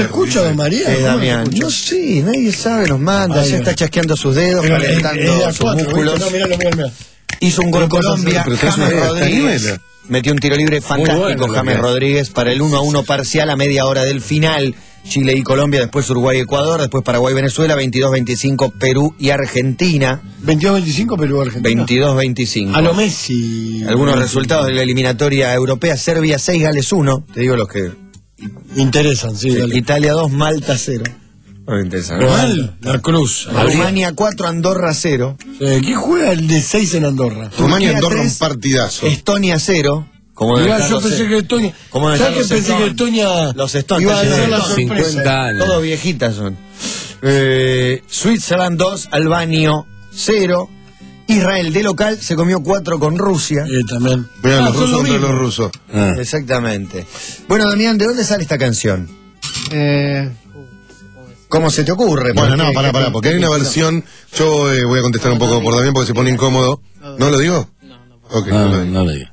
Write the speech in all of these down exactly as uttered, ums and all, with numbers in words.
¿Escucha, don María? Eh, Damián, no sé, nadie sabe, nos manda, ya está chasqueando sus dedos, pero calentando es, sus cuatro, músculos. No, mirá, mirá, mirá. Hizo un gol Colombia, James Rodríguez metió un tiro libre fantástico, bueno, James Rodríguez, para el uno a uno parcial a media hora del final. Chile y Colombia, después Uruguay y Ecuador, después Paraguay y Venezuela, veintidós veinticinco Perú y Argentina. veintidós veinticinco Perú y Argentina. veintidós veinticinco. A lo Messi. Algunos resultados de la eliminatoria europea: Serbia seis, Gales uno. Te digo los que interesan, sí. sí Italia dos, Malta cero. No me interesa. Mal, la Cruz. Rumania cuatro, Andorra cero. Eh, ¿Qué juega el de seis en Andorra? Rumania Andorra un partidazo. Estonia cero. Como Igual, yo pensé que Estonia. ¿Sabes que pensé que Estonia los Stones iba a ser la sorpresa? Todos viejitas son. Eh, Switzerland dos, Albanio cero. Israel de local se comió cuatro con Rusia. Eh, también. Vean, ah, los rusos contra los rusos. Ah. Exactamente. Bueno, Damián, ¿de dónde sale esta canción? Eh. ¿Cómo se te ocurre? Bueno, no, pará, pará, porque hay una versión. Yo eh, voy a contestar un poco por Damián porque se pone incómodo. ¿No lo digo? No, no. Ok, no, no, no lo digo.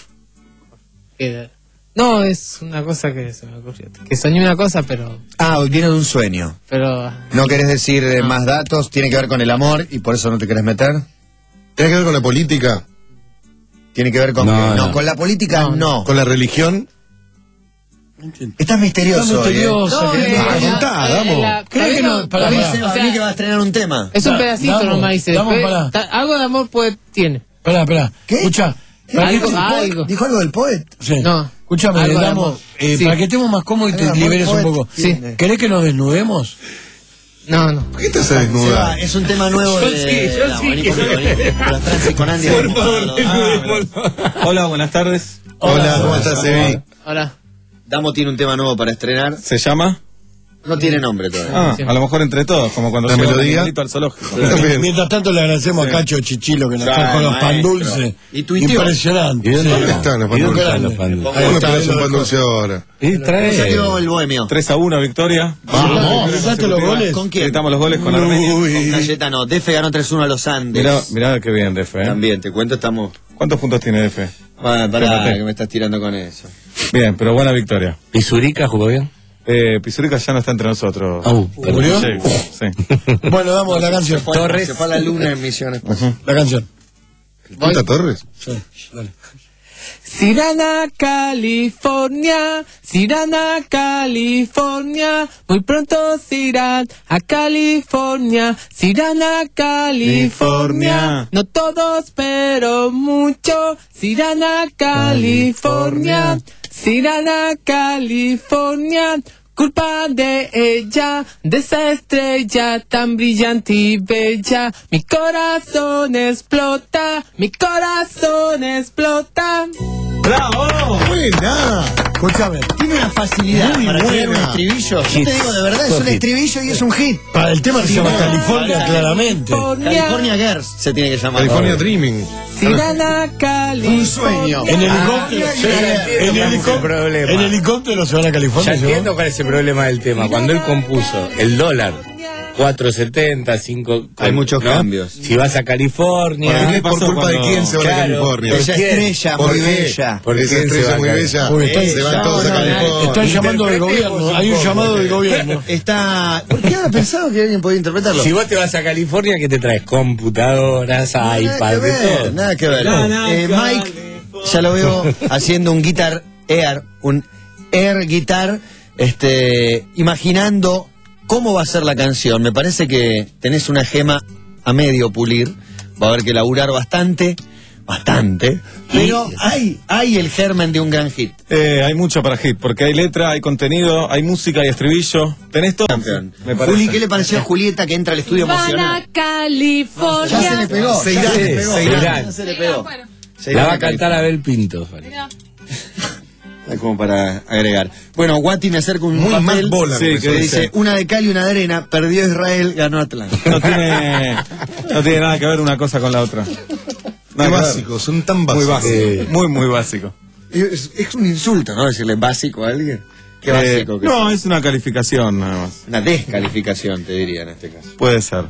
No, es una cosa que se me ocurrió. Que soñé una cosa, pero... Ah, viene de un sueño. Pero... ¿No querés decir no. más datos? ¿Tiene que ver con el amor y por eso no te querés meter? ¿Tiene que ver con la política? ¿Tiene que ver con... No, que, no. no. con la política no. no. ¿Con la religión? Estás misterioso. Estás misterioso. ¿eh? No, ah, contá, damos. ¿Crees que no? Para mí mí se va a mí que va a estrenar un tema. Es un pedacito damos, nomás, dice. Damos, Después, algo de amor pues tiene. Espera, espera. ¿Qué? Escucha. Algo, algo. ¿Dijo algo del poeta? Sí. No. Escúchame, le damos, eh, sí. para que estemos más cómodos y te liberes un poco. Sí. ¿Querés que nos desnudemos? No, no. ¿Por qué te haces desnudar? Es un tema nuevo yo de... Sí, yo no, sí. Vení, vení, vení. Con la Francis con Andy. Por favor, ah, hola, buenas tardes. Hola, ¿cómo estás, Evi? Hola. Damo tiene un tema nuevo para estrenar. ¿Se llama? No tiene nombre todavía. Ah, a lo mejor entre todos, como cuando la lleva melodía al zoológico. Mientras tanto le agradecemos sí. a Cacho Chichilo que nos ya, trajo los pan maestro. dulces. ¿Y tu tío? Impresionante. ¿Y dónde sí. están los pan dulces? ¿Cómo traes un pan dulce ahora? ¿Y trae? Salió el bohemio. tres a uno, victoria. Vamos. ¿Gritaste los goles? ¿Con quién? Gritamos los goles con Armenia. Con Cayetano. D F ganó tres uno a los Andes. Mirá, mirá qué bien, D F. ¿eh? También, te cuento, estamos... ¿Cuántos puntos tiene D F? Ah, pará, que me estás tirando con eso. Bien, pero buena victoria. ¿Y Zurica jugó bien? Eh, Pizurica ya no está entre nosotros. Uh, ¿Murió? Sí, sí. Bueno, damos la canción. Se fue, Torres. Se fue a la luna en Misiones. Pues. Uh-huh. La canción. ¿Punta Torres? Sí, dale. Sirana, California, Sirana, California, muy pronto se irán a California, Sirana, California, no todos pero mucho, Sirana, California, Sirana, California, culpa de ella, de esa estrella tan brillante y bella, mi corazón explota, mi corazón explota. ¡Bravo! ¡Buena! Escúchame. Tiene una facilidad muy para buena. crear un estribillo. Yo te digo, de verdad, es un estribillo y es un hit. Para el tema se llama California, para claramente. California Girls se tiene que llamar. California Dreaming. Sirana, California. Un sueño. En helicóptero. Ah, en, helicóptero en helicóptero se van a California. Ya entiendo cuál es el problema del tema. Cuando él compuso el dólar cuatro setenta, cinco... Hay muchos ¿no? cambios. Si vas a California... ¿Por, qué, ¿Por culpa cuando... de quién se va claro, a California? Esa estrella ¿Por muy qué? bella. ¿Por esa estrella muy bella? Porque están, se van no, todos no, a no, California. Están llamando del gobierno. Hay un llamado del gobierno. Está... ¿Por qué había pensado que alguien podía interpretarlo? Si vos te vas a California, ¿qué te traes? Computadoras, Nada iPad, que de ver, todo. nada que ver. Nada Eh, que Mike, ya lo veo haciendo un guitar air, un air guitar, este, imaginando cómo va a ser la canción. Me parece que tenés una gema a medio pulir. Va a haber que laburar bastante, bastante. Pero hay, hay el germen de un gran hit. Eh, hay mucho para hit, porque hay letra, hay contenido, hay música, hay estribillo. ¿Tenés todo? Campeón. Me parece. Juli, ¿qué le pareció a Julieta que entra al estudio Van emocionada? a California. Ya se le pegó. Se ya irán, se le pegó. se irán. Ya se le pegó. Se La irán va a cantar Abel Pinto. como para agregar. Bueno, Guati me acerca un Muy papel más bola, sí, me que parece. dice una de cal y una de arena, perdió Israel, ganó Atlanta. No tiene, no tiene nada que ver una cosa con la otra. Qué Nada que ver. básicos, son tan Muy básicos. básico. Eh. Muy, muy básico. Es, es un insulto, ¿no? Decirle básico a alguien. Qué Eh, básico que no, es. es una calificación nada más. Una descalificación, te diría en este caso. Puede ser.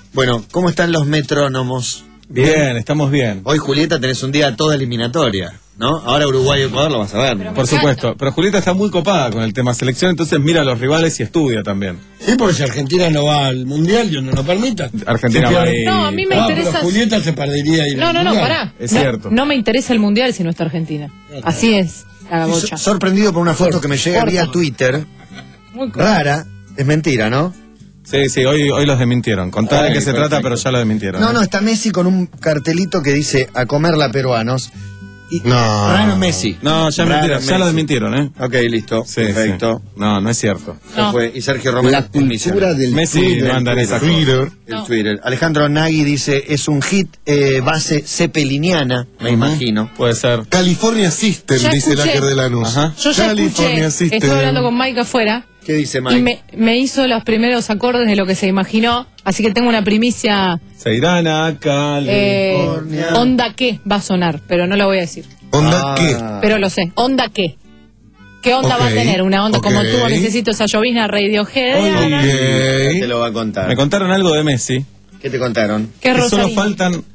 Bueno, ¿cómo están los metrónomos? Bien, estamos bien. Hoy, Julieta, tenés un día toda eliminatoria. ¿no? Ahora Uruguay y Ecuador lo vas a ver, ¿no? Por supuesto, pero Julieta está muy copada con el tema selección, entonces mira a los rivales y estudia también. Sí, porque si Argentina no va al Mundial, Dios no lo permita. Argentina va a ir. No, a mí me Ah, interesa... pero Julieta se perdería ir No, al no, no, Mundial. pará. Es no, cierto. No me interesa el Mundial si no está Argentina. Así es, la bocha. Sorprendido por una foto que me llega vía Twitter. Muy corto. Rara. Es mentira, ¿no? Sí, sí, hoy, hoy los desmintieron. Contá de qué se trata, pero ya lo desmintieron. No, no, está Messi con un cartelito que dice a comerla peruanos. Y No. Raro Messi. No, ya, Raro mentira, ya Messi. lo desmintieron, ¿eh? Ok, listo. Sí, Perfecto. sí. No, no es cierto. Ya No. fue. Y Sergio Romero. La cultura del Messi Twitter, no anda en esa cosa. Twitter. El No. Twitter. Alejandro Nagui dice, es un hit eh, base cepeliniana, me imagino. Puede ser. California System, Ya dice el escuché. hacker de Lanús. Ajá. Yo ya California escuché, System. estuve hablando con Mike afuera ¿Qué dice Mike? y me, me hizo los primeros acordes de lo que se imaginó, así que tengo una primicia, Se irán a Cali. eh, onda qué va a sonar, pero no lo voy a decir, ¿Onda Ah. qué? pero lo sé, onda qué. ¿Qué onda Ok, va a tener? Una onda como ok. tuvo Necesito esa llovizna Radiohead. Ok. ¿Qué te lo va a contar? Me contaron algo de Messi. ¿Qué te contaron? ¿Qué Que solo Rosalía? faltan.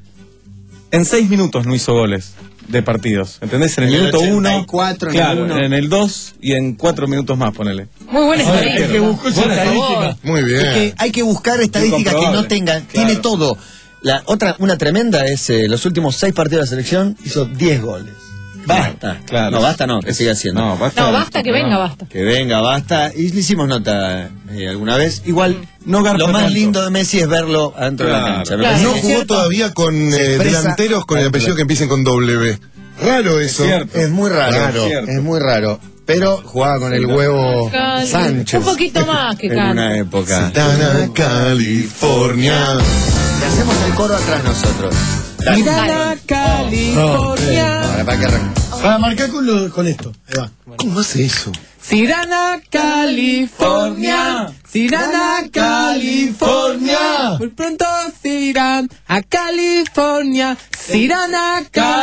En seis minutos no hizo goles de partidos. ¿Entendés? En el, En el minuto uno. ochenta y cuatro, en el Claro, uno. en el dos y en cuatro minutos más, ponele. Muy buena Ahora, estadística. el que buscó esa Por favor. estadística. Muy bien. Es que hay que buscar estadísticas que no Incomprobable. tengan, Claro. tiene todo. La otra, una tremenda es eh, los últimos seis partidos de la selección hizo diez goles. Basta. Claro. No, basta no, que siga haciendo. No, basta. No, basta que venga, basta. Que venga, basta. Y le hicimos nota eh, alguna vez. Igual, No garpa lo más tanto. lindo de Messi es verlo adentro de la Claro. cancha. Me Claro. parece No ¿Es jugó cierto? todavía con Se eh, expresa- delanteros con el apellido que empiecen con W. Raro eso. Es cierto. Es muy raro, Raro. es muy raro. Pero jugaba con el huevo Cali. Sánchez. Un poquito más que en Cali. una época. Santana, California. Le hacemos el coro atrás nosotros. Dale. Dale. California. Para, para que arranque. Para marcar con, lo- con esto. Ahí va. ¿Cómo hace eso? Si irán a California, si irán a California, muy pronto se irán a California, si irán a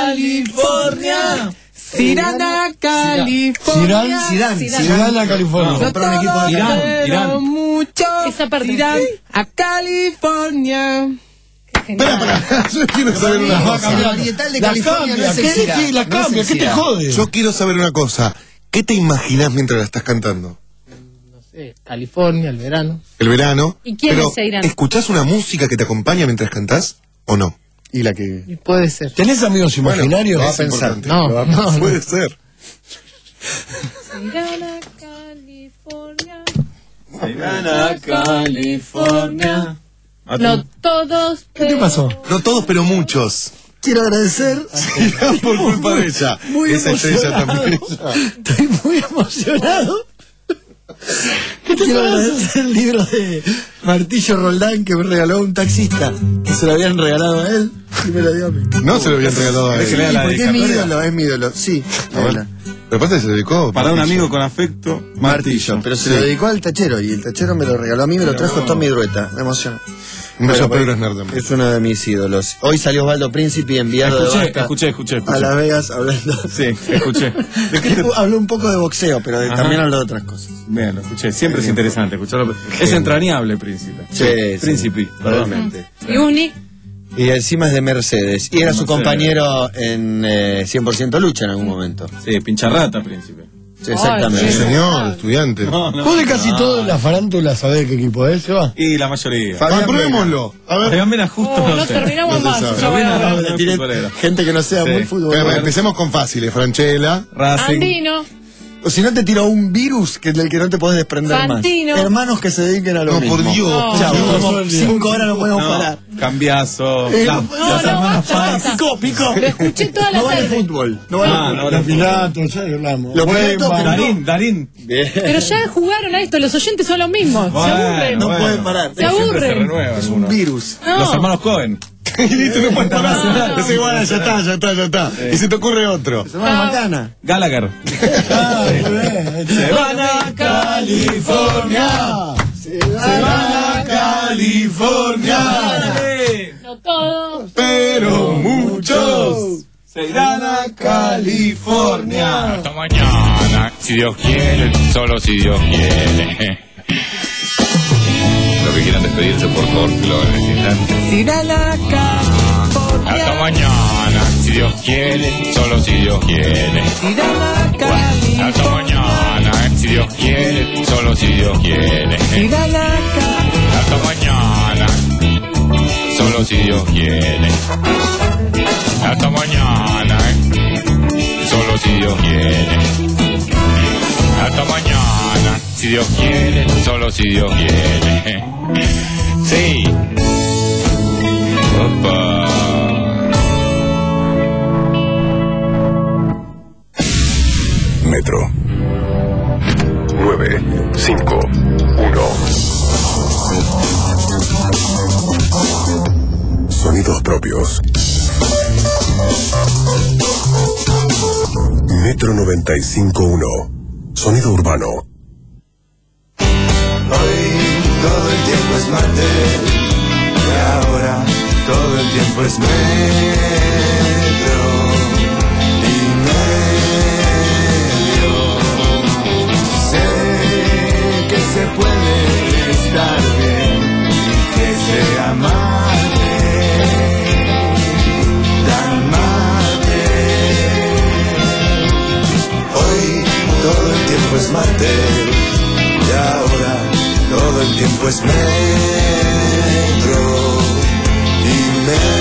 California, si irán a California. Zidane, Zidane. Zidane a California. No. Comprar un equipo de Irán, Pero Irán. muchos Esa parte. irán a California. Espera, espera. Yo quiero saber una La cosa. varietal de La California cambia, no es ¿qué sexy. decís? La No es cambia, ¿qué te sexy. jode? Yo quiero saber una cosa. ¿Qué te imaginas mientras la estás cantando? No sé, California, el verano. El verano. ¿Y quiénes pero, se irán? ¿escuchás una música que te acompaña mientras cantás o no? Y la que... Y puede ser. ¿Tenés amigos imaginarios? Bueno, va a pensar. importante. No, Lo va a- no, no. Puede ser. Irán a California. Irán a California. A tu- No todos. ¿Qué te pasó? No todos, pero muchos. Quiero agradecer. Irán por culpa de ella. Muy Esa estrella emocionado. también. ella. Estoy muy emocionado. Quiero agradecer el libro de Martillo Roldán que me regaló un taxista, que se lo habían regalado a él y me lo dio a mí. No se lo habían regalado a ¿Querés que él. lea la Porque es mi dedicatoria? ídolo, es mi ídolo. Sí. A ver. Pero aparte se lo dedicó. Para un Martillo. amigo con afecto, Martillo. Martillo. Pero se lo dedicó al tachero y el tachero me lo regaló a mí, me lo trajo Tommy Drueta. Me emociona. Un beso a Bueno, Pedro Esner también. Es uno de mis ídolos. Hoy salió Osvaldo Príncipe enviado Escuché, de Basta escuché, escuché, escuché. a Las Vegas hablando. Sí, escuché. ¿De qué te- Habló un poco de boxeo, pero de- Ajá. también habló de otras cosas. Bien, lo escuché. Siempre es interesante escucharlo. Es entrañable, Príncipe. Sí, sí. Príncipe. Totalmente. Y Uni. Y encima es de Mercedes. Y era su Mercedes. compañero en eh, cien por ciento lucha en algún momento. Sí, pincharrata, Príncipe. Sí, exactamente. Sí, señor, estudiante. No, no. Vos de casi todo en la farándula sabés de qué equipo es, Seba. Y la mayoría. Fabián Comprobémoslo. A ver. Fabián Mena justo Oh, no, no sé. terminamos No se más. sabe. Yo voy a Fabián ver. Mena- Tiene futbolero. gente que no sea Sí. muy Espera, futbolera. empecemos con fáciles. Franchella. Racing. Andino. O si no te tiró un virus que del que no te podés desprender Fantino. más. Hermanos que se dediquen a lo No, mismo. por Dios. No. Chao, No, como no, no. cinco horas no podemos No, parar. Cambiazo. Eh, La- no, No, las no, hermanas basta, Paz. basta. Pico, pico. Lo escuché toda la No vale tarde. fútbol. No vale Ah, fútbol. no, Los la Pilatos, ya hablamos. Los Weimar. Pilatos, Darín, Darín. Bien. Pero ya jugaron a esto, los oyentes son los mismos. Se Bueno, aburren. No bueno. pueden parar. Se Siempre aburren. se renueva Es un alguno. virus. No. Los hermanos Cohen. Y listo, no puedes parar. No. Es igual, ya está, ya está, ya está. Y se te ocurre otro. Semana Macana. Gallagher. Ah, muy bien. Se van a California. Se van a California. No todos. Pero muchos. Se irán a California. Hasta mañana, si Dios quiere, solo si Dios quiere. Los que quieran despedirse, por favor, que lo hagan en este instante. Si irán a California. Hasta mañana, si Dios quiere, solo si Dios quiere. Bueno, hasta mañana, eh, si Dios quiere, solo si Dios quiere. Hasta mañana, solo si Dios quiere. Hasta mañana, eh, solo si Dios quiere. Hasta mañana, si Dios quiere, solo si Dios quiere. Sí. Opa. Metro. nueve cinco uno. Sonidos propios. Metro noventa y cinco uno. Sonido urbano. Hoy todo el tiempo es martes y ahora todo el tiempo es metro y medio. Sé que se puede estar bien y que se amable, tan mate. Hoy todo el tiempo es martes y ahora todo el tiempo es metro y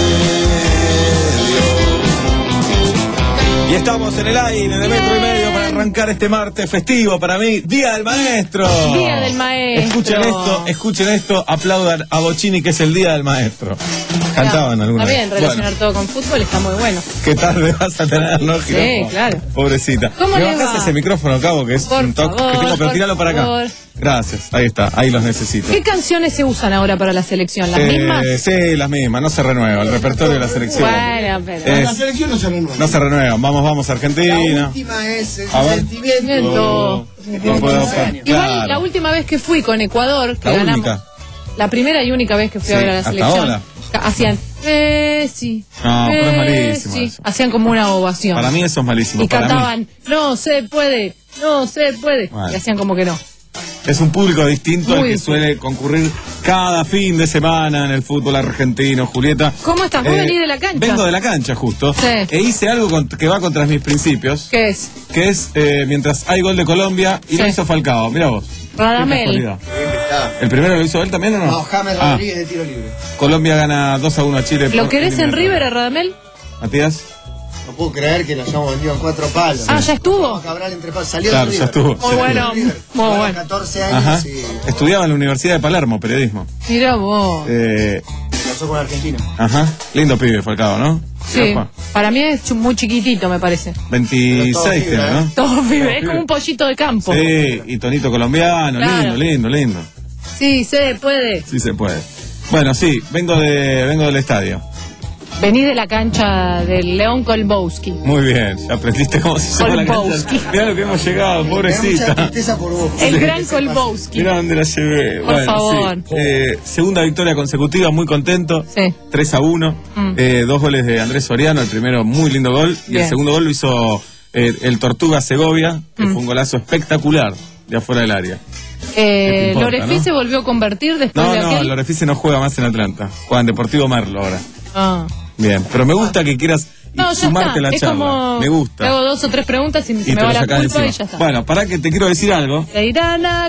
medio. Y estamos en el aire de Metro y Medio para arrancar este martes festivo para mí, Día del Maestro. Día del Maestro. Escuchen esto, escuchen esto, aplaudan a Bocini, que es el Día del Maestro. Cantaban alguna Está vez. bien, relacionar Bueno, todo con fútbol está muy bueno. ¿qué tarde vas a tener, no, Sí, Jirafa? claro. Pobrecita. ¿Cómo ¿Me le bajás va? ese micrófono, Cabo, que es Por un toque favor, que tengo, pero por tiralo para acá? favor. Gracias, ahí está, ahí los necesito. ¿Qué canciones se usan ahora para la selección? ¿Las Eh, mismas? Sí, las mismas, no se renueva, el repertorio de la selección. Bueno, pero... Es- La selección no se renueva. no se renueva, vamos, vamos, Argentina. La última es el A ver. sentimiento. No puedo quince hacer. años. Igual Claro. la última vez que fui con Ecuador, que La ganamos... única. La primera y única vez que fui Sí, a ver a la hasta selección. ahora. ca- Hacían... Messi. No, pero es Messi. malísimo eso. Hacían como una ovación. Para mí eso es malísimo. Y para mí. cantaban, no se puede, no se puede. Bueno. Y hacían como que no. Es un público distinto al Muy que distinto. suele concurrir cada fin de semana en el fútbol argentino, Julieta. ¿Cómo estás? ¿Vos venís de la cancha? Vengo de la cancha, justo. Sí. E hice algo con- que va contra mis principios, ¿Qué es? que es eh, mientras hay gol de Colombia y Sí. lo hizo Falcao. Mirá vos. Radamel. Qué casualidad. ¿El primero lo hizo él también o no? No, James Ah, Rodríguez de tiro libre. Colombia gana dos a uno a Chile. ¿Lo por querés en eliminatoria. River a Radamel? Matías. No puedo creer que nos hayamos vendido en cuatro palos. Ah, ¿ya estuvo? Cabral entre palos. Salió Claro, de ya River. estuvo. Muy Sí. bueno, muy Jugaba bueno. catorce Ajá. años y Estudiaba en la Universidad de Palermo, periodismo. Mira vos. Eh, casó con Argentina. ajá. Lindo pibe, Falcao, ¿no? Sí, Rafa. para mí es ch- muy chiquitito, me parece. veintiséis Pero todo tiene, fibra, ¿no? ¿eh? Todo vive, es como un pollito de campo. Sí, y tonito colombiano, Claro. lindo, lindo, lindo. Sí, se puede. Sí se puede. Bueno, sí, vengo de vengo del estadio. Vení de la cancha del León Kolbowski. Muy bien, ya aprendiste cómo se llama la Kolbowski. cancha. Mirá lo que hemos llegado, Me da mucha pobrecita. tristeza por vos. El Sí, gran que sepas. Kolbowski. Mirá dónde la llevé. Por bueno, favor. sí. Eh, segunda victoria consecutiva, muy contento. Sí. tres a uno. Mm. Eh, dos goles de Andrés Soriano, el primero muy lindo gol. Y Bien. el segundo gol lo hizo eh, el Tortuga Segovia, que Mm. fue un golazo espectacular de afuera del área. Eh, ¿Qué te importa, Lorefi no? se volvió a convertir después No, de no, aquel. Lorefice no juega más en Atlanta. Juega en Deportivo Merlo ahora. Ah. Bien, pero me gusta que quieras No, ya sumarte está. a la Es charla. como. Me gusta. Te hago dos o tres preguntas y, Y se te me lo va la sacás culpa encima. y ya está. Bueno, para que te quiero decir algo. Se irán a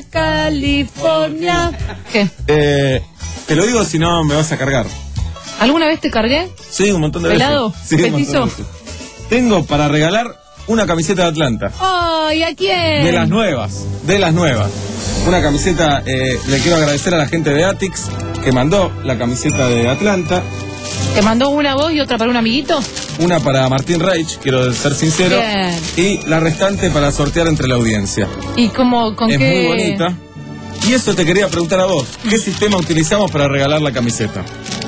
California. ¿Qué? Eh, te lo digo si no me vas a cargar. ¿Alguna vez te cargué? Sí, un montón de ¿Pelado? veces. Sí, un montón ¿Petizo? de veces. Tengo para regalar una camiseta de Atlanta. ¡Ay, a quién! De las nuevas, de las nuevas. Una camiseta, eh, le quiero agradecer a la gente de Atix que mandó la camiseta de Atlanta. ¿Te mandó una voz y otra para un amiguito? Una para Martín Reich, quiero ser sincero. Bien. Y la restante para sortear entre la audiencia. ¿Y cómo, con Es qué? muy bonita. Y eso te quería preguntar a vos. ¿Qué sistema utilizamos para regalar la camiseta?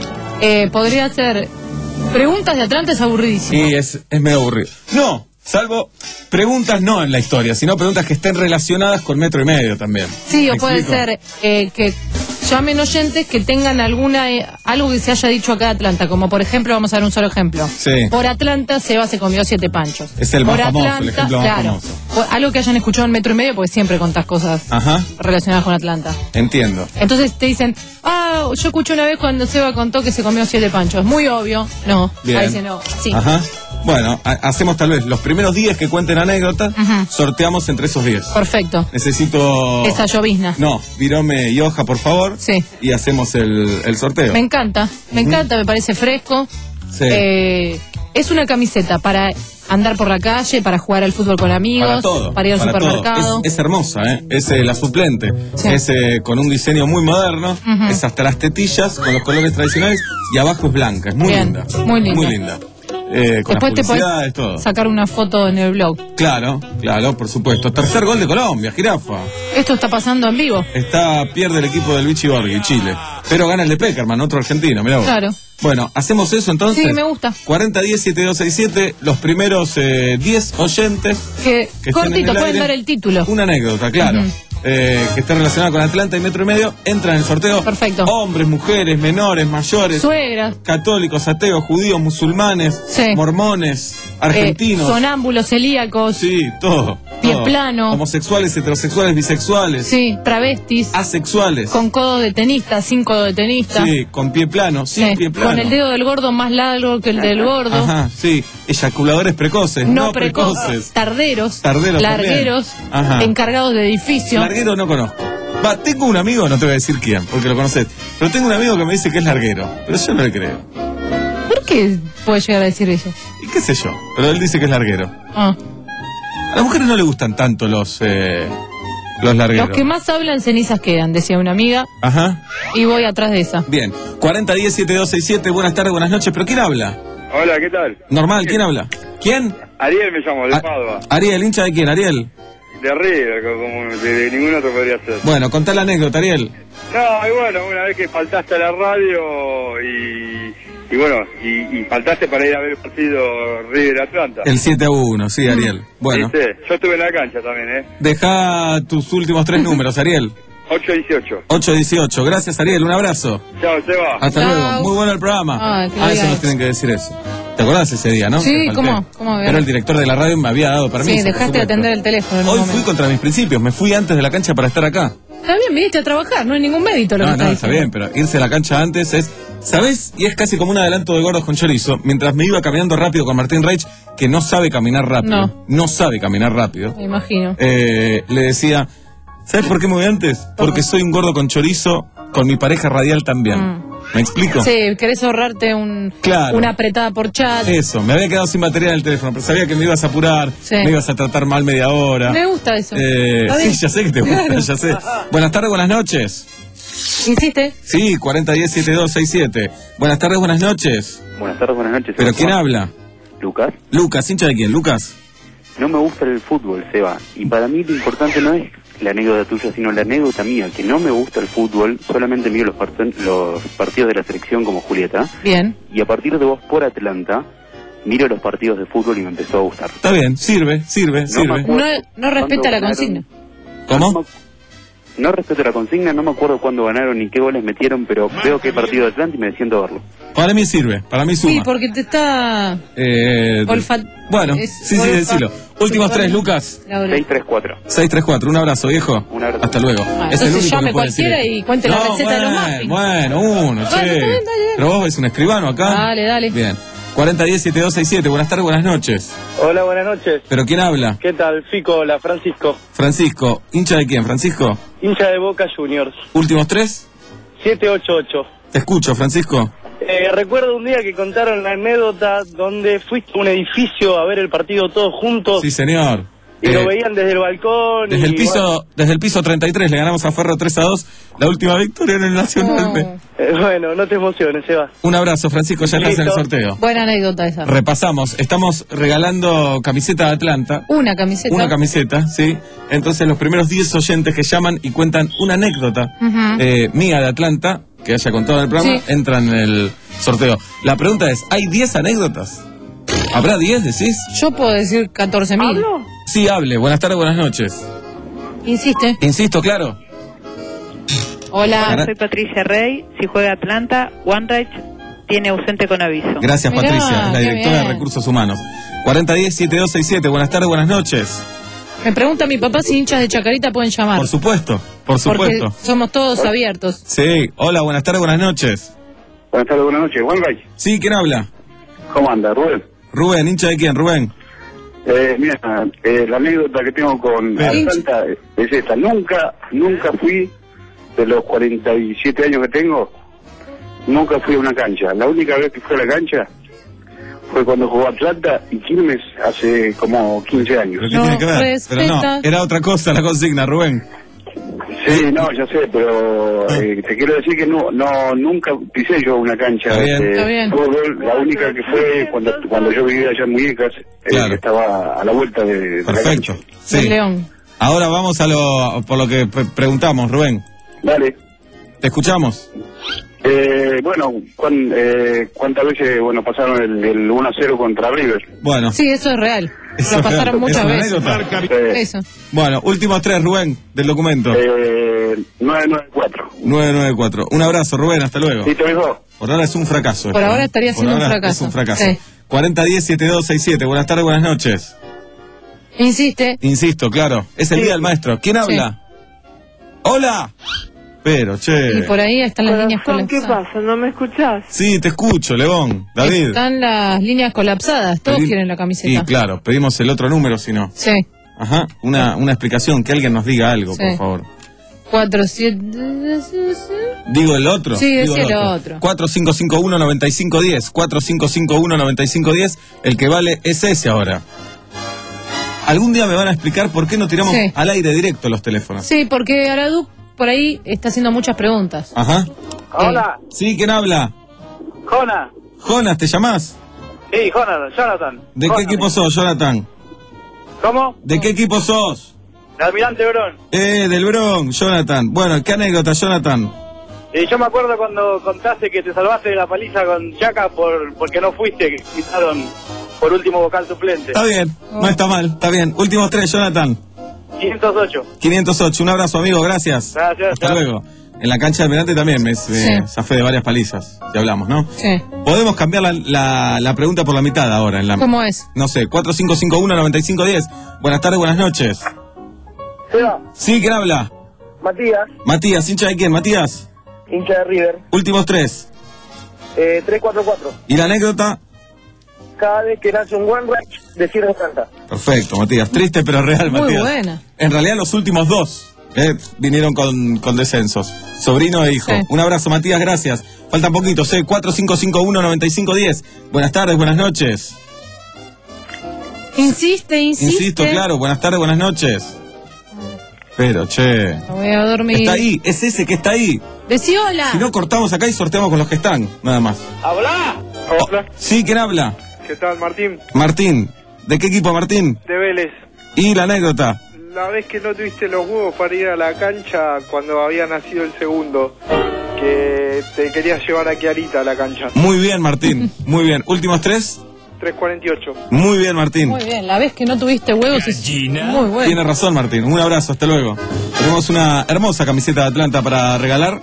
Eh, podría ser. Preguntas de Atlanta es aburridísimo. Sí, es, es medio aburrido. No, salvo preguntas no en la historia, sino preguntas que estén relacionadas con Metro y Medio también. Sí, o ¿Me puede explico? ser eh, que llamen oyentes que tengan alguna eh, algo que se haya dicho acá de Atlanta, como por ejemplo, vamos a dar un solo ejemplo. Sí. Por Atlanta, Seba se comió siete panchos. Es el por más famoso, el Atlanta, ejemplo más claro, famoso. por algo que hayan escuchado en Metro y Medio, porque siempre contás cosas Ajá, relacionadas con Atlanta. entiendo. Entonces te dicen, ah, yo escuché una vez cuando Seba contó que se comió siete panchos. Muy obvio. No, Bien. ahí dice no. Sí. Ajá. Bueno, ha hacemos tal vez los primeros diez que cuenten anécdotas, uh-huh. sorteamos entre esos diez. Perfecto. Necesito... Esa llovizna. No, virome y hoja, por favor. Sí. Y hacemos el, el sorteo. Me encanta, me uh-huh. encanta, me parece fresco. Sí. Eh, es una camiseta para andar por la calle, para jugar al fútbol con amigos, para, todo, para ir al para supermercado. Es, es hermosa, ¿eh? Es eh, la suplente. Sí. Es eh, con un diseño muy moderno. Uh-huh. Es hasta las tetillas con los colores tradicionales y abajo es blanca. Es muy Bien, linda. Muy linda. Muy linda. Eh, con Después te podés todo. sacar una foto en el blog. Claro, claro, por supuesto. Tercer gol de Colombia, jirafa. Esto está pasando en vivo. Está, pierde el equipo del Vichy Borghi, Chile. Pero gana el de Peckerman, otro argentino, mirá vos. Claro. Bueno, ¿hacemos eso entonces? Sí, me gusta. cuarenta diez setenta y dos sesenta y siete, los primeros eh, diez oyentes. Que, que cortito, pueden aire, dar el título. Una anécdota, claro. Uh-huh. Eh, que esté relacionada con Atlanta y Metro y Medio, entra en el sorteo. Perfecto. Hombres, mujeres, menores, mayores, suegras, católicos, ateos, judíos, musulmanes, sí. mormones, argentinos, eh, sonámbulos, celíacos, sí, todo, pie todo. plano, homosexuales, heterosexuales, bisexuales, sí, travestis, asexuales, con codo de tenista, sin codo de tenista, sí, con pie plano, sin sí. pie plano, con el dedo del gordo más largo que el del gordo, ajá, sí, eyaculadores precoces, no, no preco precoces, tarderos, tarderos largueros, encargados de edificio. Larguero no conozco. Va, tengo un amigo, no te voy a decir quién, porque lo conoces, pero tengo un amigo que me dice que es larguero, pero yo no le creo. ¿Por qué puede llegar a decir eso? Y qué sé yo, pero él dice que es larguero. Ah. A las mujeres no le gustan tanto los eh, los largueros. Los que más hablan cenizas quedan, decía una amiga. Ajá. Y voy atrás de esa. Bien, cuarenta diez setenta y dos sesenta y siete, buenas tardes, buenas noches, pero ¿quién habla? Hola, ¿qué tal? Normal, ¿quién habla? ¿Quién? Ariel me llamo, de A Padua. Ariel, ¿hincha de quién, Ariel? De River, como de, de ningún otro podría ser. Bueno, contá la anécdota, Ariel. No, y bueno, una vez que faltaste a la radio y, y bueno, y, y faltaste para ir a ver el partido River-Atlanta. El siete a uno, sí, Ariel. Bueno. Sí, sí, yo estuve en la cancha también, ¿eh? Dejá tus últimos tres números, Ariel. ocho dieciocho. ocho dieciocho. Gracias, Ariel. Un abrazo. Chao, Seba. Hasta Chao. luego. Muy bueno el programa. Ah, a eso nos tienen que decir eso. ¿Te acordás ese día, no? Sí, ¿cómo? ¿Cómo Pero el director de la radio me había dado permiso. Sí, dejaste de atender el teléfono. En Hoy un fui momento. contra mis principios. Me fui antes de la cancha para estar acá. Está bien, viniste a trabajar, no hay ningún mérito lo No, que no, está está diciendo. bien, pero irse a la cancha antes es... ¿Sabés? Y es casi como un adelanto de gordos con chorizo. Mientras me iba caminando rápido con Martín Reich, que no sabe caminar rápido. No. No sabe caminar rápido. Me imagino. Eh, le decía, ¿sabes por qué me voy antes? Porque soy un gordo con chorizo, con mi pareja radial también. Mm. ¿Me explico? Sí, querés ahorrarte un, Claro. una apretada por chat. Eso, me había quedado sin batería en el teléfono, pero sabía que me ibas a apurar, Sí. me ibas a tratar mal media hora. Me gusta eso. Eh, ¿Está sí, bien? ya sé que te gusta, Claro. ya sé. Buenas tardes, buenas noches. ¿Insiste? Sí, cuarenta diez setenta y dos sesenta y siete. Buenas tardes, buenas noches. Buenas tardes, buenas noches. ¿Pero Seba. quién habla? Lucas. Lucas, ¿hincha de quién? Lucas. No me gusta el fútbol, Seba. Y para mí lo importante no es la anécdota tuya, sino la anécdota mía, que no me gusta el fútbol, solamente miro los, part los partidos de la selección como Julieta. Bien. Y a partir de vos por Atlanta, miro los partidos de fútbol y me empezó a gustar. Está bien, sirve, sirve, No sirve. No, no respeta la consigna. ¿Cómo? No, no respeto la consigna, no me acuerdo cuándo ganaron ni qué goles metieron, pero veo que hay partido de Atlanta y me siento a verlo. Para mí sirve, para mí suma. Sí, porque te está... Eh, Olfa- bueno, es sí, sí, olfa- decilo. Últimos tres, Lucas. Laura. seis tres cuatro. seis tres cuatro, un abrazo, viejo. Un abrazo. Hasta luego. Ah, Es el entonces único llame que puede decir cualquiera esto. y cuente la No, receta de los bueno, muffins. Bueno, uno, che. Bueno, está bien, está bien. Pero vos ves un escribano acá. Dale, dale. Bien. cuarenta diez setenta y dos sesenta y siete, buenas tardes, buenas noches. Hola, buenas noches. ¿Pero quién habla? ¿Qué tal? Fico, hola, Francisco. Francisco. ¿Hincha de quién, Francisco? Hincha de Boca Juniors. ¿Últimos tres? siete ocho ocho. Te escucho, Francisco. Eh, recuerdo un día que contaron la anécdota donde fuiste a un edificio a ver el partido todos juntos. Sí, señor. Y Eh, lo veían desde el balcón. Desde y el piso, bueno, desde el piso treinta y tres le ganamos a Ferro tres a dos, la última victoria en el Nacional. No. eh, bueno, no te emociones, Seba. Un abrazo, Francisco, ya estás en el Listo. sorteo. Buena anécdota esa. Repasamos, estamos regalando camiseta de Atlanta. Una camiseta. Una camiseta, sí. Entonces los primeros diez oyentes que llaman y cuentan una anécdota Ujú. eh, mía de Atlanta, que haya contado en el programa, Sí. entran en el sorteo. La pregunta es, ¿hay diez anécdotas? ¿Habrá diez, decís? Yo puedo decir catorce mil. Sí, hable. Buenas tardes, buenas noches. Insiste. Insisto, claro. Hola. Gra- Soy Patricia Rey. Si juega Atlanta, OneRight tiene ausente con aviso. Gracias, Mirá, Patricia, es la qué directora de bien. Recursos Humanos. cuarenta diez setenta y dos sesenta y siete, buenas tardes, buenas noches. Me pregunta mi papá si hinchas de Chacarita pueden llamar. Por supuesto, por Porque supuesto. somos todos abiertos. Sí, hola, buenas tardes, buenas noches. Buenas tardes, buenas noches. Juan Ray, Sí, ¿quién habla? ¿cómo anda, Rubén? Rubén, hincha de quién, Rubén. Eh, mira, eh, la anécdota que tengo con Atlanta es esta. Nunca, nunca fui, de los cuarenta y siete años que tengo, nunca fui a una cancha. La única vez que fui a la cancha fue cuando jugó Atlanta y Quilmes hace como quince años. ¿Pero qué tiene que ver? Pero no, era otra cosa la consigna, Rubén. Sí, no, ya sé, pero eh, te quiero decir que no, no, nunca pisé yo una cancha de fútbol. La única que fue cuando cuando yo vivía allá en Muñecas, eh, Claro. que estaba a la vuelta de, de la Perfecto. cancha. Sí. Ahora vamos a lo por lo que pre- preguntamos, Rubén. Dale. Te escuchamos. Eh, bueno, ¿cuán, eh, ¿cuántas veces bueno pasaron el, el uno a cero contra River? Bueno. Sí, eso es real. Eso Lo es pasaron real. muchas Es una veces. anécdota. Eso. Bueno, últimos tres, Rubén, del documento. Eh, nueve nueve cuatro. nueve nueve cuatro. Un abrazo, Rubén, hasta luego. Sí, te digo. Por ahora es un fracaso. Por esto, ahora ¿eh? estaría Por siendo un ahora fracaso. Es un fracaso. Sí. cuarenta diez setenta y dos sesenta y siete. Buenas tardes, buenas noches. Insiste. Insisto, claro. Es el día del maestro. ¿Quién habla? ¡Hola! Pero, che. Y por ahí están las líneas Corazón, ¿qué colapsadas. pasa? ¿No me escuchás? Sí, te escucho, León. David. Están las líneas colapsadas. Todos Pedí- quieren la camiseta. Sí, claro. Pedimos el otro número, si no. Sí. Ajá. Una, una explicación. Que alguien nos diga algo, Sí. por favor. Cuatro, siete... ¿Digo el otro? Sí, Digo decí el otro. cuatro cinco cinco uno nueve cinco uno cero. cuatro cinco cinco uno nueve cinco uno cero. El que vale es ese ahora. Algún día me van a explicar por qué no tiramos Sí. al aire directo los teléfonos. Sí, porque Araduc por ahí está haciendo muchas preguntas. Ajá. Hola, Sí, ¿quién habla? Jonas. Jonas, ¿te llamás? Sí, Jonas, Jonathan. ¿De Jonas. qué equipo sos, Jonathan? ¿Cómo? ¿De qué equipo sos? De Almirante Brón. Eh, del Bronx, Jonathan. Bueno, ¿qué anécdota, Jonathan? Y yo me acuerdo cuando contaste que te salvaste de la paliza con Chaca por porque no fuiste, que quitaron por último vocal suplente. Está bien, no está mal, está bien. Últimos tres, Jonathan. quinientos ocho. quinientos ocho, un abrazo, amigo, gracias. Gracias. Hasta luego. En la cancha de Almirante también me, me Sí. zafé de varias palizas, ya hablamos, ¿no? Sí. Podemos cambiar la, la, la pregunta por la mitad ahora. En la, ¿Cómo es? No sé, cuatro cinco cinco uno nueve cinco uno cero. Buenas tardes, buenas noches. Sí, ¿quién habla? Matías, Matías, ¿hincha de quién? Matías. hincha de River. Últimos tres. Eh, tres cuatro cuatro. ¿Y la anécdota? Cada vez que nace un one ranch, decir Atlanta. Perfecto, Matías. Triste pero real, Muy Matías. buena. En realidad los últimos dos eh, vinieron con, con descensos. Sobrino e hijo. Sí. Un abrazo, Matías, gracias. Faltan poquitos, eh. cuatro cinco cinco uno nueve cinco uno cero. Buenas tardes, buenas noches. Insiste, insiste. Insisto, claro, buenas tardes, buenas noches. Pero, che. Me voy a dormir. Está ahí, es ese que está ahí. Decí hola. Si no, cortamos acá y sorteamos con los que están, nada más. ¡Habla! Hola. Sí, ¿quién habla? ¿Qué tal, Martín? Martín. ¿De qué equipo, Martín? De Vélez. Y la anécdota. La vez que no tuviste los huevos para ir a la cancha cuando había nacido el segundo, que te querías llevar a Kiarita a la cancha. Muy bien, Martín. Muy bien. Últimos tres. tres cuarenta y ocho. Muy bien, Martín. Muy bien, la vez que no tuviste huevos es muy bueno. Tiene razón, Martín. Un abrazo, hasta luego. Tenemos una hermosa camiseta de Atlanta para regalar.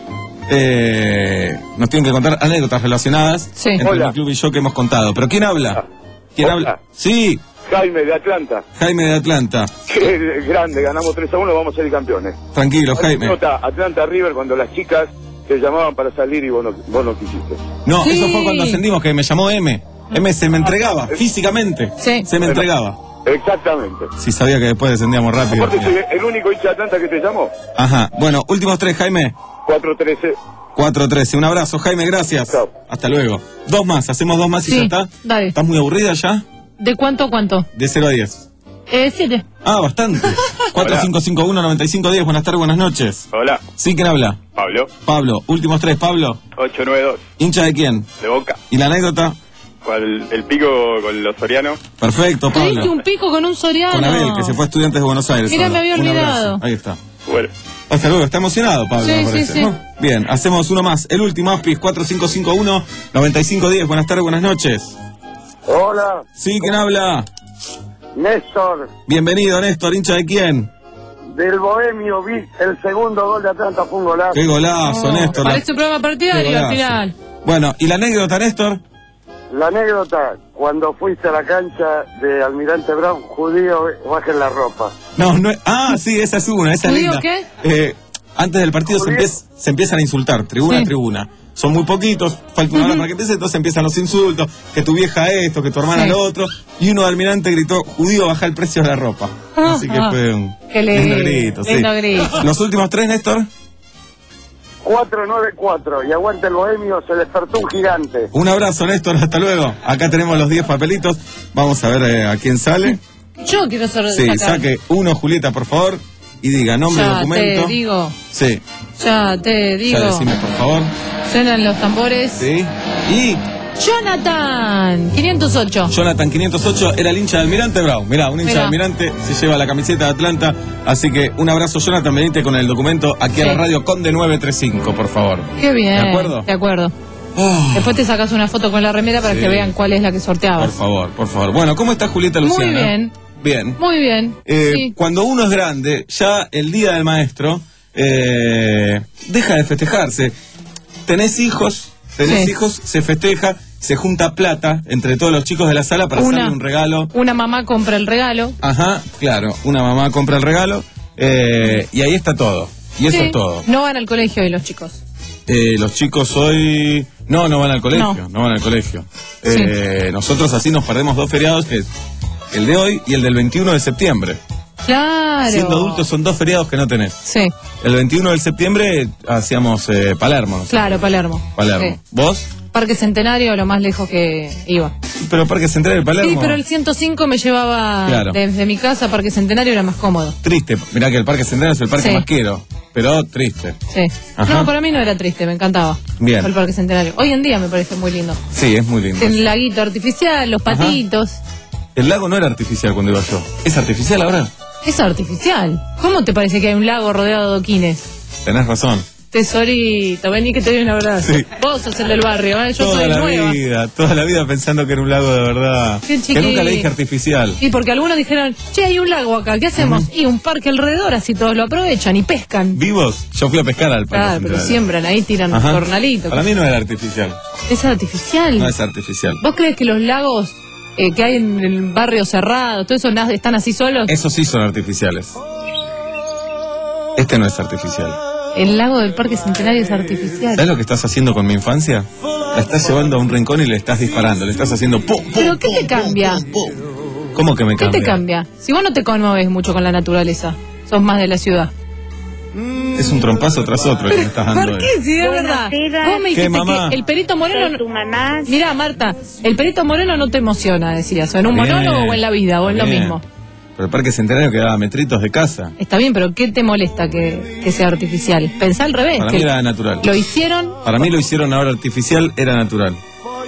Eh, nos tienen que contar anécdotas relacionadas Sí. entre Hola. el club y yo que hemos contado. ¿Pero quién habla? ¿Quién Hola. habla? Sí, Jaime de Atlanta. Jaime de Atlanta. Qué grande, ganamos tres a uno, vamos a ser campeones. Tranquilo, Jaime. Nota, Atlanta River cuando las chicas te llamaban para salir y vos no, vos no quisiste. No, Sí. eso fue cuando ascendimos, que me llamó M. M se me entregaba, físicamente. Sí. Se me entregaba. Exactamente. Si sabía que después descendíamos rápido. Aparte soy el único hincha de Atlanta que te llamó. Ajá. Bueno, últimos tres, Jaime. cuatro trece. cuatro trece. Un abrazo, Jaime, gracias. Chao. Hasta luego. Dos más, hacemos dos más y Sí, ya está. dale. ¿Estás muy aburrida ya? ¿De cuánto a cuánto? De cero a diez. Eh, siete. Ah, bastante. cuatro cinco cinco uno nueve cinco uno cero. Buenas tardes, buenas noches. Hola, Sí, ¿quién habla? Pablo. Pablo. Últimos tres, Pablo. ocho nueve dos. ¿Hincha de quién? De Boca. ¿Y la anécdota? ¿Cuál, el pico con los sorianos? Perfecto, Te diste Pablo. un pico con un soriano. Con Abel, que se fue a Estudiantes de Buenos Aires. Mirá, ahora. me había Un abrazo. olvidado. Ahí está. Bueno. Hasta luego, está emocionado, Pablo, Sí, me sí, parece. sí. ¿No? Bien, hacemos uno más. El último, Aspis, cuatro cinco cinco uno nueve cinco uno cero. Buenas tardes, buenas noches. Hola, Sí, ¿quién habla? Néstor, Bienvenido, Néstor, hincha de quién. del Bohemio, vi el segundo gol de Atlanta, fue un golazo. Qué golazo, Oh, Néstor. la- Parece un programa partidario Qué al golazo. final. Bueno, ¿y la anécdota, Néstor? La anécdota, cuando fuiste a la cancha de Almirante Brown, judío, bajen la ropa. No, no es- Ah, sí, esa es una, esa es ¿Judío linda. qué? Eh, Antes del partido se, empieza, se empiezan a insultar, tribuna sí. a tribuna. Son muy poquitos, falta una hora uh-huh. para que empiece, entonces empiezan los insultos, que tu vieja esto, que tu hermana sí. lo otro, y uno de Almirante gritó, judío, baja el precio de la ropa. Uh-huh. Así que fue un lindo grito. Sí. grito. Los últimos tres, Néstor. cuatro nueve cuatro, y aguanta el bohemio, se despertó un gigante. Un abrazo, Néstor, hasta luego. Acá tenemos los diez papelitos, vamos a ver eh, a quién sale. Yo quiero ser Sí, sacar. Saque uno, Julieta, por favor, y diga nombre, ya documento. Ya te digo. Sí. Ya te digo. Ya decime, por favor. Suenan los tambores. Sí. Y... Jonathan, quinientos ocho. Jonathan, quinientos ocho, era el hincha de Almirante Brown. Mirá, un hincha Mirá. de Almirante se lleva la camiseta de Atlanta. Así que un abrazo, Jonathan, venite con el documento aquí sí. a la radio Conde nueve treinta y cinco, por favor. Qué bien. ¿De acuerdo? De acuerdo. Oh. Después te sacas una foto con la remera para sí. que vean cuál es la que sorteabas. Por favor, por favor. Bueno, ¿cómo está Julieta Luciana? Muy bien. Bien. Muy bien. Eh, sí. Cuando uno es grande, ya el día del maestro eh, deja de festejarse. Tenés hijos, tenés sí. hijos, se festeja, se junta plata entre todos los chicos de la sala para una, hacerle un regalo. Una mamá compra el regalo. Ajá, claro, una mamá compra el regalo eh, y ahí está todo. Y eso sí. es todo. No van al colegio hoy los chicos. Eh, los chicos hoy... No, no van al colegio, no, no van al colegio. Eh, sí. Nosotros así nos perdemos dos feriados, que es el de hoy y el del veintiuno de septiembre. Claro. Siendo adultos son dos feriados que no tenés. Sí. El veintiuno de septiembre hacíamos eh, Palermo. ¿No? Claro, Palermo. Palermo. Sí. ¿Vos? Parque Centenario, lo más lejos que iba. Pero Parque Centenario de Palermo. Sí, pero el ciento cinco me llevaba claro. desde mi casa a Parque Centenario, era más cómodo. Triste, mirá que el Parque Centenario es el parque sí. más quiero, pero triste. Sí. Ajá. No, para mí no era triste, me encantaba. Bien. El Parque Centenario. Hoy en día me parece muy lindo. Sí, es muy lindo. El laguito artificial, los patitos. Ajá. El lago no era artificial cuando iba yo. ¿Es artificial ahora? Es artificial. ¿Cómo te parece que hay un lago rodeado de adoquines? Tenés razón. Tesorito, vení que te doy un abrazo. Sí. Vos sos el del barrio, ¿eh? Yo toda soy la nueva. vida, toda la vida pensando que era un lago de verdad. Qué que nunca le dije artificial. Y porque algunos dijeron, che, hay un lago acá, ¿qué hacemos? Uh-huh. Y un parque alrededor, así todos lo aprovechan y pescan. ¿Vivos? Yo fui a pescar al parque. Claro, pero siembran, ahí tiran un jornalito. Para mí no era artificial. ¿Es artificial? No es artificial. ¿Vos crees que los lagos eh, que hay en el barrio cerrado, todo eso están así solos? Esos sí son artificiales. Este no es artificial. El lago del Parque Centenario es artificial. ¿Sabes lo que estás haciendo con mi infancia? La estás llevando a un rincón y le estás disparando, le estás haciendo pum, pum. ¿Pero qué te cambia? ¿Cómo que me cambia? ¿Qué te cambia? Si vos no te conmoves mucho con la naturaleza, sos más de la ciudad. Es un trompazo tras otro que me estás dando. ¿Por qué? Si es verdad. Vos me dijiste que el Perito Moreno... Mirá, Marta, el Perito Moreno no te emociona, decías. O en un Bien. monólogo o en la vida, o en lo mismo. Pero el Parque Centenario quedaba metritos de casa. Está bien, pero ¿qué te molesta que, que sea artificial? Pensá al revés. Para que mí era natural. Lo hicieron... Para mí lo hicieron ahora artificial, era natural.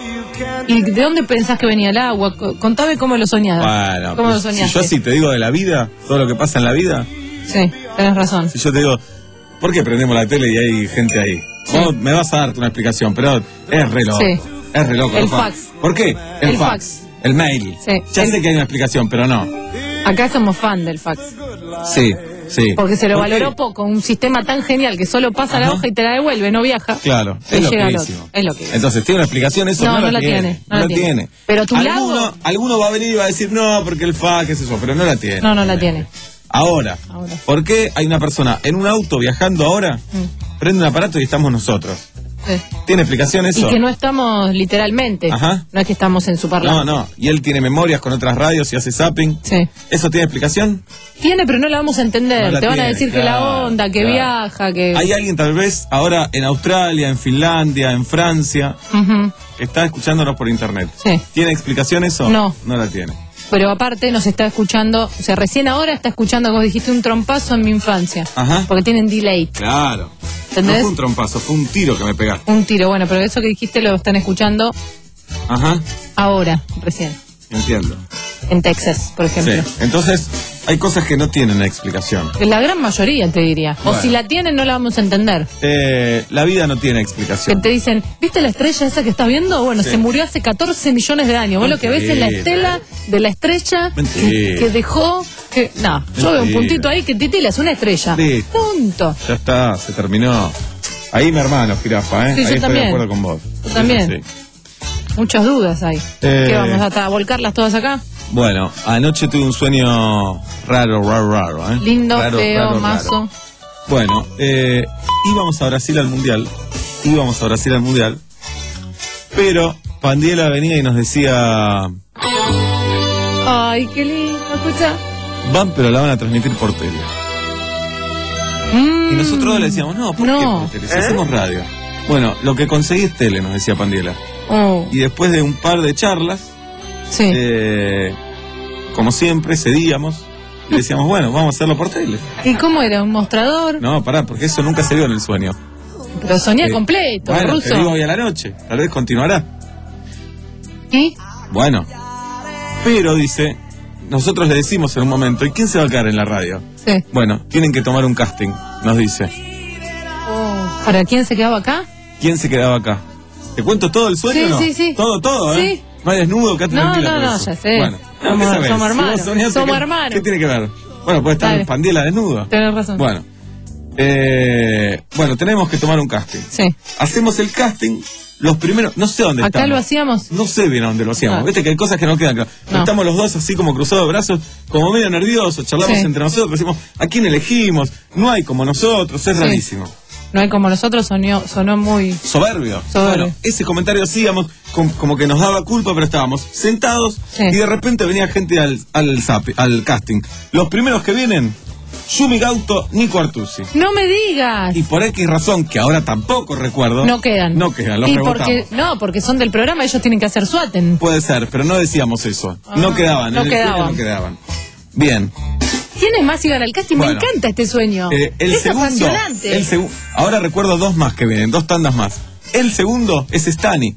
¿Y de dónde pensás que venía el agua? Contame cómo lo soñabas. Bueno, ¿Cómo pues, lo soñaste? Si yo así te digo de la vida, todo lo que pasa en la vida... Sí, tenés razón. Si yo te digo, ¿por qué prendemos la tele y hay gente ahí? Sí. Vos me vas a darte una explicación, pero es re loco. Sí. Es re loco. El loco. fax. ¿Por qué? El, el fax. fax. El mail. Sí. Ya el... sé que hay una explicación, pero no. Acá somos fan del fax. Sí, sí. Porque se lo ¿Por valoró qué? poco, un sistema tan genial que solo pasa Ajá. la hoja y te la devuelve, no viaja. Claro, es lo que es lo que es. Entonces, ¿tiene una explicación eso? No, No, no la, la tiene. tiene. No, no la la tiene. tiene. Pero tu alguno, lago... alguno va a venir y va a decir, no, porque el fax es eso, pero no la tiene. No, no la tiene. Ahora, ahora. ¿por qué hay una persona en un auto viajando ahora, mm. prende un aparato y estamos nosotros? Sí. ¿Tiene explicación eso? Y que no estamos literalmente. Ajá. No es que estamos en su parlante. No, no. Y él tiene memorias con otras radios y hace zapping. Sí. ¿Eso tiene explicación? Tiene, pero no la vamos a entender. No Te van tiene, a decir claro, que la onda, que claro. viaja, que... Hay alguien tal vez ahora en Australia, en Finlandia, en Francia, uh-huh. que está escuchándonos por internet. Sí. ¿Tiene explicación eso? No. No la tiene. Pero aparte nos está escuchando, o sea, recién ahora está escuchando, como dijiste, un trompazo en mi infancia. Ajá. Porque tienen delay. Claro. ¿Entendés? No fue un trompazo, fue un tiro que me pegaste. Un tiro, bueno, pero eso que dijiste lo están escuchando Ajá. ahora, recién. Entiendo. En Texas, por ejemplo. Sí. Entonces, hay cosas que no tienen explicación. La gran mayoría, te diría. Bueno. O si la tienen, no la vamos a entender. Eh, la vida no tiene explicación. Que te dicen, ¿viste la estrella esa que estás viendo? Bueno, sí. se murió hace catorce millones de años. Vos lo que ves es la estela de la estrella que, que dejó... Que, no, Mentira. Yo veo un puntito ahí que titila, es una estrella. Sí. Punto. Ya está, se terminó. Ahí mi hermano, jirafa, ¿eh? Sí, ahí yo estoy también. de acuerdo con vos. Yo también. Sí. Muchas dudas hay. Eh... ¿Qué vamos hasta a volcarlas todas acá? Bueno, anoche tuve un sueño raro, raro, raro, ¿eh? Lindo, raro, feo, raro, mazo. Raro. Bueno, eh, íbamos a Brasil al Mundial. Íbamos a Brasil al Mundial. Pero Pandiela venía y nos decía... Ay, qué lindo, escucha. Van, pero la van a transmitir por tele. Mm. Y nosotros le decíamos, no, ¿por no. qué por tele? Si ¿Eh? hacemos radio. Bueno, lo que conseguí es tele, nos decía Pandiela. Oh. Y después de un par de charlas, sí. eh, como siempre, cedíamos y decíamos, bueno, vamos a hacerlo por tele. ¿Y cómo era? ¿Un mostrador? No, pará, porque eso nunca se vio en el sueño. Pero soñé eh, completo, bueno, ruso. te digo hoy a la noche, tal vez continuará. ¿Y? Bueno, pero dice, nosotros le decimos en un momento, ¿y quién se va a quedar en la radio? Sí. Bueno, tienen que tomar un casting, nos dice. Oh. ¿Para quién se quedaba acá? ¿Quién se quedaba acá? ¿Te cuento todo el sueño sí, o no? Sí, sí, Todo, todo, ¿eh? Sí. No hay desnudo, quédate no, tranquila. No, no, no, ya sé. Bueno, somos, ¿qué sabés? somos hermanos. Si vos somos ¿qué, hermanos. ¿Qué tiene que ver? Bueno, puede estar Dale. Pandiela desnuda. Tenés razón. Bueno. Eh, bueno, tenemos que tomar un casting. Sí. Hacemos el casting, los primeros, no sé dónde ¿Acá estamos. lo hacíamos? No sé bien a dónde lo hacíamos. Ah. Viste que hay cosas que no quedan claras. No. Estamos los dos así como cruzados de brazos, como medio nerviosos, charlamos Sí. entre nosotros, decimos, ¿a quién elegimos? No hay como nosotros, es Sí. rarísimo. No hay como nosotros, sonó, sonó muy... Soberbio. Soberbio. Bueno, ese comentario hacíamos com- como que nos daba culpa, pero estábamos sentados Sí. y de repente venía gente al, al, zap, al casting. Los primeros que vienen, Yumi Gauto, Nico Artusi. No me digas. Y por X razón, que ahora tampoco recuerdo. No quedan. No quedan, los y rebotamos. porque No, porque son del programa, ellos tienen que hacer suaten. Puede ser, pero no decíamos eso. Ah, no quedaban, no en el sueño quedaban. no quedaban. Bien. ¿Quiénes más iban al casting? Bueno. Me encanta este sueño. Eh, el es segundo, apasionante. el segu- ahora recuerdo dos más que vienen, dos tandas más. El segundo es Stani,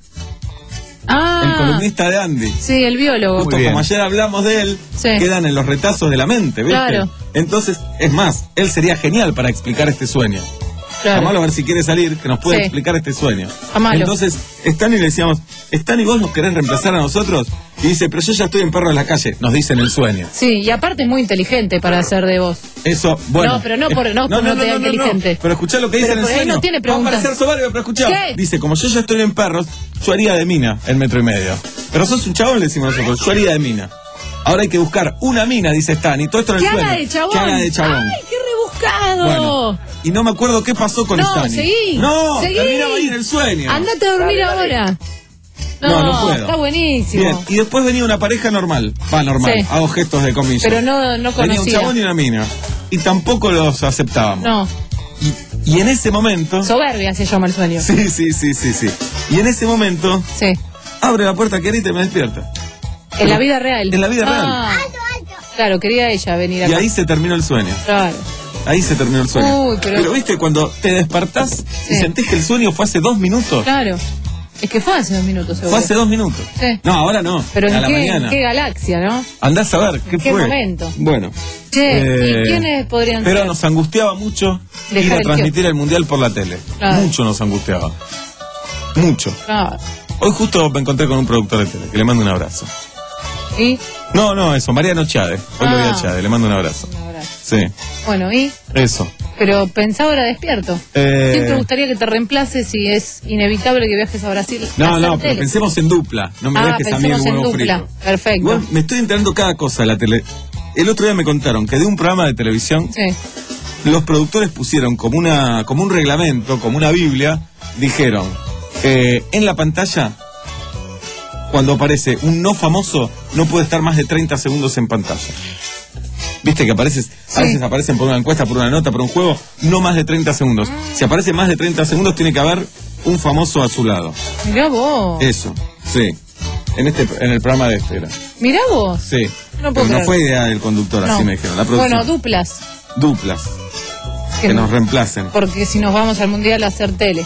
ah, el columnista de Andy. Sí, el biólogo. Justo como ayer hablamos de él, Sí. quedan en los retazos de la mente, ¿viste? Claro. Entonces, es más, él sería genial para explicar este sueño. Claro. Llamalo a ver si quiere salir, que nos puede Sí. explicar este sueño. Llamalo. Entonces, Stani le decíamos, Stani, ¿vos nos querés reemplazar a nosotros? Y dice, pero yo ya estoy en Perro de la Calle, nos dice en el sueño. Sí, y aparte es muy inteligente para hacer de vos. Eso, bueno. No, pero no por- no por no tener inteligente. Pero escuchá lo que dice Pero en el por ahí sueño. no tiene Va a preguntas. parecer soberbio, pero escuchá. ¿Qué? Dice, como yo ya estoy en Perros, yo haría de mina el metro y medio. Pero sos un chabón, le decimos nosotros, yo haría de mina. Ahora hay que buscar una mina, dice Stan, y todo esto en el ¿Qué sueño. haga de chabón? ¿Qué haga de chabón? ¡Ay, qué rebuscado! Bueno, y no me acuerdo qué pasó con no, Stani. seguí. No, seguí. terminaba ahí en el sueño. Andate a dormir ahora. No, No, no puedo. Está buenísimo. Bien, y después venía una pareja normal. Va, normal, Sí. hago gestos de comillas. Pero no, no Venía un conocía. chabón y una mina. Y tampoco los aceptábamos. No, Y, y en ese momento... soberbia se llama el sueño. Sí, sí, sí, sí, sí. Y en ese momento, Sí. abre la puerta Querita y me despierta. En la vida real. En la vida Ah, Claro, quería ella venir Y acá. ahí se terminó el sueño. Claro. Ahí se terminó el sueño. Uy, pero- viste, cuando te despertás y Sí. sentís que el sueño fue hace dos minutos. Claro. Es que fue hace dos minutos, seguro. Fue hace dos minutos. Sí. No, ahora no. Pero a en la qué, mañana. en qué galaxia, ¿no? Andás a ver, ¿qué, ¿En qué fue? momento? Bueno. Che, Eh, ¿y quiénes podrían Pero ser? nos angustiaba mucho Dejar ir a el transmitir kiosco. el mundial por la tele. Claro. Mucho nos angustiaba. Mucho. Claro. Hoy justo me encontré con un productor de tele, que le mando un abrazo. ¿Y? No, no, eso, Mariano Chade. Hoy lo vi a Ah. Chade, le mando un abrazo. Un abrazo. Sí, Bueno, ¿y? eso. Pero pensá ahora despierto. Eh, ¿Quién te gustaría que te reemplace si es inevitable que viajes a Brasil? a No, hacer no, pero tele? pensemos en dupla. No me Ah, dejes a mí el pensemos en huevo dupla. frito. Perfecto. Igual me estoy enterando cada cosa de la tele. El otro día me contaron que de un programa de televisión, Sí. los productores pusieron como una, como un reglamento, como una Biblia, dijeron, eh, en la pantalla, cuando aparece un no famoso, no puede estar más de treinta segundos en pantalla. Viste que apareces, a veces aparecen por una encuesta, por una nota, por un juego, no más de treinta segundos. Si aparece más de treinta segundos, tiene que haber un famoso a su lado. Mirá vos. Eso, sí. En este, en el programa de este era. Mirá vos. Sí. No puedo Pero no creer. fue idea del conductor, No. así me dijeron. La producción. Bueno, duplas. Duplas. Que Que no- nos reemplacen. Porque si nos vamos al mundial a hacer tele.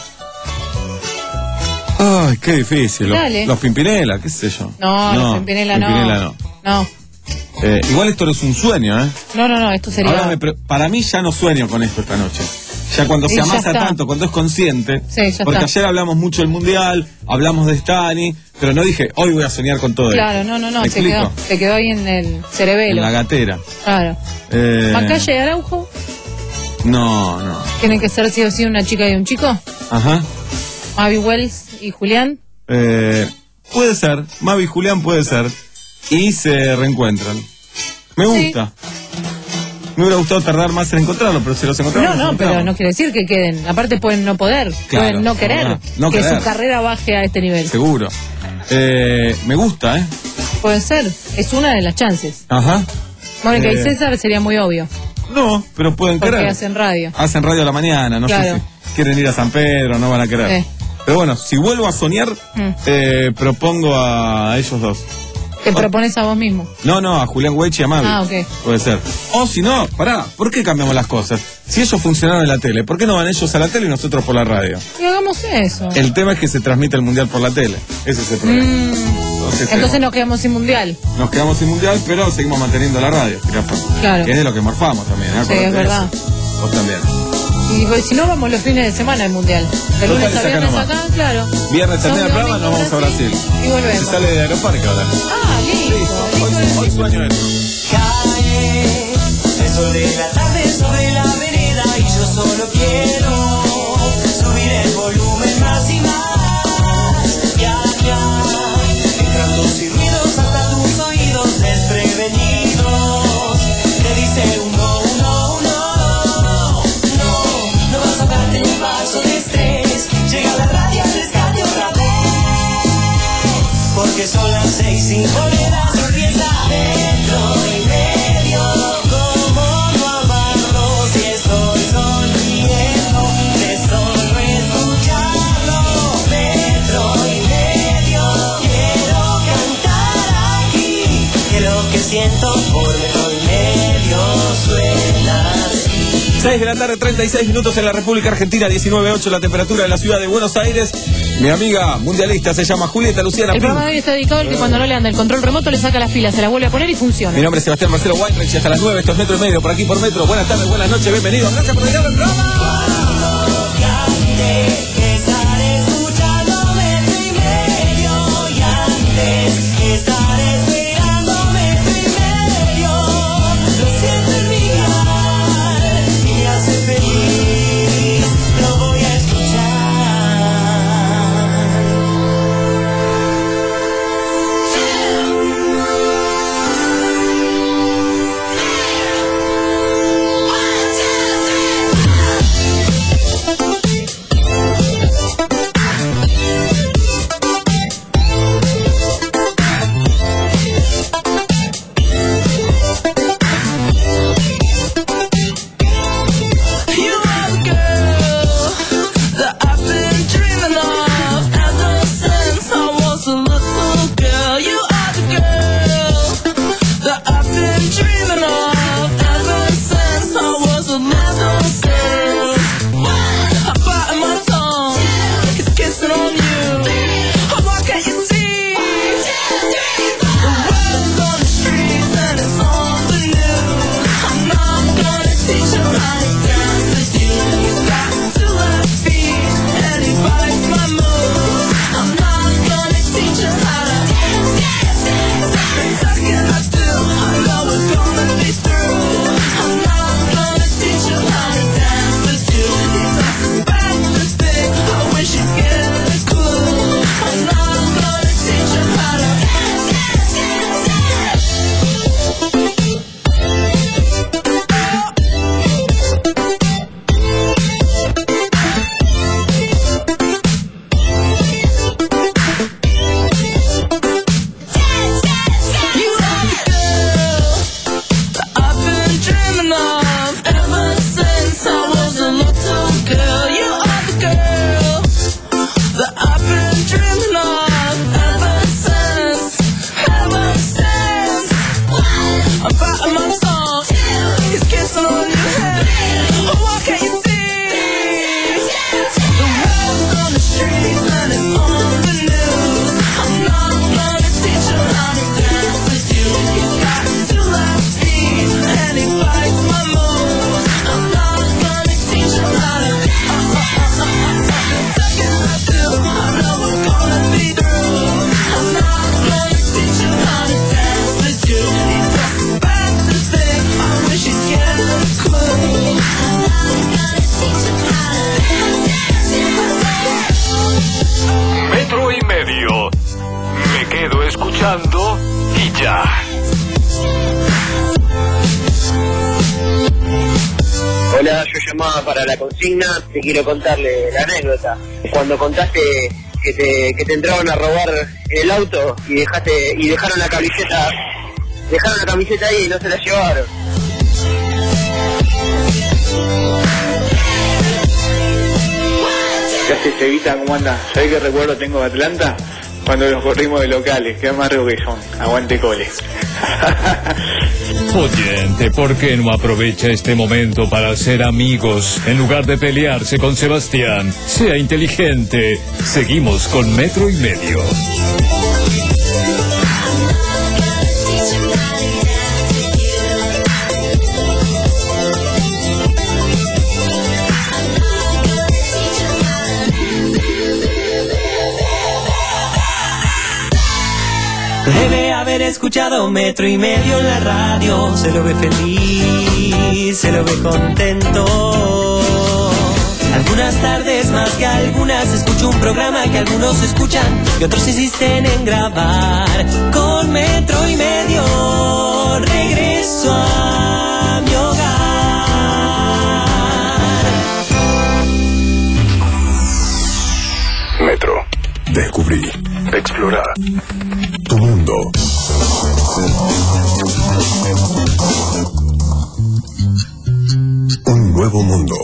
Ay, qué difícil. Los, Dale. los Pimpinela, qué sé yo. No, los Pimpinela no. Pimpinela no. No. Eh, igual esto no es un sueño, ¿eh? No, no, no, esto sería. Ahora me pre- para mí ya no sueño con esto esta noche. Ya cuando Y se ya amasa está. tanto, cuando es consciente. Sí, ya porque está. ayer hablamos mucho del mundial, hablamos de Stani, pero no dije, hoy voy a soñar con todo Claro, esto. no, no, no, ¿Me se quedó, explico? se quedó ahí en el cerebelo. En la gatera. Claro. Eh, Macalle y Araujo, No, no. tienen que ser sí o sí una chica y un chico. Ajá. Mavi Wells y Julián. Eh, puede ser, Mavi y Julián puede ser. Y se reencuentran. Me Sí. gusta. Me hubiera gustado tardar más en encontrarlo, pero si los encontramos. No, no, pero no quiere decir que queden. Aparte pueden no poder, Claro, pueden no querer no, no que querer. su carrera baje a este nivel. Seguro. Eh, me gusta, ¿eh? Puede ser, es una de las chances. Ajá. Mónica y Eh, César sería muy obvio, No, pero pueden porque querer. hacen radio. Hacen radio a la mañana, no Claro. sé si quieren ir a San Pedro, no van a querer. Eh. Pero bueno, si vuelvo a soñar, Mm. eh, propongo a ellos dos. Te propones a vos mismo. No, no, a Julián Weich y a Mavi. Ah, ok. Puede ser. O si no, pará, ¿por qué cambiamos las cosas? Si ellos funcionaron en la tele, ¿por qué no van ellos a la tele y nosotros por la radio? Y hagamos eso. El tema es que se transmite el mundial por la tele. Ese es el problema. Mm, Entonces, entonces nos quedamos sin mundial. nos quedamos sin mundial, pero seguimos manteniendo la radio. Claro. Que es de lo que morfamos también. ¿eh? Sí, Acordate es de verdad. eso. Vos también. Y pues, si no, vamos los fines de semana al mundial. De lunes Total, a acá viernes nomás. acá, claro. Viernes termina el Sábado, programa, nos vamos a domingo, Brasil. Y volvemos. Se sale de Aeroparque ahora. Ah, listo. Hoy, hoy sueño eso. Cae el sol de la tarde sobre la vereda y yo solo quiero subir el volumen más y más. Ya, ya, entran tus ruidos hasta tus oídos desprevenidos. Te dice un no, un no, un no, no, no vas a darte un paso de estrés. Llega la radio al rescate otra vez, porque son las seis, cinco de la sonrisa dentro y medio. Como no amarlo si estoy sonriendo, de solo escucharlo dentro y medio. Quiero cantar aquí, que lo que siento por dentro y medio suena así. seis de la tarde, treinta y seis minutos en la República Argentina, diecinueve ocho la temperatura de la ciudad de Buenos Aires. Mi amiga mundialista se llama Julieta Luciana El Pin. programa de hoy está dedicado al que cuando no le anda el control remoto le saca las pilas, se las vuelve a poner y funciona. Mi nombre es Sebastián Marcelo Weinreich y hasta las nueve, esto es Metro y Medio, por aquí por Metro. Buenas tardes, buenas noches, bienvenidos. Gracias por llegar al programa. Estaré escuchando metro y medio y antes estaré esperando metro y medio. Lo siento en mi alma y me hace feliz. Lo voy a escuchar. You are the girl that I've been dreaming of ever since I was a little girl. You are the girl that I've been dreaming of ever since I was a little girl. I'm biting my tongue, it's kissing on you. Why can't you see? The world's on the streets and it's on the news. I'm not gonna teach him how to dance with you. He's got two left feet and he bites my moves. I'm not gonna teach him how to dance, dance, dance. The second I do, I know we're gonna be through. I'm not gonna teach him how to dance with you. He does suspect the thing, I wish he'd get a clue. I'm not gonna teach him how to dance, dance, dance, dance. You are the girl that I've been dreaming of ever since I was a little girl. You are the girl that I've been dreaming of ever since, ever since. I'm biting my tongue, he's kissing on your head. Oh, why can't you see? The world's on the streets and it's on the news. I'm not gonna teach him how to dance with you. He's got two left feet and he bites my moves. I'm not gonna teach him how to dance. The second I do, I know we're gonna be through. I'm not gonna teach him how to dance with you. He does suspect the thing, I wish he'd get a clue. I'm not gonna teach him how to dance, dance, dance. Metro y Medio. Me quedo escuchando y ya. Hola, yo llamaba para la consigna, te quiero contarle la anécdota. Cuando contaste que te, que te entraron a robar el auto y dejaste y dejaron la camiseta, dejaron la camiseta ahí y no se la llevaron. ¿Qué haces, Evita? ¿Cómo andas? ¿Sabés qué recuerdo tengo de Atlanta? Cuando nos corrimos de locales, qué amargo que son. Aguante Cole. Oyente, ¿por qué no aprovecha este momento para ser amigos en lugar de pelearse con Sebastián? Sea inteligente. Seguimos con Metro y Medio. Debe haber escuchado Metro y Medio en la radio. Se lo ve feliz, se lo ve contento. Algunas tardes más que algunas escucho un programa que algunos escuchan y otros insisten en grabar. Con Metro y Medio regreso a mi hogar. Metro. Descubrí. Explora. Tu mundo. Un nuevo mundo.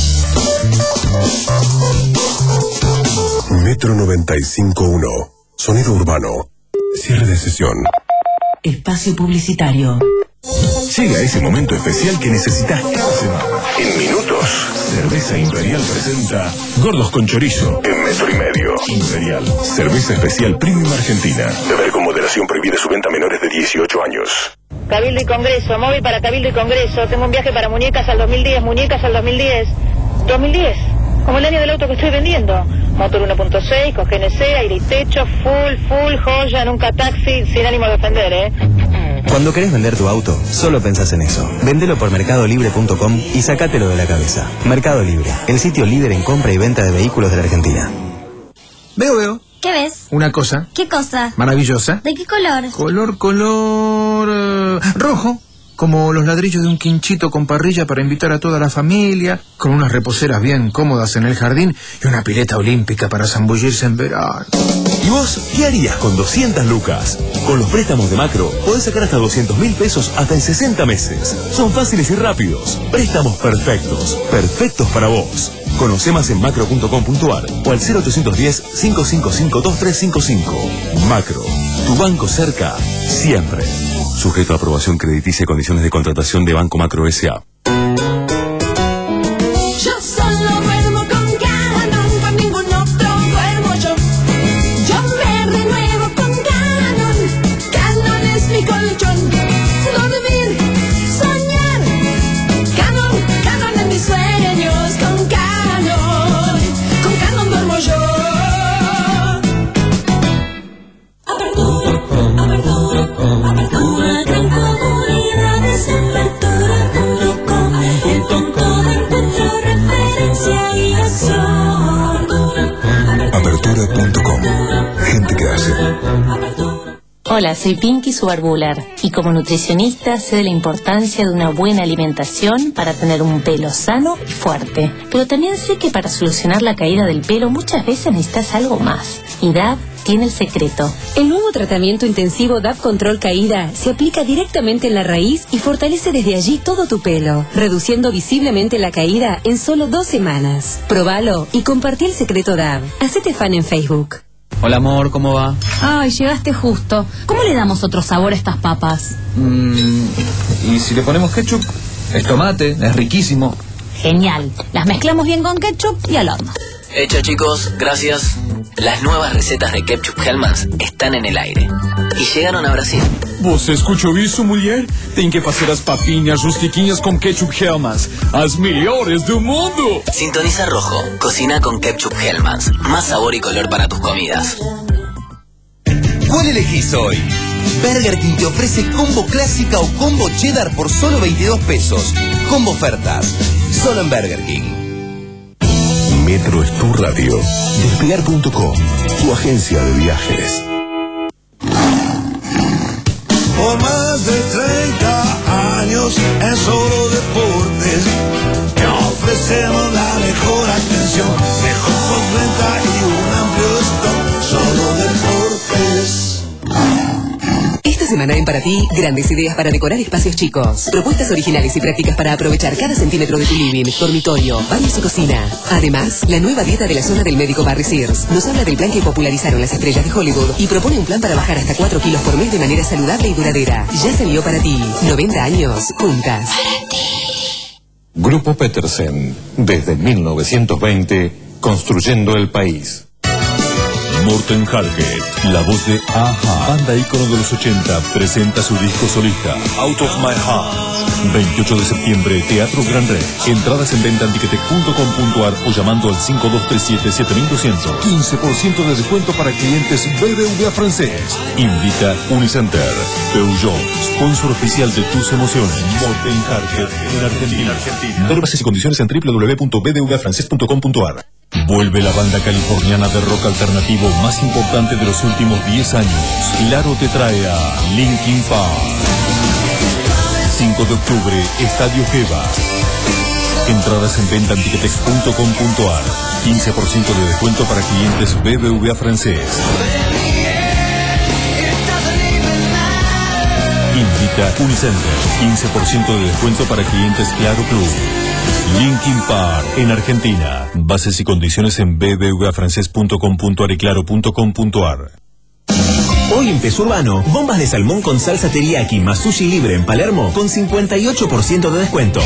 Metro noventa y cinco punto uno. Sonido urbano. Cierre de sesión. Espacio publicitario. Llega ese momento especial que necesitas cada semana. En minutos. Cerveza Imperial presenta Gordos con Chorizo. En Metro y Medio. Imperial. Cerveza especial premium argentina. Beber con moderación, prohibida su venta a menores de dieciocho años. Cabildo y Congreso, móvil para Cabildo y Congreso. Tengo un viaje para Muñecas al dos mil diez, Muñecas al dos mil diez. dos mil diez, como el año del auto que estoy vendiendo. Motor uno punto seis, con G N C, aire y techo, full, full, joya, nunca taxi, sin ánimo de ofender, ¿eh? Cuando querés vender tu auto, solo pensás en eso. Vendelo por mercado libre punto com y sacátelo de la cabeza. Mercado Libre, el sitio líder en compra y venta de vehículos de la Argentina. Veo, veo. ¿Qué ves? Una cosa. ¿Qué cosa? Maravillosa. ¿De qué color? Color, color... Uh, rojo. Como los ladrillos de un quinchito con parrilla para invitar a toda la familia, con unas reposeras bien cómodas en el jardín y una pileta olímpica para zambullirse en verano. ¿Y vos qué harías con doscientas lucas? Con los préstamos de Macro podés sacar hasta doscientos mil pesos hasta en sesenta meses. Son fáciles y rápidos. Préstamos perfectos. Perfectos para vos. Conoce más en macro punto com punto ar o al cero ochocientos diez, cinco cinco cinco, dos tres cinco cinco. Macro, tu banco cerca, siempre. Sujeto a aprobación crediticia y condiciones de contratación de Banco Macro S A Yo solo duermo con Canon, con ningún otro duermo yo. Yo me renuevo con Canon, Canon es mi colchón. Dormir, soñar, Canon, Canon en mis sueños. Con Canon, con Canon duermo yo. Apertura, apertura, apertura, gran comunidad es apertura punto com. El punto de encuentro, referencia y acción. Apertura punto com. Gente que hace. Hola, soy Pinky Subarbular y como nutricionista sé de la importancia de una buena alimentación para tener un pelo sano y fuerte. Pero también sé que para solucionar la caída del pelo muchas veces necesitas algo más. Y D A V tiene el secreto. El nuevo tratamiento intensivo D A V Control Caída se aplica directamente en la raíz y fortalece desde allí todo tu pelo, reduciendo visiblemente la caída en solo dos semanas. Probalo y compartí el secreto D A V. Hacete fan en Facebook. Hola amor, ¿cómo va? Ay, llegaste justo. ¿Cómo le damos otro sabor a estas papas? Mm, ¿y si le ponemos ketchup? Es tomate, es riquísimo. Genial. Las mezclamos bien con ketchup y al horno. Hecho chicos, gracias. Las nuevas recetas de Ketchup Hellmann's están en el aire. Y llegaron a Brasil. Você escuchou isso, mulher? Tem que fazer as papinhas rustiquinhas com Ketchup Hellmann's. As melhores do mundo. Sintoniza Rojo. Cocina con Ketchup Hellmann's. Más sabor y color para tus comidas. ¿Cuál elegís hoy? Burger King te ofrece combo clásica o combo cheddar por solo veintidós pesos. Combo ofertas. Solo en Burger King. Metro es tu radio. Despegar punto com, tu agencia de viajes. Por más de treinta años en Solo Deportes, ofrecemos la mejor atención, mejor postventa y un amplio stock, solo deportes. Esta semana en Para Ti, grandes ideas para decorar espacios chicos. Propuestas originales y prácticas para aprovechar cada centímetro de tu living, dormitorio, baños y cocina. Además, la nueva dieta de la zona del médico Barry Sears nos habla del plan que popularizaron las estrellas de Hollywood y propone un plan para bajar hasta cuatro kilos por mes de manera saludable y duradera. Ya salió Para Ti. noventa años juntas. Grupo Petersen, desde mil novecientos veinte, construyendo el país. Morten Harket, la voz de Aja, banda ícono de los ochenta, presenta su disco solista, Out of My Heart. veintiocho de septiembre, Teatro Gran Rex. Entradas en venta en ticketek punto com punto ar o llamando al cinco dos tres siete siete dos cero cero. quince por ciento de descuento para clientes B B V A francés. Invita Unicenter. Peugeot, sponsor oficial de tus emociones. Morten Harket, en Argentina. Ver bases y condiciones en doble u doble u doble u punto b d v a francés punto com punto ar. Vuelve la banda californiana de rock alternativo más importante de los últimos diez años. Claro te trae a Linkin Park. cinco de octubre, Estadio Geva. Entradas en venta en ticketek punto com punto ar. quince por ciento de descuento para clientes B B V A francés. Invita Unicenter. quince por ciento de descuento para clientes Claro Club. Linkin Park en Argentina. Bases y condiciones en b b v a francés punto com punto ar y claro punto com punto ar. Hoy en Peso Urbano, bombas de salmón con salsa teriyaki más sushi libre en Palermo con cincuenta y ocho por ciento de descuento.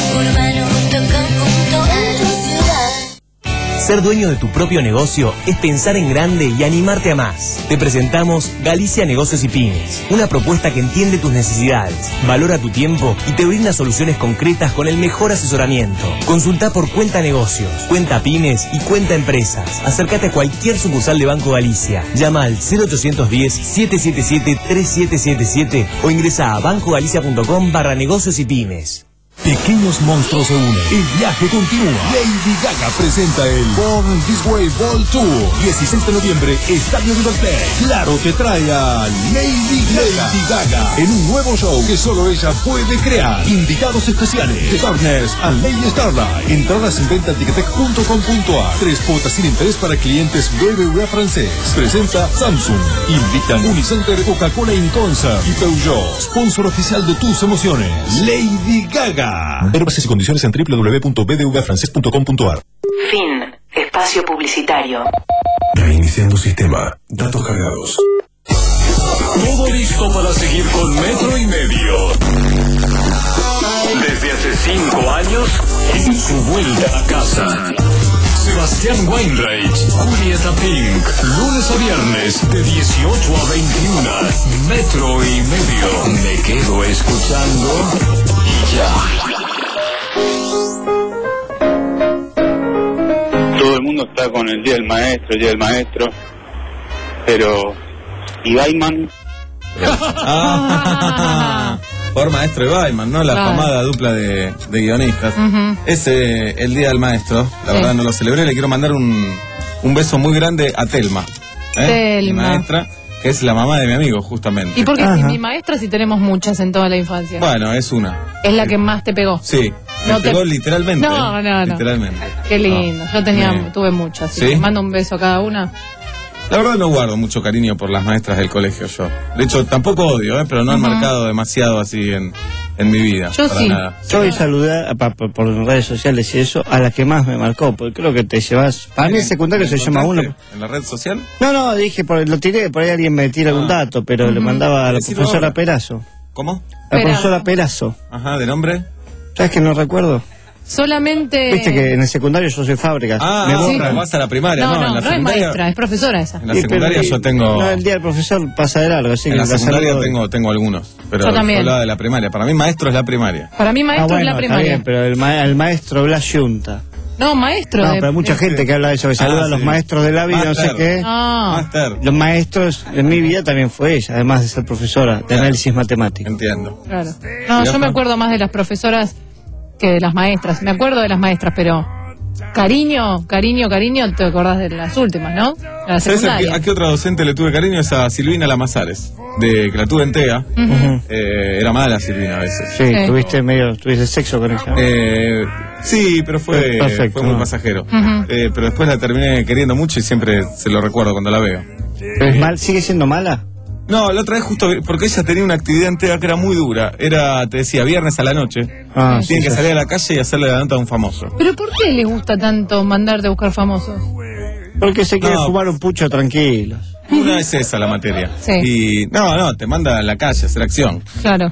Ser dueño de tu propio negocio es pensar en grande y animarte a más. Te presentamos Galicia Negocios y Pymes, una propuesta que entiende tus necesidades, valora tu tiempo y te brinda soluciones concretas con el mejor asesoramiento. Consulta por Cuenta Negocios, Cuenta Pymes y Cuenta Empresas. Acércate a cualquier sucursal de Banco Galicia. Llama al cero ochocientos diez, siete siete siete, tres siete siete siete o ingresa a bancogalicia punto com barra negocios y pymes. Pequeños monstruos se unen. El viaje continúa. Lady Gaga presenta el Born This Way Ball Tour. dieciséis de noviembre, Estadio Liberté. Claro te trae a Lady Gaga. Lady Gaga en un nuevo show que solo ella puede crear. Invitados especiales: The Darkness and Lady Starlight. Entradas en venta en ticketek punto com punto ar. Tres cuotas sin interés para clientes B B V A francés. Presenta Samsung. Invitan Unicenter, Coca-Cola in Concert y Peugeot, sponsor oficial de tus emociones. Lady Gaga. Ver bases y condiciones en doble u doble u doble u punto b d v a francés punto com punto ar. Fin. Espacio publicitario. Reiniciando sistema. Datos cargados. Todo listo para seguir con Metro y Medio. Desde hace cinco años, en su vuelta a casa. Sebastián Weinreich, Julieta Pink, lunes a viernes de dieciocho a veintiuno. Metro y Medio. Me quedo escuchando y ya. Todo el mundo está con el Día del Maestro, el Día del Maestro, pero ¿y Gaiman? Ah, por Maestro y Gaiman, ¿no? La Claro. famada dupla de, de guionistas. Ujú. Es eh, el Día del Maestro, la Sí. verdad no lo celebré, le quiero mandar un, un beso muy grande a Telma, ¿eh? Mi Telma. maestra, que es la mamá de mi amigo, justamente. ¿Y por qué mi maestra si tenemos muchas en toda la infancia? Bueno, es una. Es la que más te pegó. Sí, me No te- pegó literalmente. No, ¿eh? no, no. Literalmente. Qué lindo. Yo tenía, Me- tuve muchas. Así ¿Sí? que mando un beso a cada una. La verdad no guardo mucho cariño por las maestras del colegio yo. De hecho, tampoco odio, ¿eh? Pero no han Ujú. marcado demasiado así en, en mi vida. Yo para sí. nada. Yo hoy saludé a- pa- por, por redes sociales y eso a la que más me marcó, porque creo que te llevas. Para mí el secundario se llama uno. ¿En la red social? No, no, dije, por, lo tiré, por ahí alguien me tira algún dato, pero le Ujú. mandaba a la Decilo profesora ahora. Perazo. ¿Cómo? La Perazo. profesora Perazo. Ajá, ¿de nombre? ¿Sabes que no recuerdo? Solamente. Viste que en el secundario yo soy fábrica. Ah, me ah, borran. sí, vas a la primaria, No, no, no, en la no es secundaria. maestra, es profesora esa. En la Sí, secundaria pero- yo tengo. No, el día del profesor pasa de largo, así En que la la secundaria saludo. tengo, tengo algunos. Pero Yo también. hablaba de la primaria. Para mí, maestro es la primaria. Para mí, maestro Ah, bueno, es la está primaria. bien, pero el, ma- el maestro Blas Yunta. No, maestro. No, de- pero hay mucha de- gente que habla de eso, que saluda Ah, a los sí. maestros de la vida, no sé Máster. qué. Ah, Máster. Los maestros, en mi vida también fue ella, además de ser profesora de análisis matemático. Entiendo. claro. No, yo me acuerdo más de las profesoras que de las maestras. Me acuerdo de las maestras, pero cariño, cariño, cariño, te acordás de las últimas, ¿no? De la ¿Sabes a qué, secundaria. a qué otra docente le tuve cariño? Es a Silvina Lamazares, de que la tuve en TEA. Ujú. Eh, era mala Silvina a veces. Sí, Sí. tuviste medio, tuviste sexo con ella. Eh, Sí, pero fue, Perfecto, fue muy ¿no? pasajero. Ujú. Eh, pero después la terminé queriendo mucho y siempre se lo recuerdo cuando la veo. ¿Pero es mal? ¿Sigue siendo mala? No, la otra vez justo porque ella tenía una actividad entera que era muy dura. Era, te decía, viernes a la noche. Ah, Tienen sí, que sí. salir a la calle y hacerle la nota a un famoso. ¿Pero por qué les gusta tanto mandarte a buscar famosos? Porque se quiere No. fumar un pucho tranquilos. Una es esa la materia. Sí. Y no, no, te manda a la calle a hacer acción. Claro.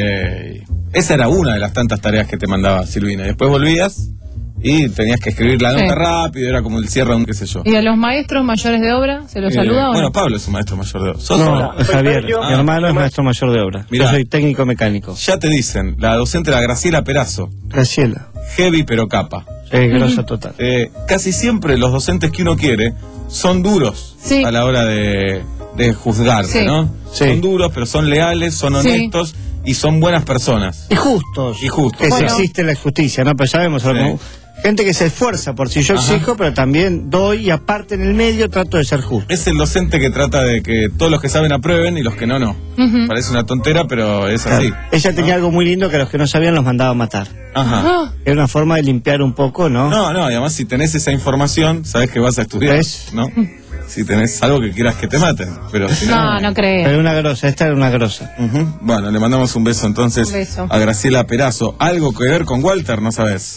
Eh, esa era una de las tantas tareas que te mandaba Silvina. Y después volvías y tenías que escribir la nota Sí. rápido, era como el cierre de un qué sé yo. ¿Y a los maestros mayores de obra se los Eh, saluda o bueno, no? Pablo es un maestro mayor de obra. ¿Sos No, Hola. es Javier. Ah. Mi hermano es maestro mayor de obra. Mirá. Yo soy técnico mecánico. Ya te dicen, la docente era Graciela Perazo. Graciela. Heavy pero capa. Es grosa total. Eh, casi siempre los docentes que uno quiere son duros Sí. a la hora de, de juzgarse, Sí. ¿no? Sí. Son duros, pero son leales, son Sí. honestos y son buenas personas. Y justos. Y justos. Que Bueno. existe la justicia, ¿no? Pero sabemos, Sí. como gente que se esfuerza por si yo Ajá. exijo, pero también doy y aparte en el medio trato de ser justo. Es el docente que trata de que todos los que saben aprueben y los que no, no. Ujú. Parece una tontera, pero es así. Claro. Ella tenía algo muy lindo que a los que no sabían los mandaba a matar. Ajá. Ah, Era una forma de limpiar un poco, ¿no? No, no, y además si tenés esa información, sabes que vas a estudiar, ¿Ves? ¿no? Si tenés algo que quieras que te maten, pero si no... no, no creo. Pero una grosa, esta era una grosa. Ujú. Bueno, le mandamos un beso entonces Un beso. a Graciela Perazo. ¿Algo que ver con Walter? No sabes.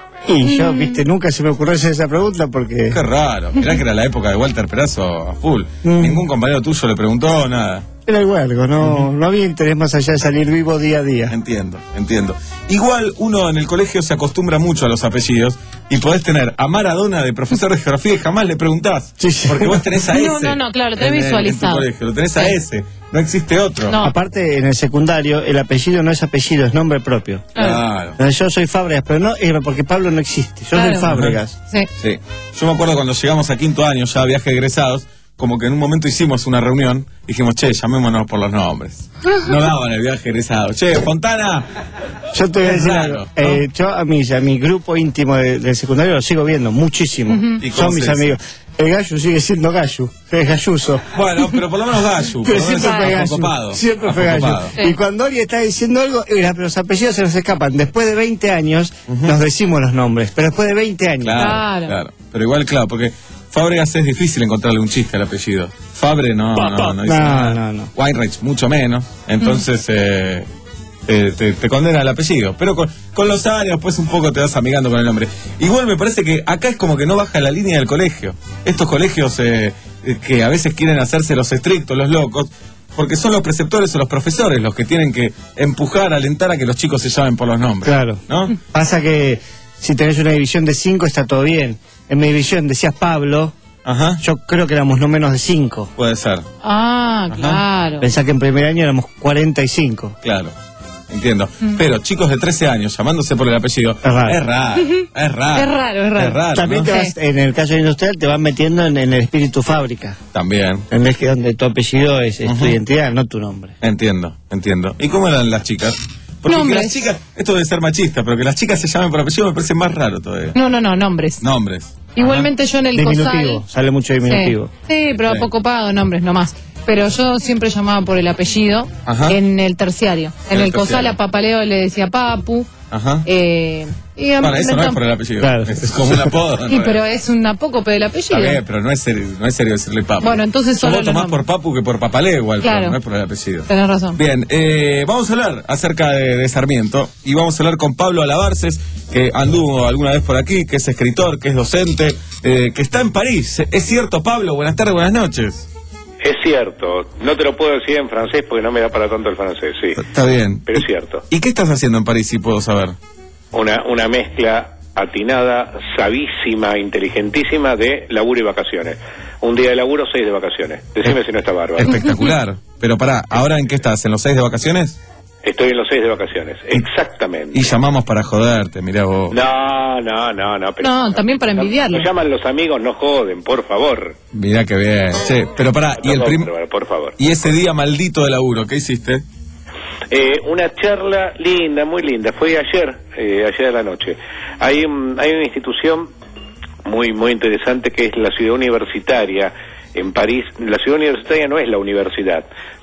Y yo, viste, nunca se me ocurrió hacer esa pregunta porque... Qué raro. Mirá que era la época de Walter Perazo a full. Mm. Ningún compañero tuyo le preguntó nada. Era algo, algo, no, no había interés más allá de salir vivo día a día. Entiendo, entiendo. Igual uno en el colegio se acostumbra mucho a los apellidos y podés tener a Maradona de profesor de geografía y jamás le preguntás. Sí, sí. Porque vos tenés a ese. No, no, no, claro, lo tenés en el- visualizado. En tu colegio, lo tenés a Sí. ese. No existe otro. No. Aparte, en el secundario, el apellido no es apellido, es nombre propio. Claro. Eh, Yo soy Fábregas, pero no eh, porque Pablo no existe. Yo Claro. soy Fábregas. Sí. Sí. Yo me acuerdo cuando llegamos a quinto año, ya viaje de egresados, como que en un momento hicimos una reunión, dijimos, che, llamémonos por los nombres. No daban el viaje de egresados. Che, Fontana. Yo te voy a Es decir raro, algo. ¿no? Eh, yo a mi, a mi grupo íntimo de- del secundario lo sigo viendo muchísimo. Ujú. ¿Y cómo Son mis se dice? amigos. El gallo sigue siendo gallo, es galluso. Bueno, pero por lo menos Gallu. por Pero lo menos siempre fue gallo. Acocopado. Siempre fue gallo. Acocopado. Sí. Y cuando alguien está diciendo algo, eh, pero los apellidos se nos escapan. Después de veinte años, nos decimos los nombres. Pero después de veinte años. Claro, Claro. claro. Pero igual, claro, porque Fábregas es difícil encontrarle un chiste al apellido. Fabre no, no, no dice No, nada. no, no. Weinreich mucho menos. Entonces, eh, te, te- te condena el apellido. Pero con, con los años, pues un poco te vas amigando con el nombre. Igual me parece que acá es como que no baja la línea del colegio. Estos colegios eh, eh, que a veces quieren hacerse los estrictos, los locos, porque son los preceptores o los profesores los que tienen que empujar, alentar a que los chicos se llamen por los nombres. Claro. ¿No? Pasa que si tenés una división de cinco está todo bien. En mi división decías Pablo, Ajá. yo creo que éramos no menos de cinco. Puede ser. Ah, claro. Pensá que en primer año éramos cuarenta y cinco. Claro, entiendo. Pero chicos de trece años llamándose por el apellido, Es raro. es raro, es raro. Es raro, es raro. También ¿no? te vas, en el caso industrial te van metiendo en, en el espíritu fábrica. También, En vez que donde tu apellido es, es tu Ujú. identidad, no tu nombre. entiendo, entiendo. ¿Y cómo eran las chicas? Porque que Nombres. las chicas, esto debe ser machista, pero que las chicas se llamen por apellido me parece más raro todavía. No, no, no, nombres. Nombres. Igualmente yo en el Diminutivo, COSAL... sale mucho diminutivo. Sí, sí, pero Sí. a poco pago nombres nomás. Pero yo siempre llamaba por el apellido Ajá. en el terciario. En, En el el COSAL terciario. a Papaleo le decía Papu. Ajá. Eh, y a Bueno, mí eso me no es tam- por el apellido. Claro. Es como un apodo. en Sí, realidad. pero es un apócope del apellido. Está bien, pero no es serio, no es serio decirle papu. Bueno, entonces Yo solo voto los más por nombres. papu que por papaleo igual, Claro. pero no es por el apellido. Tenés razón. Bien, eh, vamos a hablar acerca de, de Sarmiento y vamos a hablar con Pablo Alabarces, que anduvo alguna vez por aquí, que es escritor, que es docente, eh, que está en París. ¿Es cierto, Pablo? Buenas tardes, buenas noches. Es cierto, no te lo puedo decir en francés porque no me da para tanto el francés, sí, Está bien. pero es cierto. ¿Y qué estás haciendo en París, si puedo saber? Una, una mezcla atinada, sabísima, inteligentísima de laburo y vacaciones. Un día de laburo, seis de vacaciones. Decime si no está bárbaro. Espectacular. Pero pará, ¿ahora en qué estás? ¿En los seis de vacaciones? Estoy en los seis de vacaciones, exactamente. Y llamamos para joderte, mirá vos. No, no, no, no. Pero No, también para envidiarlo. Nos llaman los amigos, no joden, por favor. Mirá qué bien. Che, pero pará, y el No, prim... por- por favor. y ese día maldito de laburo, ¿qué hiciste? Eh, una charla linda, muy linda. Fue ayer, eh, ayer a la noche. Hay, un- hay una institución muy, muy interesante que es la Ciudad Universitaria en París. La Ciudad Universitaria no es la universidad,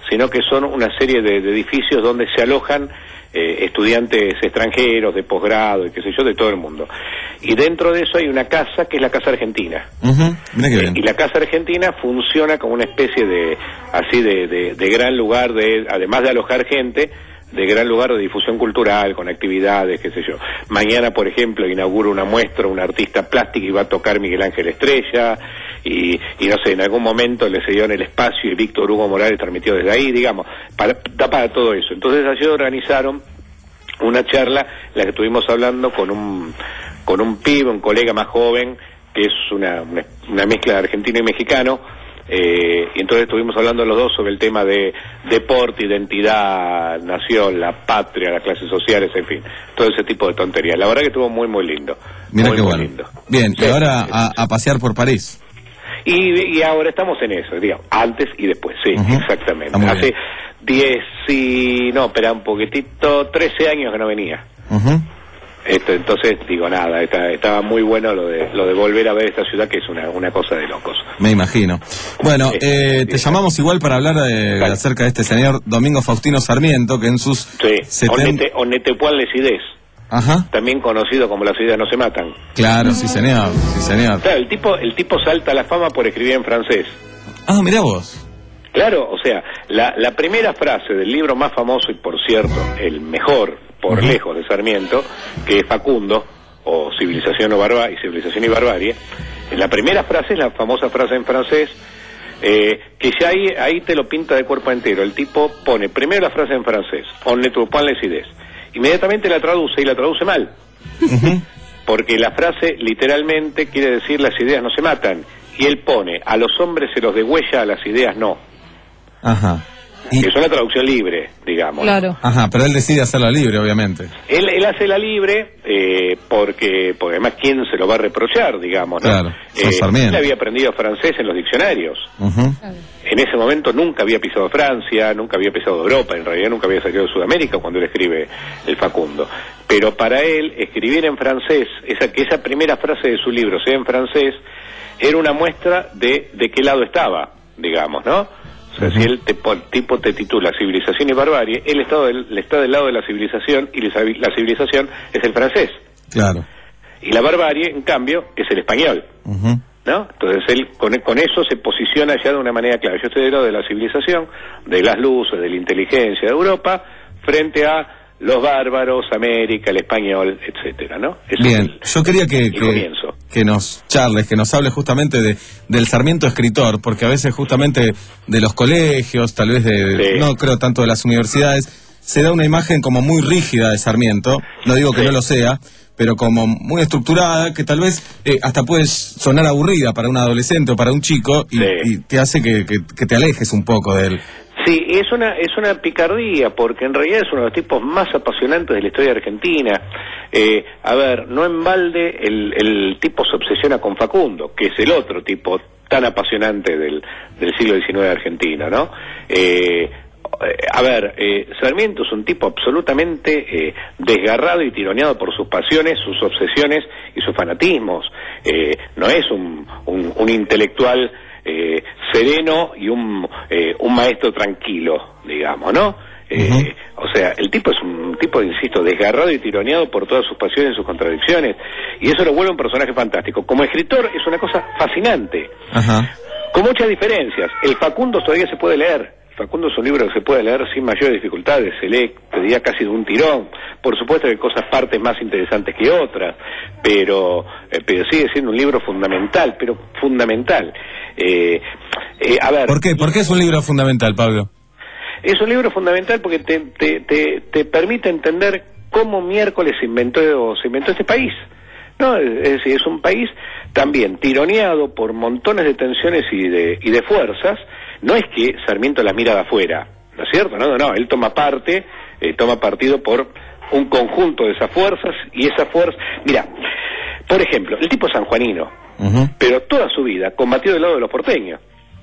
sino que son una serie de, de edificios donde se alojan eh, estudiantes extranjeros, de posgrado, y qué sé yo, de todo el mundo. Y dentro de eso hay una casa que es la Casa Argentina. Uh-huh. Mira qué bien. Y la Casa Argentina funciona como una especie de, así, de, de, de gran lugar, de además de alojar gente, de gran lugar de difusión cultural, con actividades, qué sé yo. Mañana, por ejemplo, inaugura una muestra, un artista plástico y va a tocar Miguel Ángel Estrella, y, y no sé, en algún momento le cedió en el espacio y Víctor Hugo Morales transmitió desde ahí, digamos, para, da para todo eso. Entonces ayer organizaron una charla, la que estuvimos hablando con un, con un pibe, un colega más joven, que es una, una, una mezcla de argentino y mexicano. Eh, y entonces estuvimos hablando los dos sobre el tema de deporte, identidad, nación, la patria, las clases sociales, en fin, todo ese tipo de tonterías. La verdad que estuvo muy, muy lindo. Mira muy, qué muy bueno. lindo. Bien, Sí, y ahora sí, a, a pasear por París. Y, y ahora estamos en eso, digamos, antes y después, sí, Ujú. exactamente. Está muy Hace diez y... no, espera un poquitito, trece años que no venía. Ujú. Esto, entonces, digo, nada, está, estaba muy bueno lo de lo de volver a ver esta ciudad, que es una, una cosa de locos. Me imagino. Bueno, eh, te llamamos igual para hablar de, acerca de este señor Domingo Faustino Sarmiento, que en sus... Sí, setenta Onete, Onetepuan-Lecidés, Ajá, también conocido como Las ideas no se matan. claro, sí señor, sí señor. Claro, el tipo, el tipo salta a la fama por escribir en francés. Ah, mirá vos. Claro, o sea, la, la primera frase del libro más famoso y, por cierto, el mejor, por Ujú. lejos, de Sarmiento, que es Facundo, o Civilización o Barba y Civilización y Barbarie, la primera frase es la famosa frase en francés, eh, que ya ahí, ahí te lo pinta de cuerpo entero. El tipo pone primero la frase en francés, on ne trouve point les idées, inmediatamente la traduce, y la traduce mal, porque la frase literalmente quiere decir las ideas no se matan, y él pone a los hombres se los degüella, a las ideas no. Ajá. Que es una traducción libre, digamos. Claro. Ajá, pero él decide hacerlo libre, obviamente. Él, él hace la libre eh, porque, porque además, ¿quién se lo va a reprochar, digamos, no? Claro, sos Sarmiento. Él había aprendido francés en los diccionarios. Ujú. En ese momento nunca había pisado Francia, nunca había pisado Europa, en realidad nunca había salido de Sudamérica cuando él escribe el Facundo. Pero para él, escribir en francés, esa, que esa primera frase de su libro sea en francés, era una muestra de, de qué lado estaba, digamos, ¿no? O sea, uh-huh. si el tipo te titula Civilización y Barbarie, él está del, está del lado de la civilización, y la civilización es el francés. Claro. Y la barbarie, en cambio, es el español. Uh-huh. ¿No? Entonces él con, con eso se posiciona ya de una manera clara. Yo estoy del lado de la civilización, de las luces, de la inteligencia de Europa, frente a los bárbaros, América, el español, etcétera, ¿no? Eso Bien, es el, yo quería que, el que, comienzo. que nos charles, que nos hables justamente de del Sarmiento escritor, porque a veces justamente de los colegios, tal vez de, Sí. no creo tanto de las universidades, se da una imagen como muy rígida de Sarmiento, no digo que Sí. no lo sea, pero como muy estructurada, que tal vez eh, hasta puede sonar aburrida para un adolescente o para un chico, y, Sí. y te hace que, que, que te alejes un poco de él. Sí, es una es una picardía, porque en realidad es uno de los tipos más apasionantes de la historia argentina. Eh, a ver, no en balde el, el tipo se obsesiona con Facundo, que es el otro tipo tan apasionante del, del siglo diecinueve argentino, ¿no? Eh, a ver, eh, Sarmiento es un tipo absolutamente eh, desgarrado y tironeado por sus pasiones, sus obsesiones y sus fanatismos. Eh, no es un, un, un intelectual eh, sereno y un, eh, un maestro tranquilo, digamos, ¿no? Eh, uh-huh. O sea, el tipo es un tipo, insisto, desgarrado y tironeado por todas sus pasiones y sus contradicciones, y eso lo vuelve un personaje fantástico. Como escritor es una cosa fascinante, Ajá. con muchas diferencias. El Facundo todavía se puede leer. Facundo es un libro que se puede leer sin mayores dificultades, se lee, te diría, casi de un tirón. Por supuesto que hay cosas, partes más interesantes que otras, pero, eh, pero sigue siendo un libro fundamental, pero fundamental. Eh, eh, a ver, ¿Por qué? ¿Por qué es un libro fundamental, Pablo? Es un libro fundamental porque te, te, te, te permite entender cómo miércoles se inventó, se inventó este país. No, es decir, es un país también tironeado por montones de tensiones y de, y de fuerzas. No es que Sarmiento la mira de afuera, ¿no es cierto? No, no, no, él toma parte, eh, toma partido por un conjunto de esas fuerzas, y esas fuerzas... Mira, por ejemplo, el tipo sanjuanino, uh-huh. pero toda su vida combatió del lado de los porteños,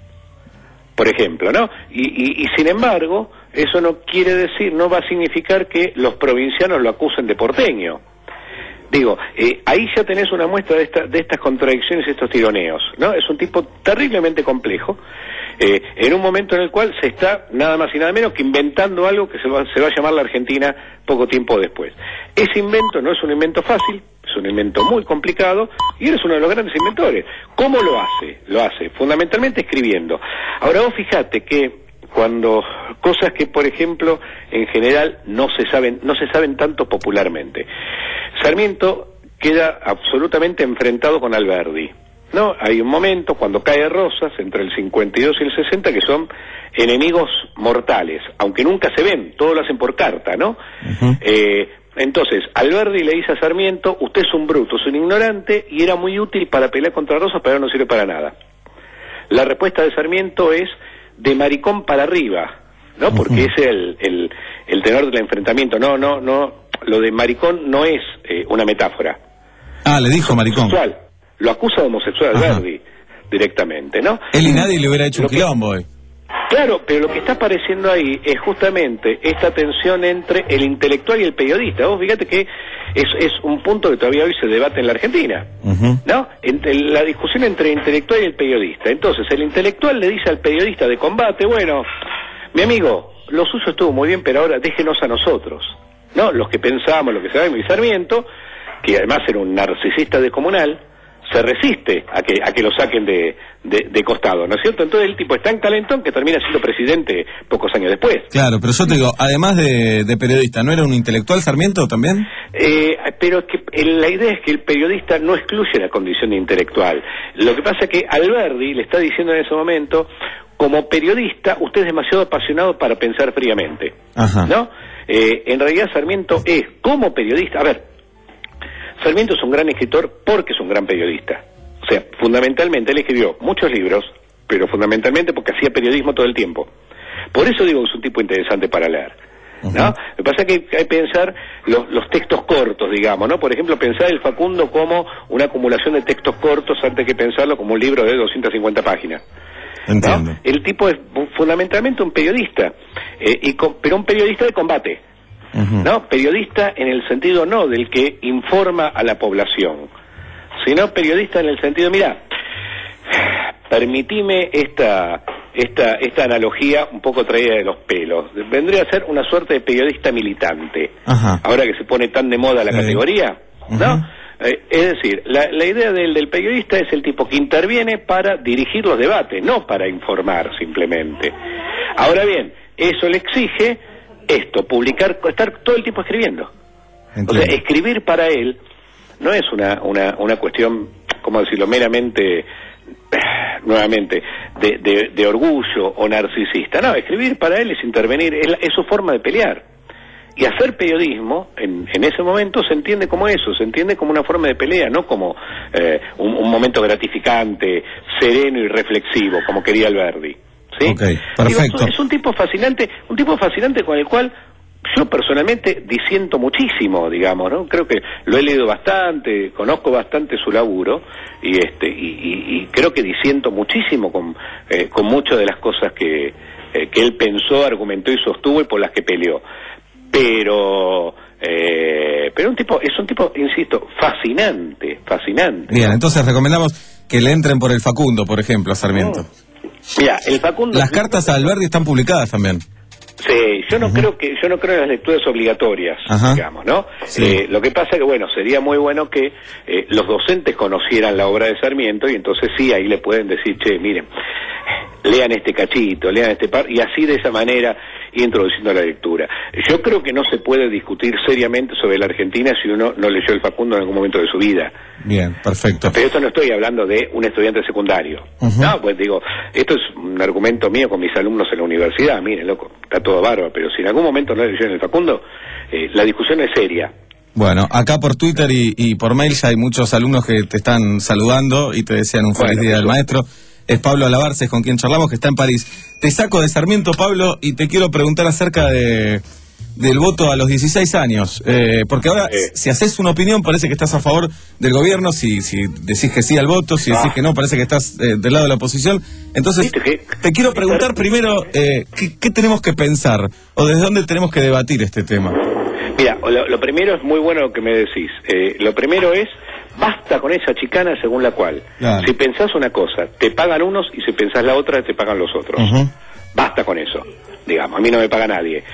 por ejemplo, ¿no? Y, y, y sin embargo, eso no quiere decir, no va a significar que los provincianos lo acusen de porteño. Digo, eh, ahí ya tenés una muestra de, esta, de estas contradicciones y estos tironeos, ¿no? Es un tipo terriblemente complejo, eh, en un momento en el cual se está nada más y nada menos que inventando algo que se va, se va a llamar la Argentina poco tiempo después. Ese invento no es un invento fácil, es un invento muy complicado, y él es uno de los grandes inventores. ¿Cómo lo hace? Lo hace fundamentalmente escribiendo. Ahora vos fijate que cuando cosas que, por ejemplo, en general no se saben, no se saben tanto popularmente. Sarmiento queda absolutamente enfrentado con Alberdi, ¿no? Hay un momento cuando cae Rosas entre el cincuenta y dos y el sesenta que son enemigos mortales, aunque nunca se ven, todo lo hacen por carta, ¿no? Uh-huh. Eh, entonces, Alberdi le dice a Sarmiento: usted es un bruto, es un ignorante, y era muy útil para pelear contra Rosas, pero no sirve para nada. La respuesta de Sarmiento es: de maricón para arriba, ¿no? Porque uh-huh. ese es el, el, el tenor del enfrentamiento. No, no, no, lo de maricón no es eh, una metáfora. Ah, le dijo maricón. Homosexual. Lo acusa de homosexual a Alberdi directamente, ¿no? Él y nadie le hubiera hecho lo un quilombo hoy. Claro, pero lo que está apareciendo ahí es justamente esta tensión entre el intelectual y el periodista. Vos fíjate que es, es un punto que todavía hoy se debate en la Argentina, uh-huh. ¿no? Entre la discusión entre el intelectual y el periodista. Entonces, el intelectual le dice al periodista de combate: bueno, mi amigo, lo suyo estuvo muy bien, pero ahora déjenos a nosotros, ¿no? Los que pensamos, lo que sabemos. Y Sarmiento, que además era un narcisista descomunal, se resiste a que a que lo saquen de, de, de costado, ¿no es cierto? Entonces el tipo es tan calentón que termina siendo presidente pocos años después. Claro, pero yo te digo, además de, de periodista, ¿no era un intelectual Sarmiento también? Eh, pero es que el, la idea es que el periodista no excluye la condición de intelectual. Lo que pasa es que Alberdi le está diciendo en ese momento: como periodista, usted es demasiado apasionado para pensar fríamente, Ajá. ¿no? Eh, en realidad Sarmiento es, como periodista, a ver, Sarmiento es un gran escritor porque es un gran periodista. O sea, fundamentalmente él escribió muchos libros, pero fundamentalmente porque hacía periodismo todo el tiempo. Por eso digo que es un tipo interesante para leer, ¿no? Uh-huh. Lo que pasa es que hay que pensar los, los textos cortos, digamos, ¿no? Por ejemplo, pensar el Facundo como una acumulación de textos cortos antes que pensarlo como un libro de doscientas cincuenta páginas. Entiendo. ¿No? El tipo es fundamentalmente un periodista, eh, y con, pero un periodista de combate. Uh-huh. No, periodista en el sentido no del que informa a la población, sino periodista en el sentido, mira, permitime esta esta esta analogía un poco traída de los pelos. Vendría a ser una suerte de periodista militante. Uh-huh. Ahora que se pone tan de moda la sí. categoría, uh-huh. ¿no? Eh, es decir, la, la idea del, del periodista es el tipo que interviene para dirigir los debates, no para informar simplemente. Ahora bien, eso le exige esto, publicar, estar todo el tiempo escribiendo. Entiendo. O sea, escribir para él no es una, una, una cuestión, ¿cómo decirlo?, meramente, nuevamente, de, de, de orgullo o narcisista. No, escribir para él es intervenir, es, es su forma de pelear. Y hacer periodismo, en, en ese momento, se entiende como eso, se entiende como una forma de pelea, no como eh, un, un momento gratificante, sereno y reflexivo, como quería Alberdi. ¿Sí? Okay, perfecto. Digo, es un tipo fascinante, un tipo fascinante con el cual yo personalmente disiento muchísimo, digamos, ¿no? Creo que lo he leído bastante, conozco bastante su laburo y este y, y, y creo que disiento muchísimo con eh, con muchas de las cosas que eh, que él pensó, argumentó y sostuvo y por las que peleó. Pero eh, pero un tipo es un tipo, insisto, fascinante, fascinante. Bien, entonces recomendamos que le entren por el Facundo, por ejemplo, a Sarmiento. Oh. Mira, el Facundo... Las cartas a Alberdi están publicadas también. Sí, yo no uh-huh. creo que yo no creo en las lecturas obligatorias, uh-huh. digamos, ¿no? Sí. Eh, lo que pasa es que, bueno, sería muy bueno que eh, los docentes conocieran la obra de Sarmiento y entonces sí, ahí le pueden decir, che, miren, lean este cachito, lean este par, y así de esa manera ir introduciendo la lectura. Yo creo que no se puede discutir seriamente sobre la Argentina si uno no leyó el Facundo en algún momento de su vida. Bien, perfecto. Pero esto no estoy hablando de un estudiante secundario. Uh-huh. No, pues digo, esto es un argumento mío con mis alumnos en la universidad. Miren, loco, está todo bárbaro, pero si en algún momento no leyeron el Facundo, eh, la discusión es seria. Bueno, acá por Twitter y, y por mail ya hay muchos alumnos que te están saludando y te desean un feliz bueno, día del maestro. Es Pablo Alabarces, con quien charlamos, que está en París. Te saco de Sarmiento, Pablo, y te quiero preguntar acerca de del voto a los dieciséis años. Eh, porque ahora, eh. si haces una opinión, parece que estás a favor del gobierno. Si, si decís que sí al voto, si decís ah. que no, parece que estás eh, del lado de la oposición. Entonces, te quiero preguntar primero, eh, ¿qué, ¿qué tenemos que pensar? ¿O desde dónde tenemos que debatir este tema? Mira, lo, lo primero es muy bueno lo que me decís. Eh, lo primero es, basta con esa chicana según la cual, Claro. si pensás una cosa, te pagan unos, y si pensás la otra, te pagan los otros. Ujú. Basta con eso, digamos, a mí no me paga nadie.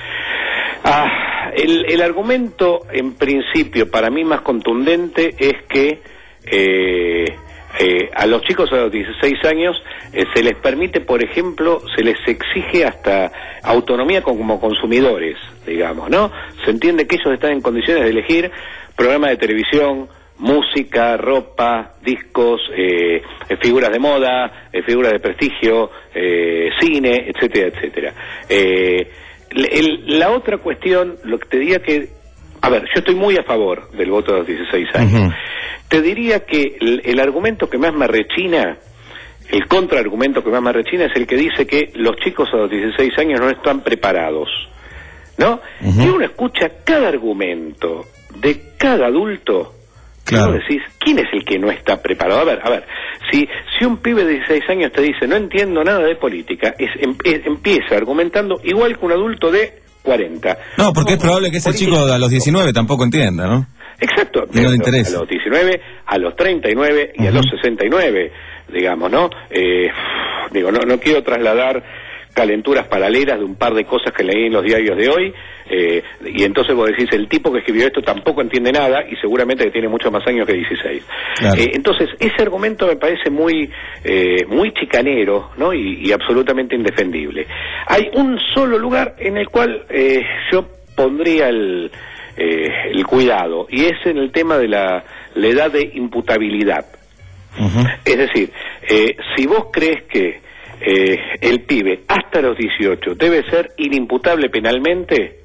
Ah, el, el argumento, en principio, para mí más contundente es que eh, eh, a los chicos a los dieciséis años eh, se les permite, por ejemplo, se les exige hasta autonomía como consumidores, digamos, ¿no? Se entiende que ellos están en condiciones de elegir programas de televisión, música, ropa, discos, eh, eh, figuras de moda, eh, figuras de prestigio, eh, cine, etcétera, etcétera. Eh, el, la otra cuestión, lo que te diría que, a ver, yo estoy muy a favor del voto de los dieciséis años. Ujú. Te diría que el, el argumento que más me rechina, el contraargumento que más me rechina es el que dice que los chicos a los dieciséis años no están preparados, ¿no? Ujú. Y uno escucha cada argumento de cada adulto. Claro. Y vos decís, ¿quién es el que no está preparado? A ver, a ver, si, si un pibe de dieciséis años te dice, no entiendo nada de política, es, em, es- empieza argumentando igual que un adulto de cuarenta. No, porque es probable que ese chico a los diecinueve tampoco entienda, ¿no? Exacto. Y no le A interesa. los diecinueve, a los treinta y nueve y a los sesenta y nueve, digamos, ¿no? Eh, digo, no, no quiero trasladar calenturas paralelas de un par de cosas que leí en los diarios de hoy, eh, y entonces vos decís, el tipo que escribió esto tampoco entiende nada y seguramente que tiene muchos más años que dieciséis. Claro. Eh, entonces, ese argumento me parece muy eh, muy chicanero, ¿no? Y, y absolutamente indefendible. Hay un solo lugar en el cual eh, yo pondría el, eh, el cuidado, y es en el tema de la, la edad de imputabilidad. Ujú. Es decir, eh, si vos crees que eh, el pibe hasta los dieciocho debe ser inimputable penalmente,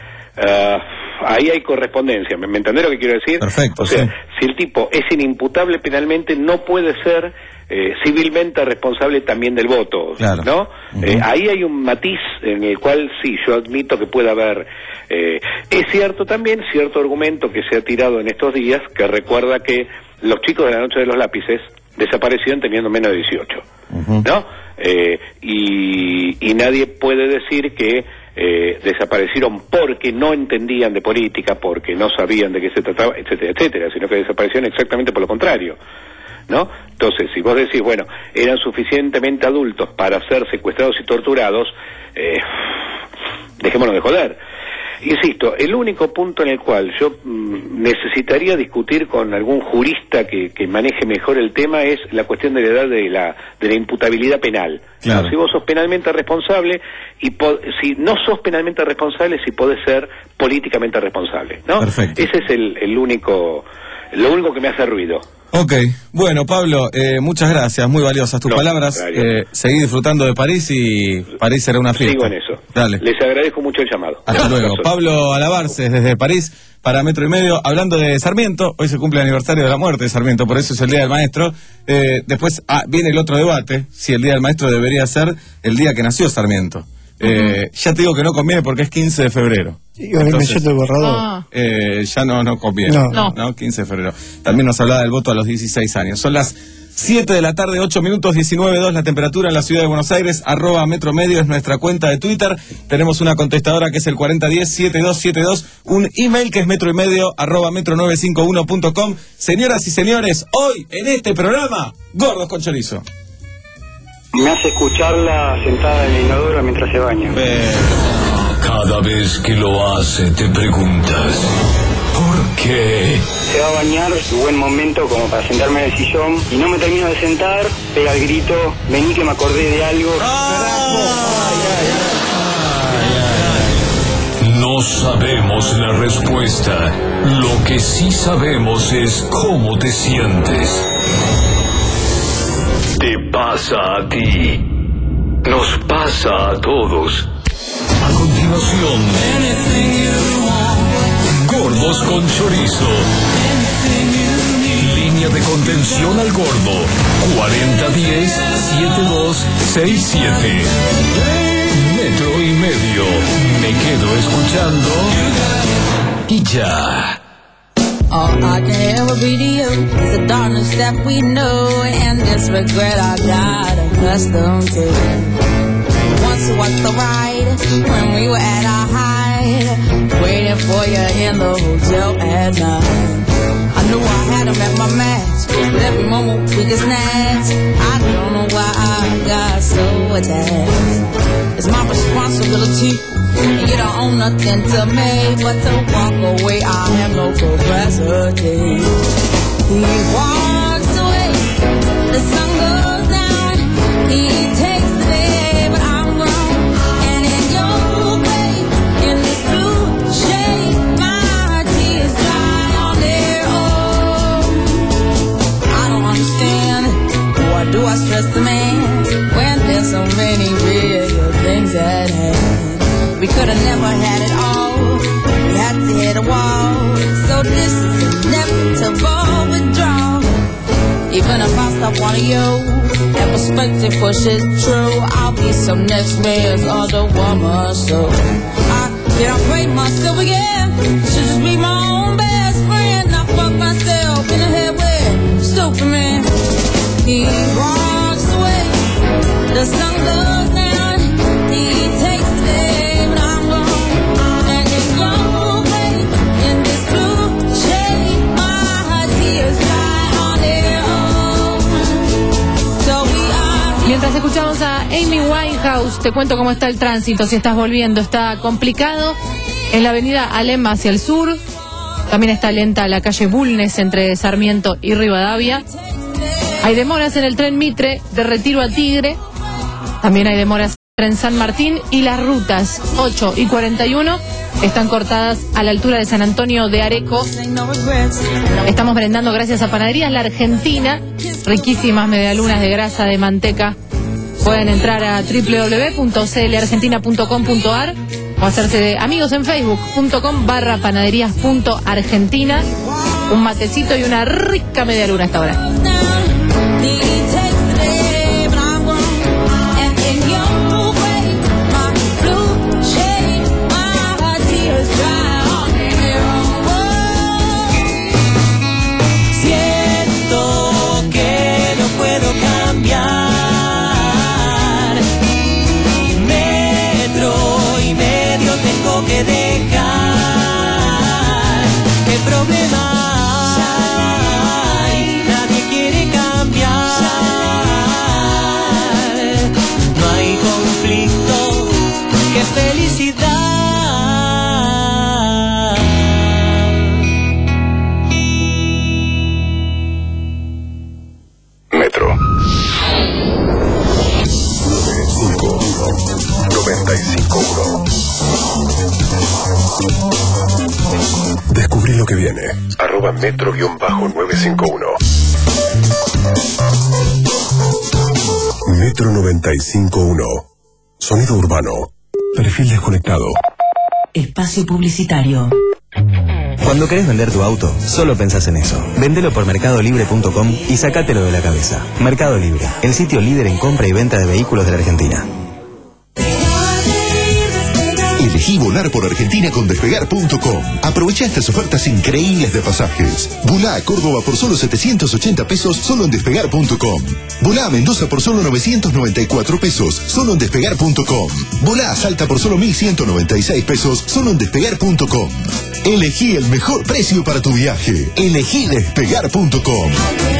ah, ahí hay correspondencia. ¿Me, me entendés lo que quiero decir? Perfecto, O sea, sí. si el tipo es inimputable penalmente, no puede ser eh, civilmente responsable también del voto, Claro. ¿no? Ujú. Eh, ahí hay un matiz en el cual sí, yo admito que puede haber. Eh, es cierto también, cierto argumento que se ha tirado en estos días, que recuerda que los chicos de la noche de los lápices desaparecieron teniendo menos de dieciocho, Ujú. ¿no? Eh, y, y nadie puede decir que eh, desaparecieron porque no entendían de política, porque no sabían de qué se trataba, etcétera, etcétera, sino que desaparecieron exactamente por lo contrario, ¿no? Entonces, si vos decís, bueno, eran suficientemente adultos para ser secuestrados y torturados, eh, dejémonos de joder. Insisto, el único punto en el cual yo mm, necesitaría discutir con algún jurista que, que maneje mejor el tema es la cuestión de la edad de la, de la imputabilidad penal. Claro. ¿No? Si vos sos penalmente responsable, y po- si no sos penalmente responsable, si podés ser políticamente responsable, ¿no? Perfecto. Ese es el, el único, lo único que me hace ruido. Ok, bueno, Pablo, eh, muchas gracias, muy valiosas tus No, palabras. contrario. Eh, seguí disfrutando de París y París será una fiesta. Sigo en eso. Dale. Les agradezco mucho el llamado. Hasta luego. Pablo Alabarces desde París para Metro y Medio, hablando de Sarmiento. Hoy se cumple el aniversario de la muerte de Sarmiento, por eso es el Día del Maestro. Eh, después ah, viene el otro debate, si el Día del Maestro debería ser el día que nació Sarmiento. Eh, Ya te digo que no conviene porque es quince de febrero. Y ahora me siento el borrador. Ah. Eh, ya no, no conviene. No. No. quince de febrero. También nos hablaba del voto a los dieciséis años. Son las siete de la tarde, ocho minutos, diecinueve dos la temperatura en la ciudad de Buenos Aires. Arroba Metro Medio es nuestra cuenta de Twitter. Tenemos una contestadora que es el cuarenta diez, setenta y dos setenta y dos. Un email que es metro y medio, arroba metro novecientos cincuenta y uno punto com. Señoras y señores, hoy en este programa, Gordos con Chorizo. Me hace escucharla sentada en el inodoro mientras se baña. Cada vez que lo hace te preguntas, ¿por qué? Se va a bañar, buen momento como para sentarme en el sillón y no me termino de sentar, pega el grito, vení que me acordé de algo. No sabemos la respuesta. Lo que sí sabemos es cómo te sientes. Te pasa a ti. Nos pasa a todos. A continuación, Gordos con Chorizo. Línea de contención al gordo. cuarenta diez, setenta y dos sesenta y siete. Metro y Medio. Me quedo escuchando. Y ya. All I can ever be to you is the darkness that we know and this regret I got accustomed to. Once was the ride when we were at our height. waiting for you in the hotel at night. I knew I had him at my match, but every moment we get snatched. I don't know why I got so attached. It's my responsibility, and you don't own nothing to me but to walk away. I have no capacity. He walks away, the sun goes down. He takes the day, but I'm grown. And in your way, in this blue shade, my tears dry on their own. I don't understand, why do I stress the man when there's so many real things at hand? We could have never had it all, we had to hit a wall. So this is inevitable withdrawal. Even if I stop wanting you, that perspective pushes true. I'll be some next man's other woman, so I can't break myself again. Should just be my own best friend. I fuck myself in the head with stupid man. He walks away, the sun goes down. He takes the day, but I'm gone. And in your way, in this blue shade, my tears dry on their own. So we are. Mientras escuchamos a Amy Winehouse, te cuento cómo está el tránsito. Si estás volviendo, está complicado en la avenida Alem hacia el sur. También está lenta la calle Bulnes entre Sarmiento y Rivadavia. Hay demoras en el tren Mitre de Retiro a Tigre. También hay demoras en San Martín, y las rutas ocho y cuarenta y uno están cortadas a la altura de San Antonio de Areco. Estamos brindando gracias a Panaderías La Argentina, riquísimas medialunas de grasa de manteca. Pueden entrar a doble u doble u doble u punto c l argentina punto com punto a r o hacerse de amigos en facebook punto com barra panaderías punto argentina. Un matecito y una rica medialuna hasta ahora. Que dejar, qué problema hay, nadie quiere cambiar, no hay conflicto, qué felicidad. Metro noventa y cinco uno. Descubrí lo que viene. Arroba metro nueve cinco uno. Metro noventa y cinco uno. Sonido urbano. Perfil desconectado. Espacio publicitario. Cuando querés vender tu auto, solo pensás en eso. Vendelo por mercado libre punto com y sacátelo de la cabeza. Mercado Libre, el sitio líder en compra y venta de vehículos de la Argentina. Elegí volar por Argentina con despegar punto com. Aprovecha estas ofertas increíbles de pasajes. Volá a Córdoba por solo setecientos ochenta pesos solo en despegar punto com. Volá a Mendoza por solo novecientos noventa y cuatro pesos solo en despegar punto com. Volá a Salta por solo mil ciento noventa y seis pesos solo en despegar punto com. Elegí el mejor precio para tu viaje. Elegí despegar punto com.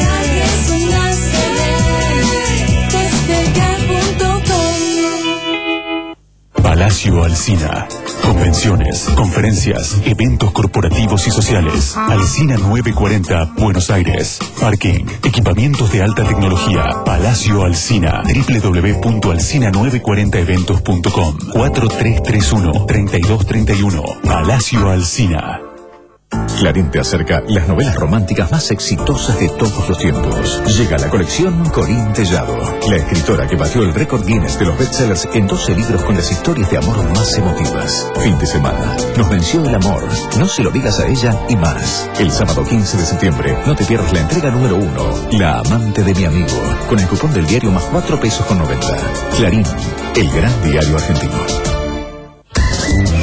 Palacio Alsina. Convenciones, conferencias, eventos corporativos y sociales. Alsina novecientos cuarenta, Buenos Aires. Parking, equipamientos de alta tecnología. Palacio Alsina. doble u doble u doble u punto alsina nueve cuarenta eventos punto com. cuatro tres tres uno, tres dos tres uno. Palacio Alsina. Clarín te acerca las novelas románticas más exitosas de todos los tiempos. Llega la colección Corín Tellado, la escritora que batió el récord Guinness de los bestsellers en doce libros con las historias de amor más emotivas. Fin de semana, nos venció el amor, no se lo digas a ella y más. El sábado quince de septiembre, no te pierdas la entrega número uno, La amante de mi amigo, con el cupón del diario más cuatro pesos con noventa. Clarín, el gran diario argentino.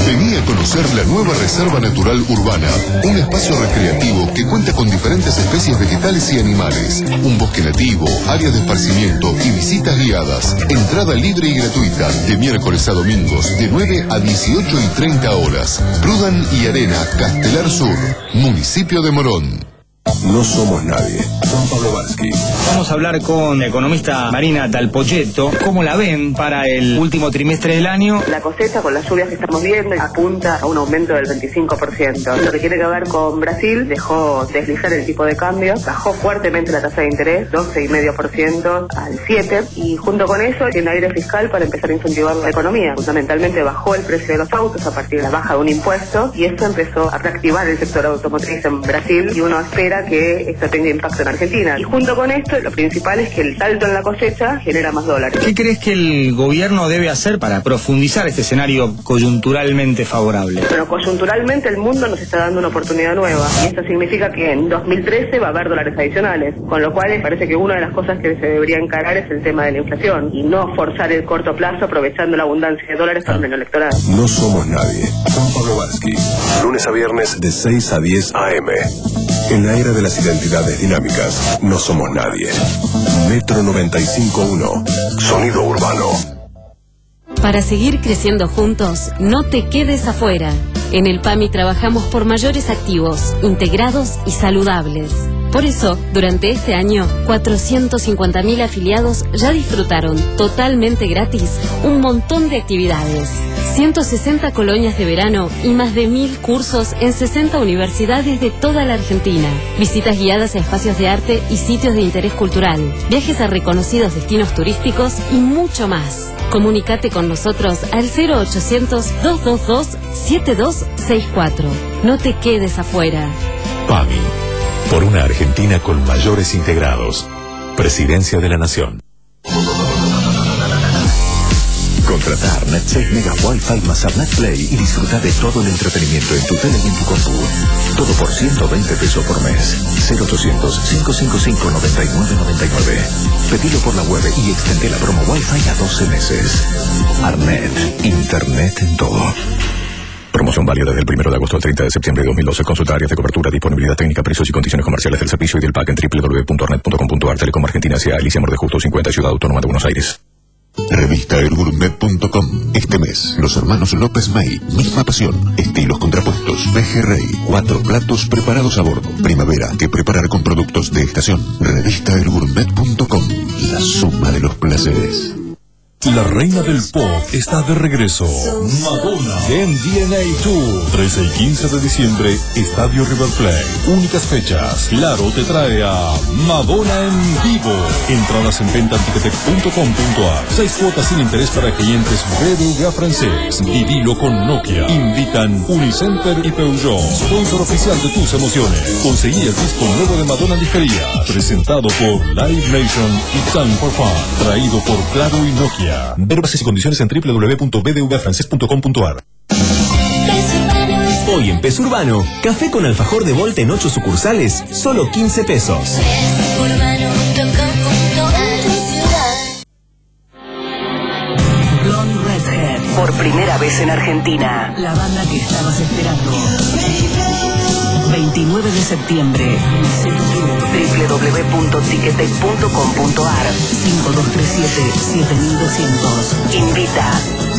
Vení a conocer la nueva Reserva Natural Urbana, un espacio recreativo que cuenta con diferentes especies vegetales y animales, un bosque nativo, áreas de esparcimiento y visitas guiadas. Entrada libre y gratuita, de miércoles a domingos, de nueve a dieciocho y treinta horas. Prudán y Arena, Castelar Sur, municipio de Morón. No somos nadie. Juan Pablo Varsky. Vamos a hablar con la economista Marina Talpochetto. ¿Cómo la ven para el último trimestre del año? La cosecha, con las lluvias que estamos viendo, apunta a un aumento del veinticinco por ciento. Lo que tiene que ver con Brasil, dejó deslizar el tipo de cambio, bajó fuertemente la tasa de interés, doce coma cinco por ciento al siete por ciento, y junto con eso tiene aire fiscal para empezar a incentivar la economía. Fundamentalmente bajó el precio de los autos a partir de la baja de un impuesto, y eso empezó a reactivar el sector automotriz en Brasil, y uno espera que esto tenga impacto en Argentina. Y junto con esto, lo principal es que el salto en la cosecha genera más dólares. ¿Qué crees que el gobierno debe hacer para profundizar este escenario coyunturalmente favorable? Bueno, coyunturalmente el mundo nos está dando una oportunidad nueva, y esto significa que en dos mil trece va a haber dólares adicionales, con lo cual parece que una de las cosas que se debería encarar es el tema de la inflación, y no forzar el corto plazo aprovechando la abundancia de dólares para un año electoral. No somos nadie. Juan Pablo Varsky. Lunes a viernes de seis a diez a eme. En la era de las identidades dinámicas, no somos nadie. Metro noventa y cinco punto uno. Sonido urbano. Para seguir creciendo juntos, no te quedes afuera. En el PAMI trabajamos por mayores activos, integrados y saludables. Por eso, durante este año, cuatrocientos cincuenta mil afiliados ya disfrutaron totalmente gratis un montón de actividades. ciento sesenta colonias de verano y más de mil cursos en sesenta universidades de toda la Argentina. Visitas guiadas a espacios de arte y sitios de interés cultural. Viajes a reconocidos destinos turísticos y mucho más. Comunicate con nosotros al cero ochocientos, doscientos veintidós, setenta y dos sesenta y cuatro. No te quedes afuera. PAMI. Por una Argentina con mayores integrados. Presidencia de la Nación. Contratar NetSafe Mega Wi-Fi más Arnet Play y disfrutar de todo el entretenimiento en tu tele y en tu compu. Todo por ciento veinte pesos por mes. cero ochocientos, cinco cinco cinco, nueve nueve nueve nueve. Pedilo por la web y extendé la promo Wi-Fi a doce meses. Arnet. Internet en todo. Promoción válida desde el primero de agosto al treinta de septiembre de dos mil doce. Consulta áreas de cobertura, disponibilidad técnica, precios y condiciones comerciales del servicio y del pack en doble u doble u doble u punto arnet punto com punto ar. Telecom Argentina S A. Alicia Morde Justo cincuenta, Ciudad Autónoma de Buenos Aires. Revista el gourmet punto com. Este mes, los hermanos López May, misma pasión, estilos contrapuestos, pejerrey, cuatro platos preparados a bordo. Primavera, que preparar con productos de estación. Revista el gourmet punto com. La suma de los placeres. La reina del pop está de regreso. Madonna en D N A Tour. trece y quince de diciembre, Estadio River Plate. Únicas fechas. Claro te trae a Madonna en vivo. Entradas en venta en ticketek punto com punto ar. Seis cuotas sin interés para clientes B B V A francés. Vivilo con Nokia. Invitan Unicenter y Peugeot. Sponsor oficial de tus emociones. Conseguí el disco nuevo de Madonna Ligería. Presentado por Live Nation y Time for Fun. Traído por Claro y Nokia. Ver bases y condiciones en doble u doble u doble u punto b d v francés punto com punto ar. Hoy en Peso Urbano, café con alfajor de Volta en ocho sucursales, solo quince pesos. Blonde Redhead. Por primera vez en Argentina. La banda que estabas esperando. veintinueve de septiembre. doble u doble u doble u punto ticketek punto com punto ar. cinco dos tres siete, siete mil doscientos. Invita.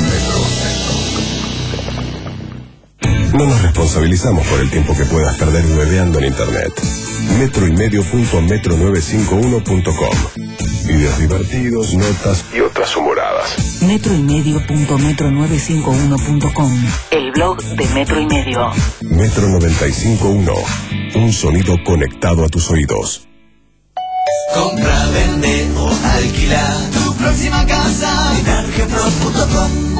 No nos responsabilizamos por el tiempo que puedas perder hueveando en internet. Metro y medio punto metro novecientos cincuenta y uno punto com. Videos divertidos, notas y otras humoradas. Metro y medio punto metro novecientos cincuenta y uno punto com. El blog de Metro y Medio. Metro noventa y cinco punto uno. Un sonido conectado a tus oídos. Compra, vende o alquila tu próxima casa en argepro punto com.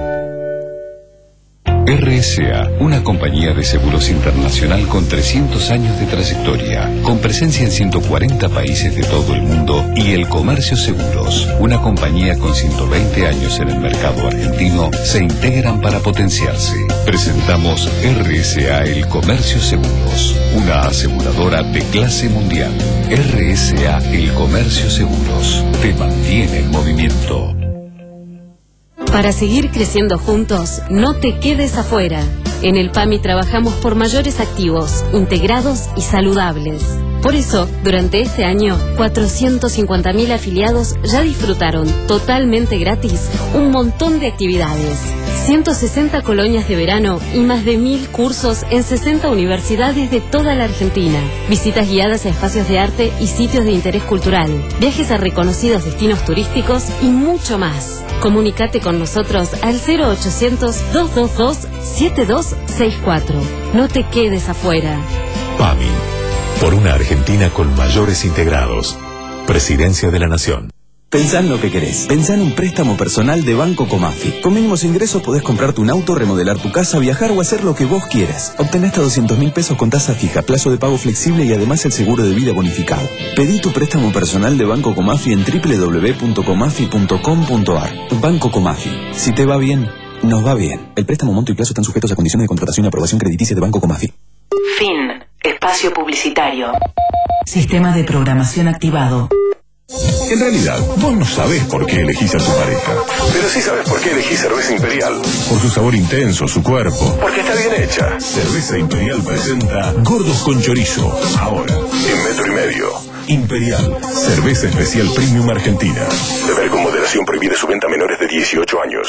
R S A, una compañía de seguros internacional con trescientos años de trayectoria, con presencia en ciento cuarenta países de todo el mundo, y El Comercio Seguros, una compañía con ciento veinte años en el mercado argentino, se integran para potenciarse. Presentamos R S A El Comercio Seguros, una aseguradora de clase mundial. R S A El Comercio Seguros te mantiene en movimiento. Para seguir creciendo juntos, no te quedes afuera. En el PAMI trabajamos por mayores activos, integrados y saludables. Por eso, durante este año, cuatrocientos cincuenta mil afiliados ya disfrutaron totalmente gratis un montón de actividades. ciento sesenta colonias de verano y más de mil cursos en sesenta universidades de toda la Argentina. Visitas guiadas a espacios de arte y sitios de interés cultural. Viajes a reconocidos destinos turísticos y mucho más. Comunícate con nosotros al cero ochocientos, dos dos dos, siete dos seis cuatro. No te quedes afuera. PAMI. Por una Argentina con mayores integrados. Presidencia de la Nación. Pensá en lo que querés. Pensá en un préstamo personal de Banco Comafi. Con mínimos ingresos podés comprarte un auto, remodelar tu casa, viajar o hacer lo que vos quieras. Obtenés hasta doscientos mil pesos con tasa fija, plazo de pago flexible y además el seguro de vida bonificado. Pedí tu préstamo personal de Banco Comafi en doble u doble u doble u punto comafi punto com punto a r. Banco Comafi. Si te va bien, nos va bien. El préstamo, monto y plazo están sujetos a condiciones de contratación y aprobación crediticia de Banco Comafi. Fin. Espacio publicitario. Sistema de programación activado. En realidad, vos no sabés por qué elegís a tu pareja. Pero sí sabés por qué elegís Cerveza Imperial. Por su sabor intenso, su cuerpo. Porque está bien hecha. Cerveza Imperial presenta Gordos con Chorizo. Ahora, en metro y medio. Imperial. Cerveza especial premium argentina. Beber con moderación, prohibida su venta a menores de dieciocho años.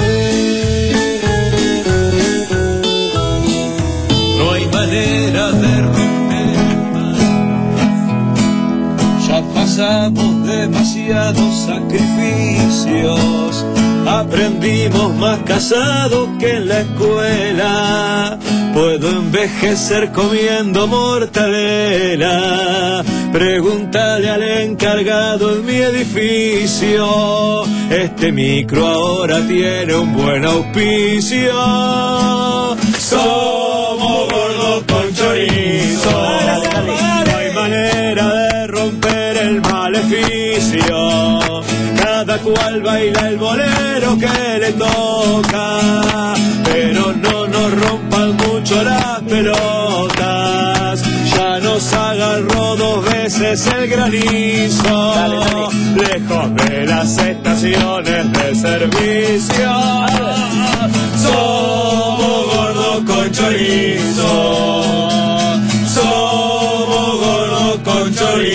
No hay manera de romper más. Ya pasamos demasiados sacrificios. Aprendimos más casado que en la escuela. Puedo envejecer comiendo mortadela. Pregúntale al encargado en mi edificio. Este micro ahora tiene un buen auspicio. Somos gordos con chorizo. No hay manera de romper el maleficio. Cada cual baila el bolero que le toca. Pero no nos rompan mucho las pelotas. Ya nos agarró dos veces el granizo. Dale, dale. Lejos de las estaciones de servicio. Somos gordos con chorizo. Somos gordos con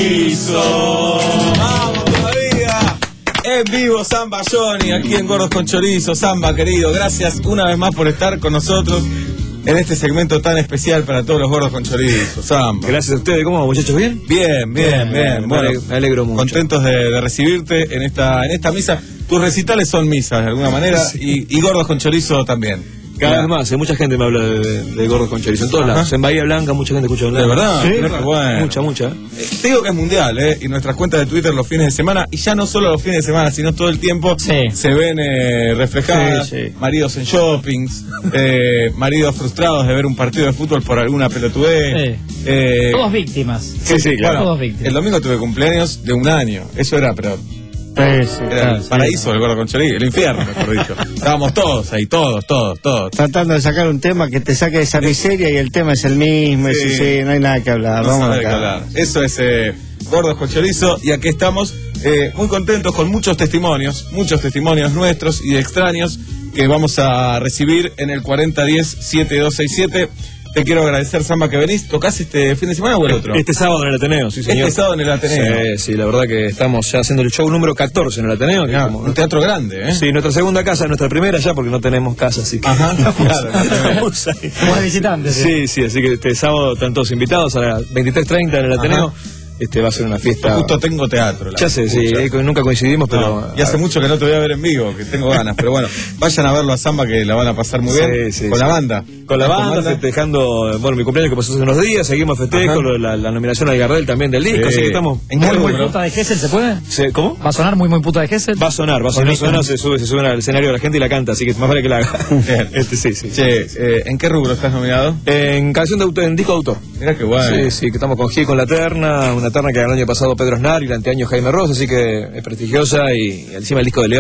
chorizo. ¡Vamos todavía! En vivo, Samba Johnny, aquí en Gordos con Chorizo. Samba, querido, gracias una vez más por estar con nosotros en este segmento tan especial para todos los Gordos con Chorizo. Samba. Gracias a ustedes. ¿Cómo, muchachos? ¿Bien? Bien, bien, bien. Bueno, me alegro mucho. Contentos de, de recibirte en esta, en esta misa. Tus recitales son misas, de alguna manera, sí. y, y Gordos con Chorizo también. Cada vez más, ¿eh? Mucha gente me habla de, de, de Gordos con Chorizo, en todos Ajá. lados. En Bahía Blanca mucha gente escucha hablar. ¿De verdad? Sí, de verdad. Bueno. Mucha, mucha. Eh, te digo que es mundial, ¿eh? Y nuestras cuentas de Twitter los fines de semana, y ya no solo los fines de semana, sino todo el tiempo, Sí. se ven eh, reflejadas. Sí, sí. Maridos en shoppings, eh, maridos frustrados de ver un partido de fútbol por alguna pelotudez. Sí. Eh, Todos víctimas. sí, sí, claro. Todos víctimas. El domingo tuve cumpleaños de un año. Eso era, pero... Sí, sí, Era claro, el sí. paraíso del Gordo con Chorizo, el infierno, mejor dicho. Estábamos todos ahí, todos, todos, todos. Tratando de sacar un tema que te saque de esa miseria y el tema es el mismo. Sí. Sí, sí, no hay nada que hablar. No Vamos sabe de qué acá. hablar. Eso es eh, Gordos con Chorizo, y aquí estamos eh, muy contentos con muchos testimonios, muchos testimonios nuestros y de extraños que vamos a recibir en el cuarenta diez, setenta y dos sesenta y siete. Te quiero agradecer, Samba, que venís. ¿Tocás este fin de semana o el otro? Este sábado en el Ateneo, sí, señor. Este sábado en el Ateneo. Sí, sí, la verdad que estamos ya haciendo el show número catorce en el Ateneo. Que Ah, es como, un teatro grande, ¿eh? Sí, nuestra segunda casa, nuestra primera ya, porque no tenemos casa, así que... Ajá, claro. estamos ahí. Como visitantes. Sí, sí, así que este sábado están todos invitados a las veintitrés treinta en el Ateneo. Ajá. Este va a ser una fiesta... Justo tengo teatro. la Ya sé, sí, pucha. eh, nunca coincidimos, pero... No, y hace mucho que no te voy a ver en vivo, que tengo ganas. Pero bueno, vayan a verlo a Samba, que la van a pasar muy bien. Sí, sí, con sí. la banda. Con la ¿Estás banda, festejando, bueno, mi cumpleaños que pasó hace unos días, seguimos festejo, Ajá. lo de la, la nominación al Gardel también del disco, Sí. así que estamos... ¿En qué Muy, muy rubro? puta de Gessel, ¿se puede? ¿Se- ¿Cómo? ¿Va a sonar muy, muy puta de Gessel? Va a sonar, va a sonar, suena, se sube, se sube al escenario de la gente y la canta, así que más vale que la haga. Bien. Este, sí, sí. Che, eh, ¿en qué rubro estás nominado? En canción de autor, en disco de autor. Mira qué guay. Sí, sí, que estamos con G con la terna, una terna que ganó el año pasado Pedro Aznar y el anteaño Jaime Ross, así que es prestigiosa y, y encima el disco de León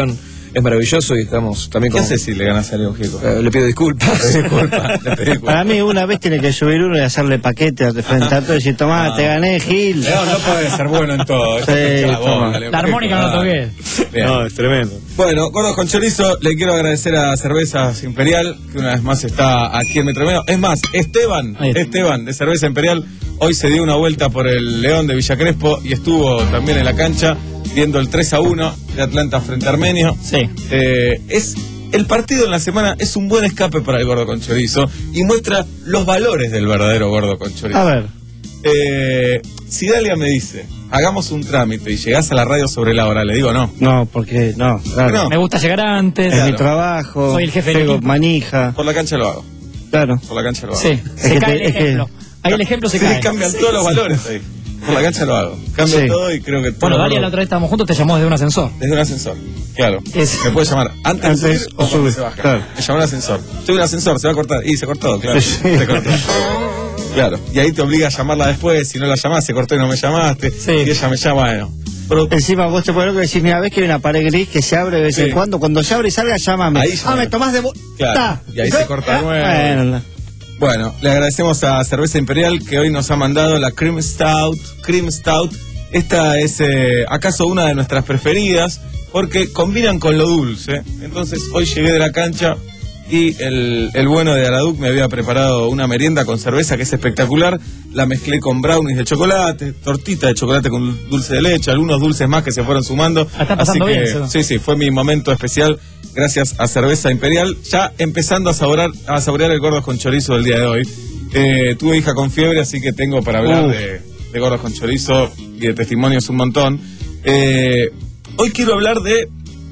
es maravilloso y estamos también ¿Qué con... haces si le ganas a Leo Gieco? Eh, le pido disculpas. Disculpa, le pedí disculpas. Para mí una vez tiene que subir uno y hacerle paquete de frente a todo y decir, tomá, No. te gané, Gil. Leo no puede ser bueno en todo. Sí, La, boca, toma. Leo La armónica Gieco. no la toqué. Bien. No, es tremendo. Bueno, Gordos con Chorizo, le quiero agradecer a Cervezas Imperial, que una vez más está aquí en Metro Medio. Es más, Esteban, Ahí está. Esteban de Cerveza Imperial, hoy se dio una vuelta por el León de Villa Crespo y estuvo también en la cancha viendo el tres a uno de Atlanta frente a Armenio. Sí. Eh, es el partido en la semana es un buen escape para el Gordo con Chorizo y muestra los valores del verdadero Gordo con Chorizo. A ver. Eh, si Dalia me dice, hagamos un trámite y llegás a la radio sobre la hora, le digo no. No, porque no, claro. No. Me gusta llegar antes. Es Claro. mi trabajo. Soy el jefe del tengo equipo. manija. Por la cancha lo hago. Claro. Por la cancha lo hago. Sí, se que cae te- el es que- ejemplo. Ahí el ejemplo se Sí, cae. cambian todos los valores ahí. Por la cancha lo hago. Cambia Sí. todo y creo que todo. Bueno, lo Dalia, hago la otra vez estábamos juntos, te llamó desde un ascensor. desde un ascensor. Claro. Es- Me puede llamar antes, Antes de subir o o cuando sube, se baja. claro. Me llamó el ascensor. Estoy en un ascensor, se va a cortar. Y se cortó, claro. Sí. Se cortó. Claro. Y ahí te obliga a llamarla después. Si no la llamás, se cortó y no me llamaste. Sí. Y ella me llama, bueno. Pero Encima vos te pones que decís, mira, ves que hay una pared gris que se abre de vez Sí. en cuando. Cuando se abre y salga, llámame. Ahí Ah, llámame. me tomás de... vo- Claro. Ta. Y ahí se corta de nuevo. Bueno, Bueno, le agradecemos a Cerveza Imperial que hoy nos ha mandado la Cream Stout. Cream Stout. Esta es eh, acaso una de nuestras preferidas porque combinan con lo dulce. Entonces hoy llegué de la cancha y el, el bueno de Araduc me había preparado una merienda con cerveza que es espectacular. La mezclé con brownies de chocolate, tortita de chocolate con dulce de leche, algunos dulces más que se fueron sumando. La está pasando Así que, bien, Seba. sí, sí, fue mi momento especial. Gracias a Cerveza Imperial, ya empezando a saborear, a saborear el Gordos con Chorizo del día de hoy. Eh, tuve hija con fiebre, así que tengo para hablar Uf. de, de Gordos con Chorizo y de testimonios un montón. Eh, hoy quiero hablar de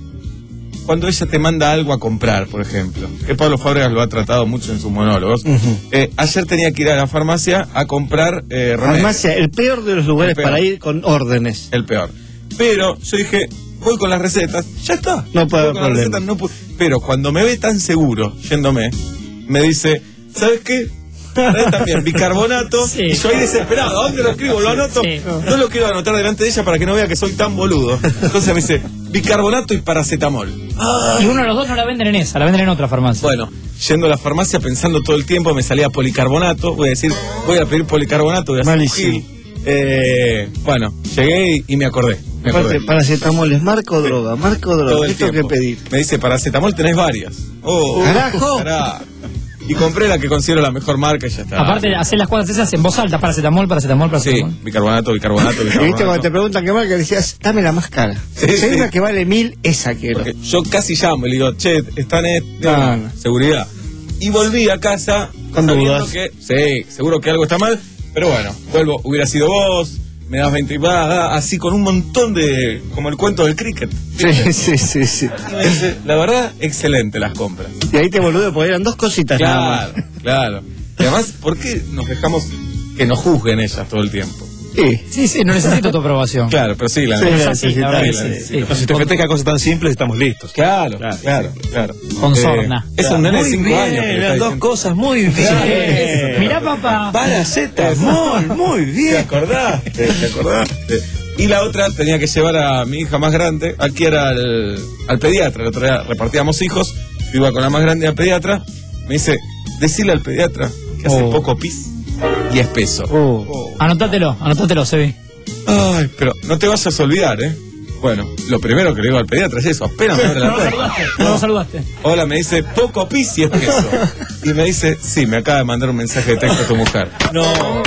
cuando ella te manda algo a comprar, por ejemplo. Que Pablo Fábregas lo ha tratado mucho en sus monólogos. Eh, ayer tenía que ir a la farmacia a comprar eh, remedios. farmacia, el peor de los lugares El peor. para ir con órdenes. El peor. Pero yo dije, voy con las recetas, ya está. No puede Voy haber con las problema. recetas, no pu- Pero cuando me ve tan seguro, yéndome, me dice, ¿sabes qué? Trae también bicarbonato. Sí. Y yo ahí desesperado, ¿a dónde lo escribo? ¿Lo anoto? Sí. No lo quiero anotar delante de ella para que no vea que soy tan boludo. Entonces me dice, bicarbonato y paracetamol. Y uno de los dos no la venden en esa, la venden en otra farmacia. Bueno, yendo a la farmacia pensando todo el tiempo, me salía policarbonato. Voy a decir, voy a pedir policarbonato, voy a hacer un Malísimo. gil. Eh, bueno, llegué y, y me acordé. Me acordé. Aparte, paracetamol es marco droga, marco Todo droga. el ¿Qué tengo que tiempo. pedir? Me dice, paracetamol tenés varias. Oh, ¡Carajo! carajo. Y compré la que considero la mejor marca y ya está. Aparte, hacer las cosas esas en voz alta, paracetamol, paracetamol, Sí, paracetamol. bicarbonato, bicarbonato, Y viste cuando te bicarbonato. preguntan qué marca, decías, dame la más cara. Sí, Si hay sí. una que vale mil, esa quiero. Porque yo casi llamo y le digo, che, están en No, no. seguridad. Y volví a casa Con sabiendo dudas. que, sí, seguro que algo está mal, pero bueno, vuelvo, hubiera sido vos, me das veinte y va, así con un montón de, como el cuento del cricket. Sí, sí, sí, sí. Y me dice, la verdad, excelente las compras. Y ahí te boludo, porque eran dos cositas nada Claro, más. claro. Y además, ¿por qué nos dejamos que nos juzguen ellas todo el tiempo? Sí. Sí, sí, no necesito tu aprobación. Claro, pero sí, la Sí, necesito. la Sí, la verdad Sí, que la sí, necesito. sí. No, si te festeja cosas tan simples, estamos listos. Claro, claro, claro. Con Eh, sorna. Es un nene de Muy cinco bien, años. que le está las dos diciendo. cosas muy bien. Mirá, papá. Paracetamol, muy ¿Te bien. acordaste? ¿Te acordaste? Y la otra tenía que llevar a mi hija más grande, aquí era al, al pediatra, el otro día repartíamos hijos, yo iba con la más grande al pediatra, me dice, decile al pediatra que hace Oh. poco pis y espeso. Oh. Anotátelo, anotátelo, Sebi. Ay, pero no te vayas a olvidar, ¿eh? Bueno, lo primero que le digo al pediatra es eso, apenas me abre No la lo puerta. saludaste, no lo saludaste. Hola, me dice, poco pis y espeso. Y me dice, sí, me acaba de mandar un mensaje de texto a tu mujer. No.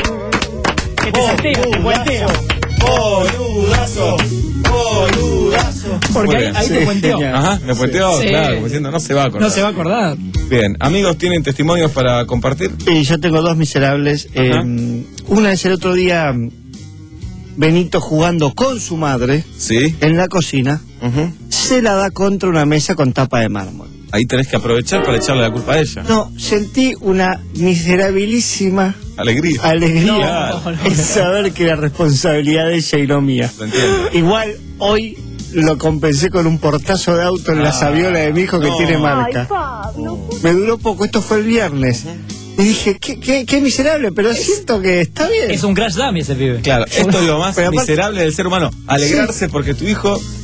Que te saltea, te voltea. Boludazo, boludazo. Porque Muy ahí, bien. ahí te Sí, cuenteó. genial. Ajá, me puenteó, Sí. claro, como diciendo, no se va a acordar. No se va a acordar. Bien, amigos, ¿tienen testimonios para compartir? Y yo tengo dos miserables. Eh, Ajá. una es el otro día, Benito jugando con su madre Sí. en la cocina, Ujú. se la da contra una mesa con tapa de mármol. Ahí tenés que aprovechar para echarle la culpa a ella. No, sentí una miserabilísima Alegría. alegría No, no, en no. saber que era responsabilidad de ella y no mía. Lo entiendo. Igual hoy lo compensé con un portazo de auto en la Ah, sabiola de mi hijo que no. tiene marca. Me duró poco, esto fue el viernes. Y dije, qué, qué, qué miserable, pero siento que está bien. Es un crash dummy ese pibe. Claro, esto es lo más Pero aparte- miserable del ser humano. Alegrarse porque tu hijo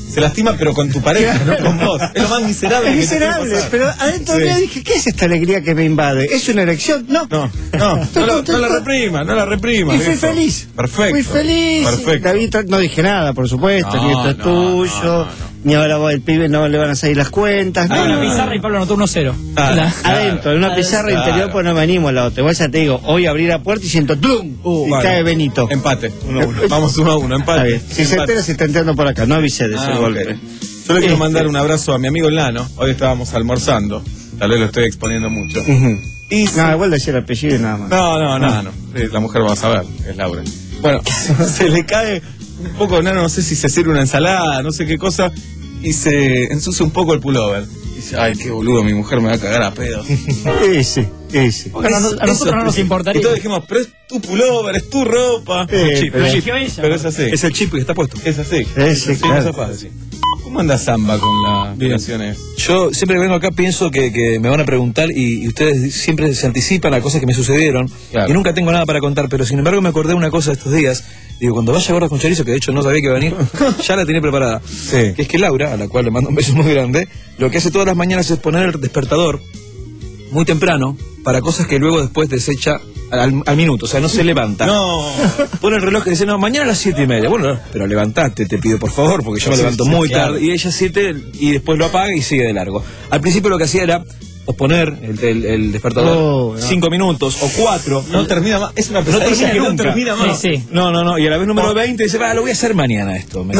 se lastima, pero con tu pareja, no con vos. Es lo más miserable. Es que te puede miserable, pasar. pero adentro Sí. de mí dije, ¿qué es esta alegría que me invade? ¿Es una erección? No. No, no, no, la, no la reprima, no la reprima. Y fui viejo. feliz. Perfecto. Fui feliz. Perfecto. David, no dije nada, por supuesto, No, ni esto es no, tuyo, no, no, no. ni ahora vos, el pibe no le van a salir las cuentas. Hay No, una no, no. pizarra y Pablo anotó uno cero. Claro, La- claro. Adentro, en una pizarra Claro. interior, pues no me animo a la otra. Igual ya te digo, hoy abrí la puerta y siento ¡tlum! y Vale. cae Benito. Empate, uno a uno. Vamos uno a uno, Está empate. bien. Si se Empate. entera, se está enterando por acá. No avisé de ese Ah, golpe. ok. Yo le quiero Este. mandar un abrazo a mi amigo Lano. Hoy estábamos almorzando. Tal vez lo estoy exponiendo mucho. Ujú. Y No, igual decía el apellido y nada más. No, no, no, no. Eh, La mujer va a saber, es Laura. Bueno, se le cae un poco, no, no sé si se sirve una ensalada, no sé qué cosa, y se ensucia un poco el pullover. Y dice, ay, qué boludo, mi mujer me va a cagar a pedos. Ese, ese. Porque a nosotros- a nosotros no nos importaría. Y todos dijimos, pero es tu pullover, es tu ropa. Eh, Es chip, pero- es chip. Eligió ella. Pero es así. Es el chip que está puesto. Es así. Ese, Sí, claro. no es fácil. ¿Cómo anda Samba con las Bien. relaciones? Yo siempre que vengo acá pienso que, que me van a preguntar y, y ustedes siempre se anticipan a cosas que me sucedieron Claro. y nunca tengo nada para contar, pero sin embargo me acordé de una cosa estos días. Digo, cuando vaya Gordos con Chorizo, que de hecho no sabía que iba a venir, ya la tenía preparada. Sí. Que es que Laura, a la cual le mando un beso muy grande, lo que hace todas las mañanas es poner el despertador muy temprano para cosas que luego después desecha al, al minuto, o sea, no se levanta. No. Pone el reloj y dice, no, mañana a las siete y media. Bueno, pero levantate, te pido por favor, porque yo me Sí, levanto sí, muy claro. tarde. Y ella siete y después lo apaga y sigue de largo. Al principio lo que hacía era posponer el, el- el despertador Oh, no. cinco minutos o cuatro. No termina más. Es una No pesadilla termina que no nunca. termina más. Sí, sí. No, no, no. Y a la vez número veinte dice, va, lo voy a hacer mañana esto. Me- Sí,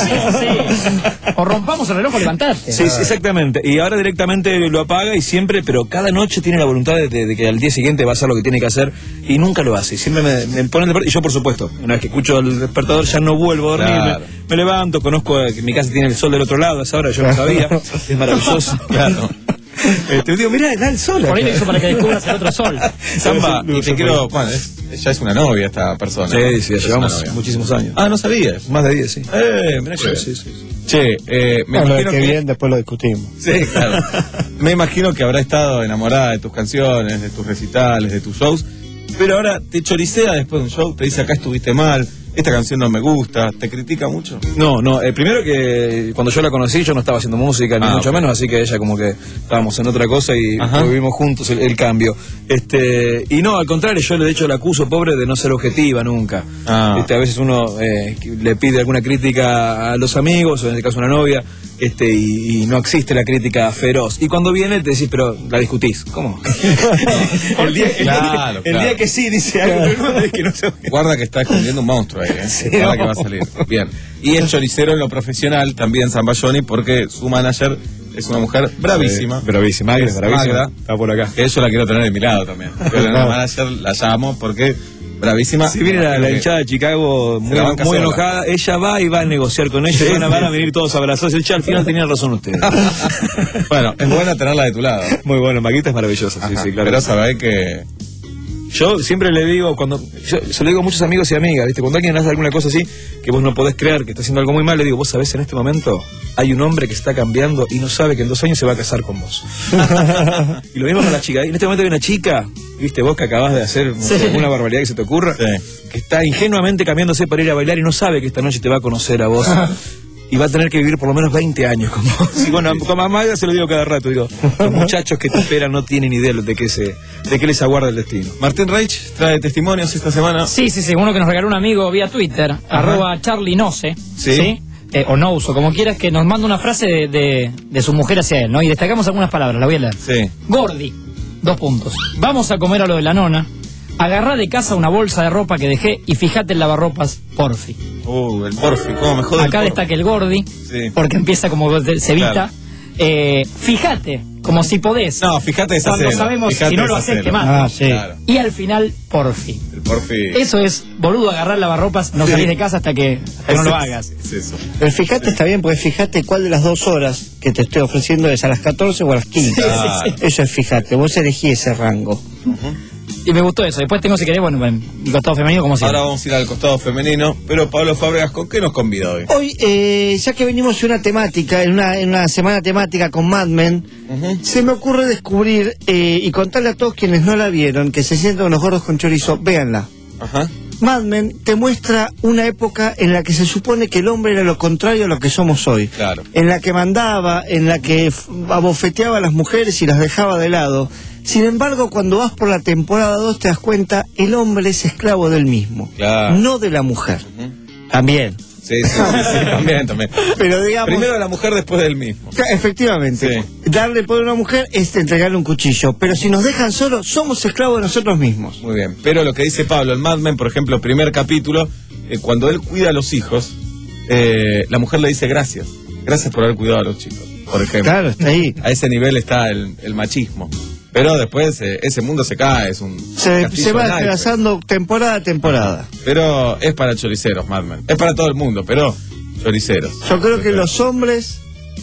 sí. O rompamos el reloj o levantarte. Sí, sí, exactamente. Y ahora directamente lo apaga y siempre, pero cada noche tiene la voluntad de, de- de que al día siguiente va a hacer lo que tiene que hacer y nunca lo hace. Y siempre me, me pone el despertador. Y yo, por supuesto, una vez que escucho el despertador ya no vuelvo a dormir. Claro. Me, me levanto, conozco que mi casa tiene el sol del otro lado, a esa hora yo no sabía. Es maravilloso. Claro. Te digo, mirá, da el sol. Por ahí lo acá. hizo para que descubras el otro sol. Samba, y te quiero. Bueno, es- ya es una novia esta persona. Sí, ¿no? sí, Es llevamos una novia. muchísimos años. Ah, no sabías. Más de diez, sí. Eh, mirá que Sí, sí, sí. Che, eh, me Bueno, imagino que que. bien, después lo discutimos. Sí, claro. Me imagino que habrá estado enamorada de tus canciones, de tus recitales, de tus shows. Pero ahora te choricea después de un show, te dice acá estuviste mal, esta canción no me gusta, te critica mucho. No, no, eh, primero que cuando yo la conocí yo no estaba haciendo música, ni Ah, mucho ok. menos, así que ella como que estábamos en otra cosa y Ajá. lo vivimos juntos el, el cambio. Este, y no, al contrario, yo de hecho la acuso, pobre, de no ser objetiva nunca. Ah. Este, a veces uno eh, le pide alguna crítica a los amigos, o en este caso a una novia, este, y, y no existe la crítica feroz. Y cuando viene te decís, pero la discutís. ¿Cómo? el, día, el, Claro, el claro. día que sí dice algo, pero no es que no se Guarda que está escondiendo un monstruo ahí, ¿eh? Sí, Guarda no. que va a salir. Bien. Y es choricero en lo profesional también Zambayoni porque su manager es una mujer bravísima. Sí, bravísima, Magda, Es bravísima. Magda. Está por acá. Que yo la quiero tener de mi lado también. Quiero tener una manager, la llamo porque bravísima. Si viene la, la Eh, hinchada de Chicago muy, la banca muy sola. enojada, ella va y va a negociar con ella, y van a, van a venir todos abrazados. Ya al final tenían razón ustedes. Bueno, es buena tenerla de tu lado. Muy bueno, Maquita es maravillosa, sí, Ajá, sí, claro. Pero sabés que. Yo siempre le digo, cuando yo se lo digo a muchos amigos y amigas, ¿viste? Cuando alguien hace alguna cosa así, que vos no podés creer que está haciendo algo muy mal, le digo, vos sabés, en este momento hay un hombre que está cambiando y no sabe que en dos años se va a casar con vos. Y lo mismo con la chica. Y en este momento hay una chica, viste, vos que acabás de hacer Sí. alguna barbaridad que se te ocurra, Sí. que está ingenuamente cambiándose para ir a bailar y no sabe que esta noche te va a conocer a vos. Y va a tener que vivir por lo menos veinte años con vos. Y bueno, con Amaya se lo digo cada rato. Digo, los muchachos que te esperan no tienen idea de qué, se, de qué les aguarda el destino. Martín Reich trae testimonios esta semana. Sí, sí, sí, uno que nos regaló un amigo vía Twitter, arroba Charlie Nose, Sí. Eh, o Nose, o como quieras, que nos manda una frase de, de, de su mujer hacia él, ¿no? Y destacamos algunas palabras, la voy a leer. Sí. Gordi, dos puntos. Vamos a comer a lo de la nona. Agarrá de casa una bolsa de ropa que dejé y fíjate el lavarropas, porfi. Uh, el porfi, cómo me jode el Acá porfi. destaca el Gordi, Sí. porque empieza como de- se evita. Claro. Eh, fíjate, como si podés. No, fíjate esa Cuando cena, sabemos, fíjate si no lo esa haces, cena. te mato. Ah, sí. Claro. Y al final, porfi. El porfi. Eso es, boludo, agarrar lavarropas, no Sí. salís de casa hasta que, hasta que no lo hagas. Es eso. Pero fíjate, está bien, porque fíjate cuál de las dos horas que te estoy ofreciendo es a las catorce o a las quince. Claro. Eso es fíjate, vos elegí ese rango. Y me gustó eso. Después tengo, si querés, bueno, mi costado femenino, como siempre. Ahora vamos a ir al costado femenino, pero Pablo Fábregas, ¿con qué nos convida hoy? Hoy, eh, ya que venimos en una temática, en una, en una semana temática con Mad Men, se me ocurre descubrir eh, y contarle a todos quienes no la vieron, que se sientan unos gordos con chorizo, véanla. Ajá. Mad Men te muestra una época en la que se supone que el hombre era lo contrario a lo que somos hoy. Claro. En la que mandaba, en la que f- abofeteaba a las mujeres y las dejaba de lado. Sin embargo, cuando vas por la temporada dos te das cuenta, el hombre es esclavo del mismo, Claro. no de la mujer. También. Sí, sí, sí, sí, también, también. Pero digamos... Primero la mujer, después del mismo. Efectivamente. Sí. Darle poder a una mujer es entregarle un cuchillo. Pero si nos dejan solos, somos esclavos de nosotros mismos. Muy bien. Pero lo que dice Pablo en Mad Men, por ejemplo, primer capítulo, eh, cuando él cuida a los hijos, eh, la mujer le dice gracias. Gracias por haber cuidado a los chicos, por ejemplo. Claro, está ahí. A ese nivel está el, el machismo. Pero después eh, ese mundo se cae, es un Se, castillo se va de naipes. desplazando temporada a temporada. Pero es para choriceros, Mad Men. Es para todo el mundo, pero choriceros. Yo creo que los hombres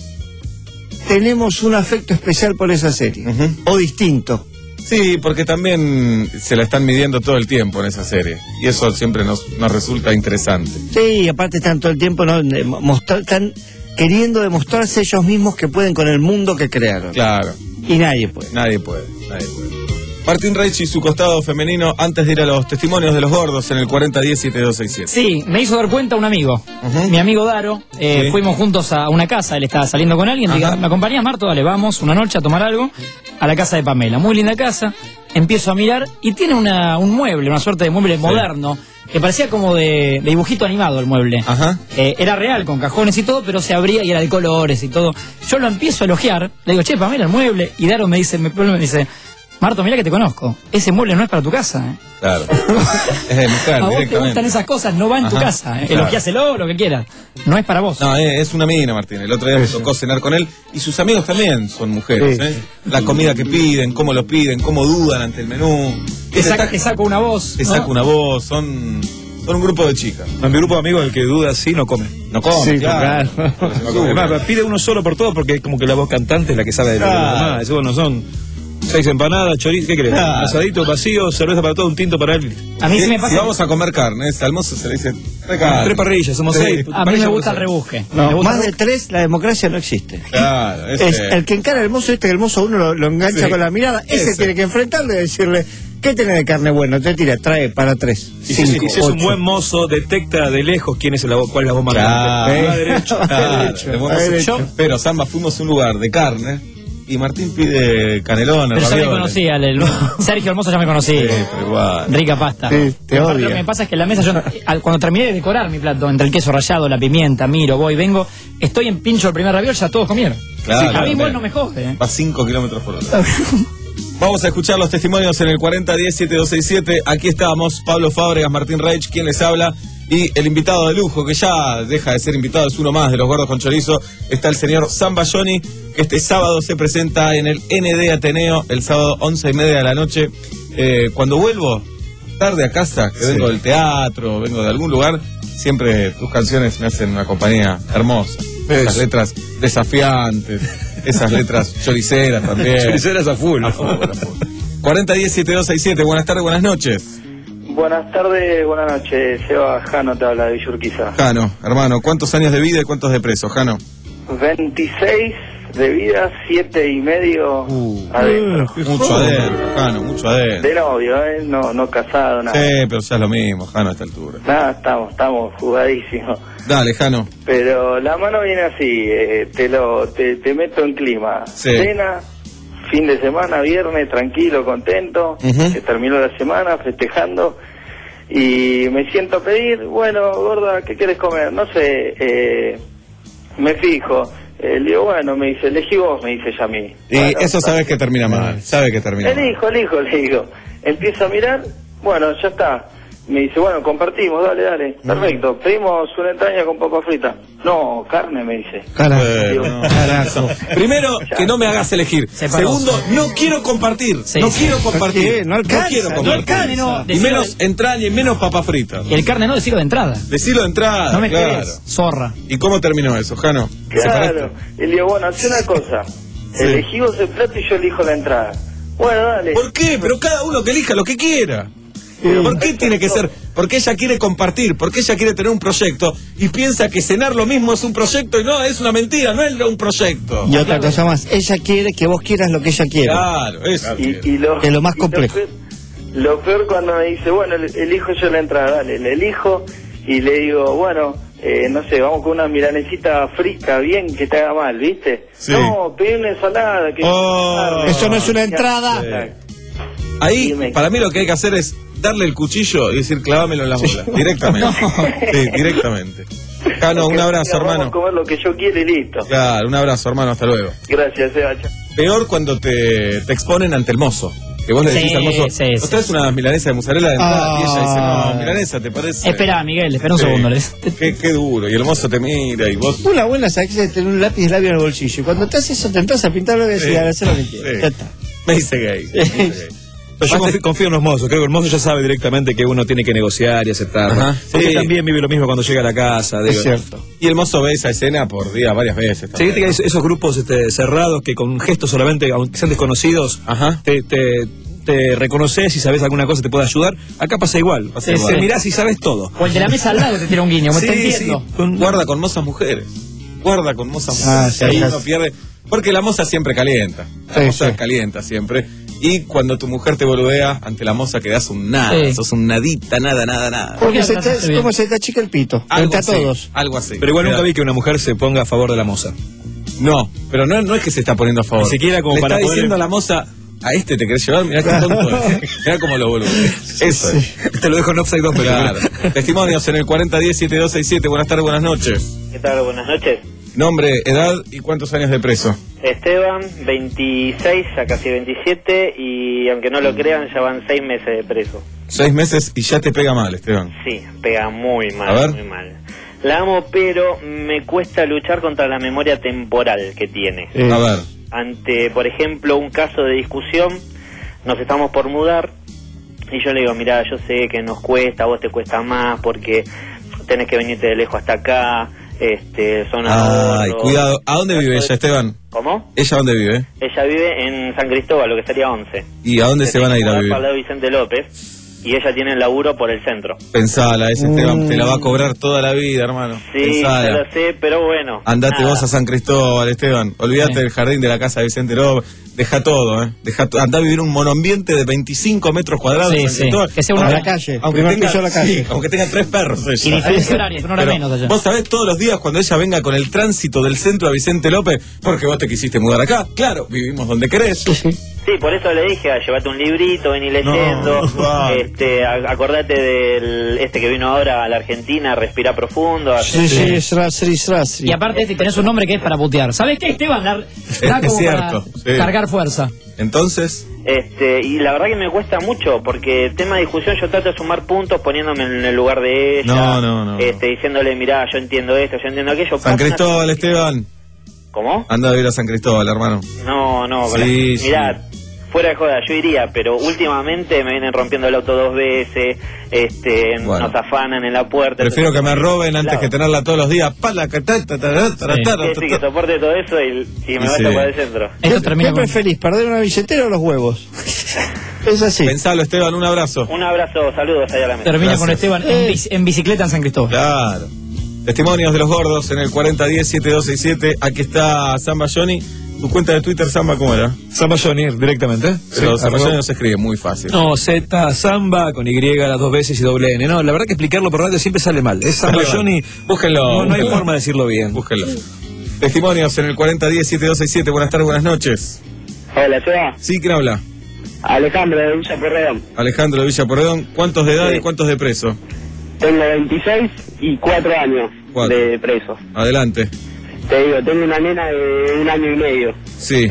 tenemos un afecto especial por esa serie. Ujú. O distinto. Sí, porque también se la están midiendo todo el tiempo en esa serie. Y eso siempre nos, nos resulta interesante. Sí, aparte están todo el tiempo, ¿no? De mostrar, están queriendo demostrarse ellos mismos que pueden con el mundo que crearon. Claro. Y nadie puede. Nadie puede, nadie puede. Martín Reich y su costado femenino, antes de ir a los testimonios de los gordos en el cuarenta diez siete dos seis siete. Sí, me hizo dar cuenta un amigo, mi amigo Daro. eh, Sí. Fuimos juntos a una casa, él estaba saliendo con alguien. Diga, ¿me acompañás, Marto? Dale, vamos una noche a tomar algo a la casa de Pamela. Muy linda casa. Empiezo a mirar y tiene una, un mueble, una suerte de mueble moderno, que parecía como de, de dibujito animado el mueble. Ajá. Eh, era real, con cajones y todo, pero se abría y era de colores y todo. Yo lo empiezo a elogiar, le digo, che, Pamela, el mueble. Y Daro me dice, me, me dice, Marto, mira que te conozco. Ese mueble no es para tu casa, ¿eh? Claro. Es de mujer, A vos te directamente. gustan esas cosas, no va en tu Ajá, casa. ¿eh? claro. Elogiáselo, lo que quieras. No es para vos. No, eh, es una mina, Martín. El otro día me tocó cenar con él. Y sus amigos también son mujeres, Sí. ¿eh? La comida que piden, cómo lo piden, cómo dudan ante el menú. Te, saca, te saco una voz. Te ¿no? saca una voz, son, son un grupo de chicas. No, mi grupo de amigos, el que duda así, no come. No come, Sí, claro. No come. Además, pide uno solo por todo porque es como que la voz cantante es la que sabe de lo Claro. demás. Eso no son seis empanadas, chorizo, ¿qué querés? Claro. Asadito, vacío, cerveza para todo, un tinto para él. A mí sí Si- me pasa. Si vamos a comer carne, al mozo se le dice tres carnes. Tres parrillas, somos Sí. seis. A mí me gusta el rebusque. Me No, gusta más el de tres, la democracia no existe. Claro, ese- Es el que encara el mozo, este que el mozo uno lo, lo engancha Sí. con la mirada, ese, Ese. tiene que enfrentarle y decirle, ¿qué tenés de carne buena? Te tira, trae para tres. Y si, cinco, y si es un ocho. buen mozo, detecta de lejos quién es la voz, cuál es la voz más Claro, grande. Va derecho, va claro, derecho. de buen va mozo. derecho. Yo- Pero, Samba, fuimos a un lugar de carne y Martín pide canelones, Pero ya me ravioles. conocía, el, el- Sergio Hermoso ya me conocía. Sí, pero igual. Rica pasta. Sí, te Aparte, odia. Lo que me pasa es que en la mesa, yo, al- cuando terminé de decorar mi plato, entre el queso rallado, la pimienta, miro, voy, vengo, estoy en pincho el primer raviol, ya todos comieron. Claro, Sí, a mí claro, igual claro. no me jode. ¿eh? Va cinco kilómetros por hora. Vamos a escuchar los testimonios en el cuarenta diez siete dos seis siete. Aquí estamos, Pablo Fábregas, Martín Reich, quien les habla, y el invitado de lujo, que ya deja de ser invitado, es uno más de los gordos con chorizo, está el señor Samba Johnny, que este sábado se presenta en el N D Ateneo, el sábado once y media de la noche. Eh, cuando vuelvo tarde a casa, que Sí. vengo del teatro, vengo de algún lugar, siempre tus canciones me hacen una compañía hermosa. Esas Eso. letras desafiantes, esas letras choriceras también. Choriceras a full. A full, a full. cuarenta diez siete dos seis siete, buenas tardes, buenas noches. Buenas tardes, buenas noches. Seba Jano te habla de Villurquiza. Jano, hermano, ¿cuántos años de vida y cuántos de preso, Jano? veintiséis de vida, siete y medio adentro. Mucho adentro, Jano, mucho adentro. De novio, ¿eh? No, no casado, nada. Sí, pero ya es lo mismo, Jano, a esta altura. Nada, estamos, estamos jugadísimos. Dale, Jano. Pero la mano viene así, eh, te lo te, te meto en clima. Sí. Cena, fin de semana, viernes, tranquilo, contento, Ujú. que terminó la semana festejando. Y me siento a pedir, bueno, gorda, ¿qué quieres comer? No sé, eh, me fijo. Eh, le digo, bueno, me dice, elegí vos, me dice ella a mí. Y Bueno, eso sabes que termina mal, sabe que termina mal. elijo, elijo, le digo. Empiezo a mirar, bueno, ya está. Me dice, bueno, compartimos, dale, dale. Perfecto, pedimos una entraña con papa frita. No, carne, me dice. Carajo. Bueno, no. Carajo. Primero, que no me hagas elegir. Separado. Segundo, no quiero compartir. Sí, no sí. quiero compartir. ¿Por qué? No alcanza, quiero no compartir. alcanza, no. Y Decilo menos entraña y menos papa frita. Y el carne no, decirlo de entrada. Decilo de entrada, No me claro. esperes, zorra. ¿Y cómo terminó eso, Jano? Claro. Y le digo, bueno, hace una cosa. Elegí vos el plato y yo elijo la entrada. Bueno, dale. ¿Por qué? Pero cada uno que elija lo que quiera. ¿Por qué tiene que ser? Porque ella quiere compartir, porque ella quiere tener un proyecto y piensa que cenar lo mismo es un proyecto y no, es una mentira, no es un proyecto. Y otra cosa más, ella quiere que vos quieras lo que ella quiere. Claro, eso. Y, y lo, Es lo más y complejo. peor- lo peor cuando me dice, bueno, el- elijo yo la entrada, dale, le elijo y le digo, bueno, eh, no sé, vamos con una milanesita frita, bien, que te haga mal, ¿viste? Sí. No, pedí una ensalada. Que Oh. Eso no es una entrada. Ahí, para mí lo que hay que hacer es darle el cuchillo y decir, clávamelo en las bolas. Directamente. Sí, directamente. Cano, un abrazo, Vamos hermano. a comer lo que yo quiero y listo. Claro, un abrazo, hermano, hasta luego. Gracias, Seba. Chao. Peor cuando te, te exponen ante el mozo. Que vos le decís Sí, al mozo, sí, ¿no sí, traes una milanesa de mozzarella de entrada? Ah. Y ella dice, no, milanesa, ¿te parece? Espera, Miguel, espera un Sí. segundo. les- Qué, qué duro. Y el mozo te mira y vos... Una buena saquilla de tener un lápiz de labio en el bolsillo. Y cuando te haces eso, te entras a pintarlo y decís, Sí. a hacer lo que quieras. Sí. Ya está. Me dice gay. Me dice gay. Pero yo confío, confío en los mozos, creo que el mozo ya sabe directamente que uno tiene que negociar y aceptar. Ajá, Porque sí. también vive lo mismo cuando llega a la casa. digo. Es cierto. Y el mozo ve esa escena por día varias veces. Sí, viste que hay esos grupos este, cerrados que con gestos solamente, aunque sean desconocidos, Ajá. te, te, te reconoces y sabes alguna cosa te puede ayudar. Acá pasa igual. Pasa Te- igual. te mirás y sabes todo. O el de la mesa al lado te tira un guiño, me Sí, está sí, entiendo. con- guarda con mozas mujeres. Guarda con mozas Ah, mujeres. sí, Ahí sí. uno pierde. Porque la moza siempre calienta. La Sí, moza sí. calienta siempre. Y cuando tu mujer te boludea, ante la moza quedás un nada. Sí. Sos un nadita, nada, nada, nada. ¿Por qué Como se, atrás te, hace bien? como se te achica el pito. Algo Frente a así, todos. algo así. Pero igual nunca Mira, vi que una mujer se ponga a favor de la moza. No, pero no, no es que se está poniendo a favor. Ni siquiera como Le para está poder- diciendo a la moza, a este te querés llevar, mirá qué tonto es. Mirá cómo lo boludo. Eso es. Te lo dejo en offside dos, pero Claro. Testimonios en el cuarenta diez setenta y dos sesenta y siete. Buenas tardes, buenas noches. ¿Qué tal? Buenas noches. Nombre, edad y cuántos años de preso. Esteban, veintiséis a casi veintisiete y aunque no lo crean ya van seis meses de preso. Seis meses y ya te pega mal, Esteban. Sí, pega muy A mal, ver. muy mal. La amo, pero me cuesta luchar contra la memoria temporal que tiene. A ver. Ante, por ejemplo, un caso de discusión, nos estamos por mudar y yo le digo, mira, yo sé que nos cuesta, a vos te cuesta más porque tenés que venirte de lejos hasta acá, este, son Ay, ahorros. cuidado. ¿A dónde vive ella, Esteban? ¿Cómo? ¿Ella dónde vive? Ella vive en San Cristóbal, lo que sería once. ¿Y a dónde se van a ir a Para vivir? el lado de Vicente López y ella tiene el laburo por el centro. Pensala, ese Esteban te la va a cobrar toda la vida, hermano. Sí, Pensala. yo lo sé, pero bueno. Andate nada. vos a San Cristóbal, Esteban. Olvídate del jardín de la casa de Vicente López. Deja todo, ¿eh? Deja to- Andá a vivir un monoambiente de veinticinco metros cuadrados Sí, en San sí. Cristóbal. Que sea A una la calle. Aunque Primer tenga, piso a la calle. sí, aunque tenga tres perros ella. Y diferencia horaria, una hora Pero menos allá. vos sabés todos los días cuando ella venga con el tránsito del centro a Vicente López, porque vos te quisiste mudar acá. Claro, vivimos donde querés. Sí, por eso le dije, ah, llévate un librito, vení leyendo, No, wow. este, a- acordate del este que vino ahora a la Argentina, respira profundo. Sí, sí, es rasri, es rasri. Y aparte este, tenés un nombre que es para putear. ¿Sabés qué, Esteban? La- Da Es como cierto, para sí. cargar fuerza. Entonces, Este, y la verdad que me cuesta mucho, porque tema de discusión yo trato de sumar puntos poniéndome en el lugar de ella, No, no, no. este, diciéndole, mirá, yo entiendo esto, yo entiendo aquello. San Pasa una- Cristóbal, Esteban. ¿Cómo? Anda a vivir a San Cristóbal, hermano. No, no, con Sí, la- sí. mirá, fuera de joda, yo iría, pero últimamente me vienen rompiendo el auto dos veces, este, Bueno. nos afanan en la puerta. Prefiero que me roben antes Claro. que tenerla todos los días. Pala, que ta, ta, ta, ta, ta, Sí, ta, sí, que soporte todo eso y, y me Y vaya sí. para el centro. ¿Qué, ¿qué preferís, perder una billetera o los huevos? Es así. Pensalo, Esteban, un abrazo. Un abrazo, saludos allá a la mesa. Termina con Gracias. Esteban en, bici- en bicicleta en San Cristóbal. Claro. Testimonios de los gordos en el cuarenta diez setenta y dos sesenta y siete. Aquí está Samba Johnny. Tu cuenta de Twitter, Samba, ¿cómo era? Samba Johnny, directamente. Pero Sí, Samba arroba- Johnny no se escribe muy fácil. No, Z, Samba, con Y las dos veces y doble N. No, la verdad que explicarlo por radio siempre sale mal. Es Samba Sale mal. Johnny. Búsquenlo. No, no hay búsquenlo. forma de decirlo bien. Búsquenlo. Testimonios en el cuarenta diez setenta y dos sesenta y siete. Buenas tardes, buenas noches. Hola, Seba. Sí, ¿quién habla? Alejandro de Villa Porredón. Alejandro de Villa Porredón. ¿Cuántos de edad Sí. y cuántos de preso? Tengo veintiséis y cuatro años Cuatro. de preso. Adelante. Te digo, tengo una nena de un año y medio. Sí.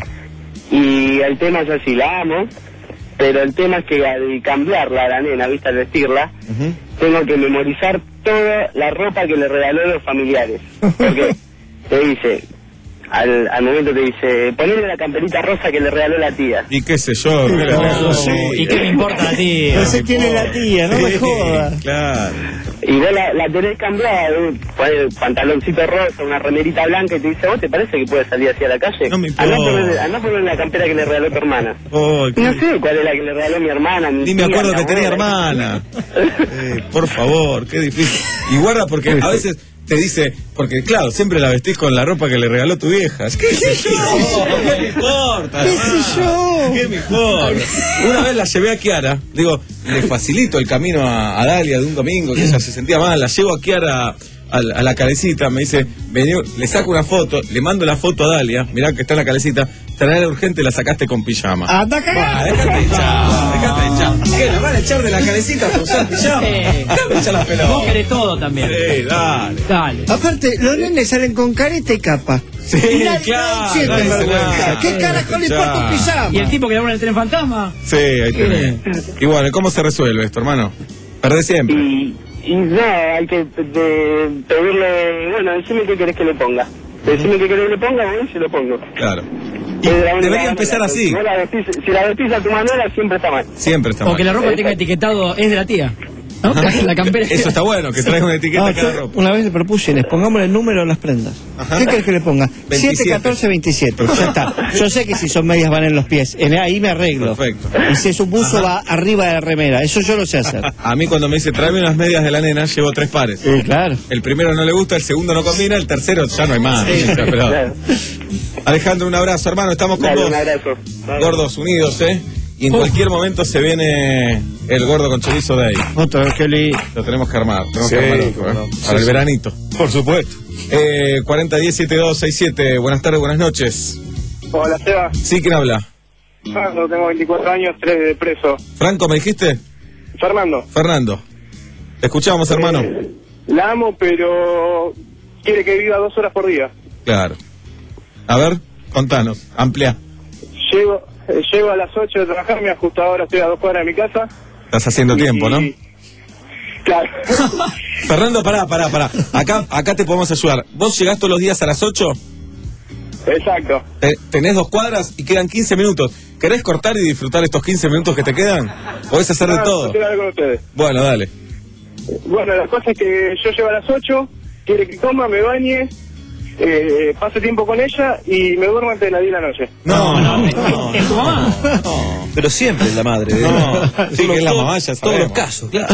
Y el tema es así, la amo, pero el tema es que al cambiarla a la nena, viste, al vestirla, Ujú. tengo que memorizar toda la ropa que le regaló a los familiares. Porque te dice, al, al momento te dice, ponele la camperita rosa que le regaló la tía. Y qué sé yo. ¿qué le- No, sí. ¿Y qué me importa a ti? No sé quién es la tía, no me Sí, jodas. Claro. Y vos la, la tenés cambiada, un pantaloncito rosa, una remerita blanca, y te dice, ¿vos te parece que puedes salir así a la calle? No me Andá a importa. ponerle, andá a ponerle la campera que le regaló tu hermana. Ay, qué- No sé cuál es la que le regaló mi hermana. Mi Ni me tía, acuerdo mi que tenía abuela. hermana. Eh, por favor, qué difícil. Y guarda porque a veces te dice, porque claro, siempre la vestís con la ropa que le regaló tu vieja. ¿Qué sé yo? ¿Qué me importa? ¿Qué sé yo? ¿Qué me importa? Una vez la llevé a Kiara, digo, le facilito el camino a, a Dalia de un domingo, que ella se sentía mal, la llevo a Kiara a, la- a la calecita, me dice, vení, le saco una foto, le mando la foto a Dalia, mirá que está en la calecita, traerla urgente, la sacaste con pijama. ¡Anda a cagar! Ah, déjate de echar, déjate de echar. ¿Qué, la van a echar de la calecita por usar pijama? Eh, Déjame echar las pelotas. Vos querés todo también. Sí, dale. Dale. Aparte, los nenes salen con careta y capa. Sí, y nadie, claro, nadie siente nadie se vergüenza. nada, ¿Qué nadie carajo le se importa un nada. pijama? ¿Y el tipo que labura en el tren fantasma? Sí, ahí tenés. Y bueno, ¿y ¿cómo se resuelve esto, hermano? Perdés siempre. Y, y no, hay que de- pedirle, bueno, decime qué querés que le ponga. Decime qué querés que le ponga, voy y se lo pongo. Claro. Y debería empezar así. Si, vos la vestís, si la vestís a tu manera, siempre está mal. Siempre está O mal. que la ropa tenga etiquetado es de la tía. ¿No? La campera. Eso está bueno, que traiga una etiqueta No, a cada yo ropa. una vez le propuse, les pongamos el número a las prendas. ¿Qué querés que le ponga? siete, catorce, veintisiete. Ya está. Yo sé que si son medias van en los pies. En, ahí me arreglo. Perfecto. Y si es un buzo va arriba de la remera. Eso yo lo sé hacer. A mí cuando me dice, tráeme unas medias de la nena, llevo tres pares. Sí, claro. El primero no le gusta, el segundo no combina, el tercero ya no hay más. Sí, O sea, pero- claro. Alejandro, un abrazo, hermano, estamos con Dale, vos. un abrazo. Dale. Gordos unidos, ¿eh? Y en cualquier momento se viene el gordo con chorizo de ahí. Otra vez que le... Lo tenemos que armar, tenemos Sí, que armar otro, cómo ¿eh? no. Para Sí, el sí. veranito. Por supuesto. Eh, cuarenta diez setenta y dos sesenta y siete, buenas tardes, buenas noches. Hola, Seba. Sí, ¿quién habla? Fernando, tengo veinticuatro años, tres de preso. Franco, ¿me dijiste? Fernando. Fernando. Te escuchamos, hermano. La amo, pero quiere que viva dos horas por día. Claro. A ver, contanos, amplia. Llego, eh, llego a las ocho de trabajar, me ajusto ahora, estoy a dos cuadras de mi casa. Estás haciendo tiempo, ¿no? Claro. Fernando, pará, pará, pará. Acá, acá te podemos ayudar. ¿Vos llegás todos los días a las ocho? Exacto. Te- tenés dos cuadras y quedan quince minutos. ¿Querés cortar y disfrutar estos quince minutos que te quedan? ¿Podés hacer de Ah, todo? quiero hablar con ustedes. Bueno, dale. Bueno, la cosa es que yo llego a las ocho, quiere que coma, me bañe, eh, pase tiempo con ella y me duermo antes de las diez de la noche. No, no, no. ¿Es tu mamá? Pero siempre es la madre. ¿eh? No, sí que es la Todos- mamá, ya Todos los sabemos. casos, claro.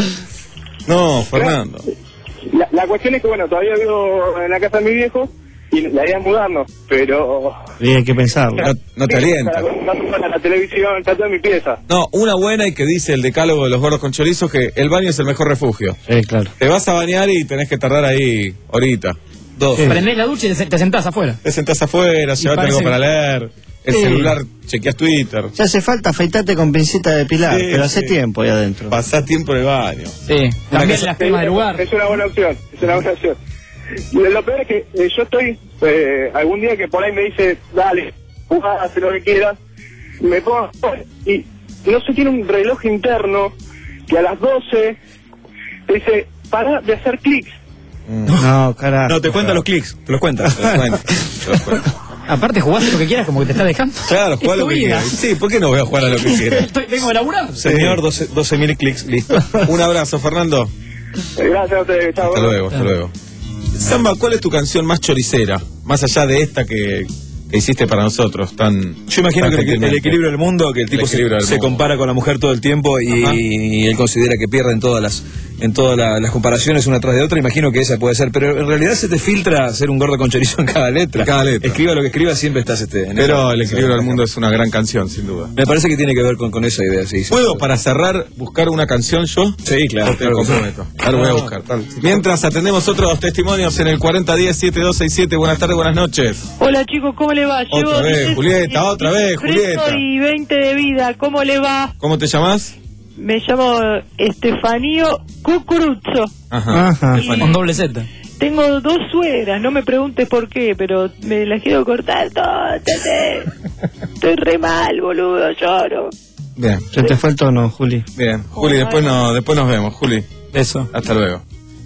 No, Fernando. La, la cuestión es que, bueno, todavía vivo en la casa de mi viejo y la idea es mudarnos, pero... Y hay que pensarlo. No, no te alienta. No la, la televisión, está toda en mi pieza. No, una buena y que dice el decálogo de los gordos con chorizo que el baño es el mejor refugio. Sí, claro. Te vas a bañar y tenés que tardar ahí horita. Dos. Prendés la ducha y te te sentás afuera. Te sentás afuera, llevate parece- algo para leer. El Sí. celular, chequeas Twitter. Si hace falta, afeitarte con pincita de pilar, Sí, pero hace sí. tiempo ahí adentro. Pasás tiempo en el baño. Sí. Cambiar casa- las cremas de lugar. Es una buena opción, es una buena opción. Y lo peor es que eh, yo estoy, eh, algún día que por ahí me dice, dale, jugá, haz lo que quieras, me pongo a jugar y no sé, tiene un reloj interno que a las doce te dice, para de hacer clics. No, carajo. No, te cuenta los clics, te los cuenta. Te das cuenta, te das cuenta. Aparte, jugás lo que quieras como que te está dejando. Claro, Es jugar tu lo que vida. quieras. Sí, ¿por qué no voy a jugar a lo que quiera? Estoy, vengo de laburar. Señor, doce mil clics, listo. Un abrazo, Fernando. Gracias a ustedes, chao. Hasta luego, hasta luego. Samba, ¿cuál es tu canción más choricera? Más allá de esta que, que hiciste para nosotros, tan... Yo imagino tan que el, el gentilmente. equilibrio del mundo, que el tipo El se, equilibrio del se mundo. compara con la mujer todo el tiempo y, Ajá. y él considera que pierde en todas las en todas la- las comparaciones una tras de otra. Imagino que esa puede ser, pero en realidad se te filtra ser un gordo con chorizo en cada letra. En cada letra. Escriba lo que escriba, siempre estás este. en Pero esa- el equilibrio esa- del mundo es una gran canción, sin duda. Me parece que tiene que ver con, con esa idea, sí. sí. ¿Puedo, para cerrar, buscar una canción yo? Sí, claro. Te claro que sí. comprometo. Ahora lo voy a No, buscar. tal- Mientras atendemos otros testimonios en el cuarenta diez setenta y dos sesenta y siete. Buenas tardes, buenas noches. Hola chicos, ¿cómo le va? Otra Llevo vez, diez- Julieta, otra vez, preso Julieta. y veinte de vida, ¿cómo le va? ¿Cómo te llamas? Me llamo Estefanío Cucuruzzo. Ajá. Ajá. Y Con doble Z. tengo dos suegras, no me preguntes por qué, pero me las quiero cortar todas. tete. Estoy re mal, boludo, lloro. Bien, Se te fue el tono, Juli. bien. Juli, después, no, después nos vemos, Juli. Eso. Hasta luego.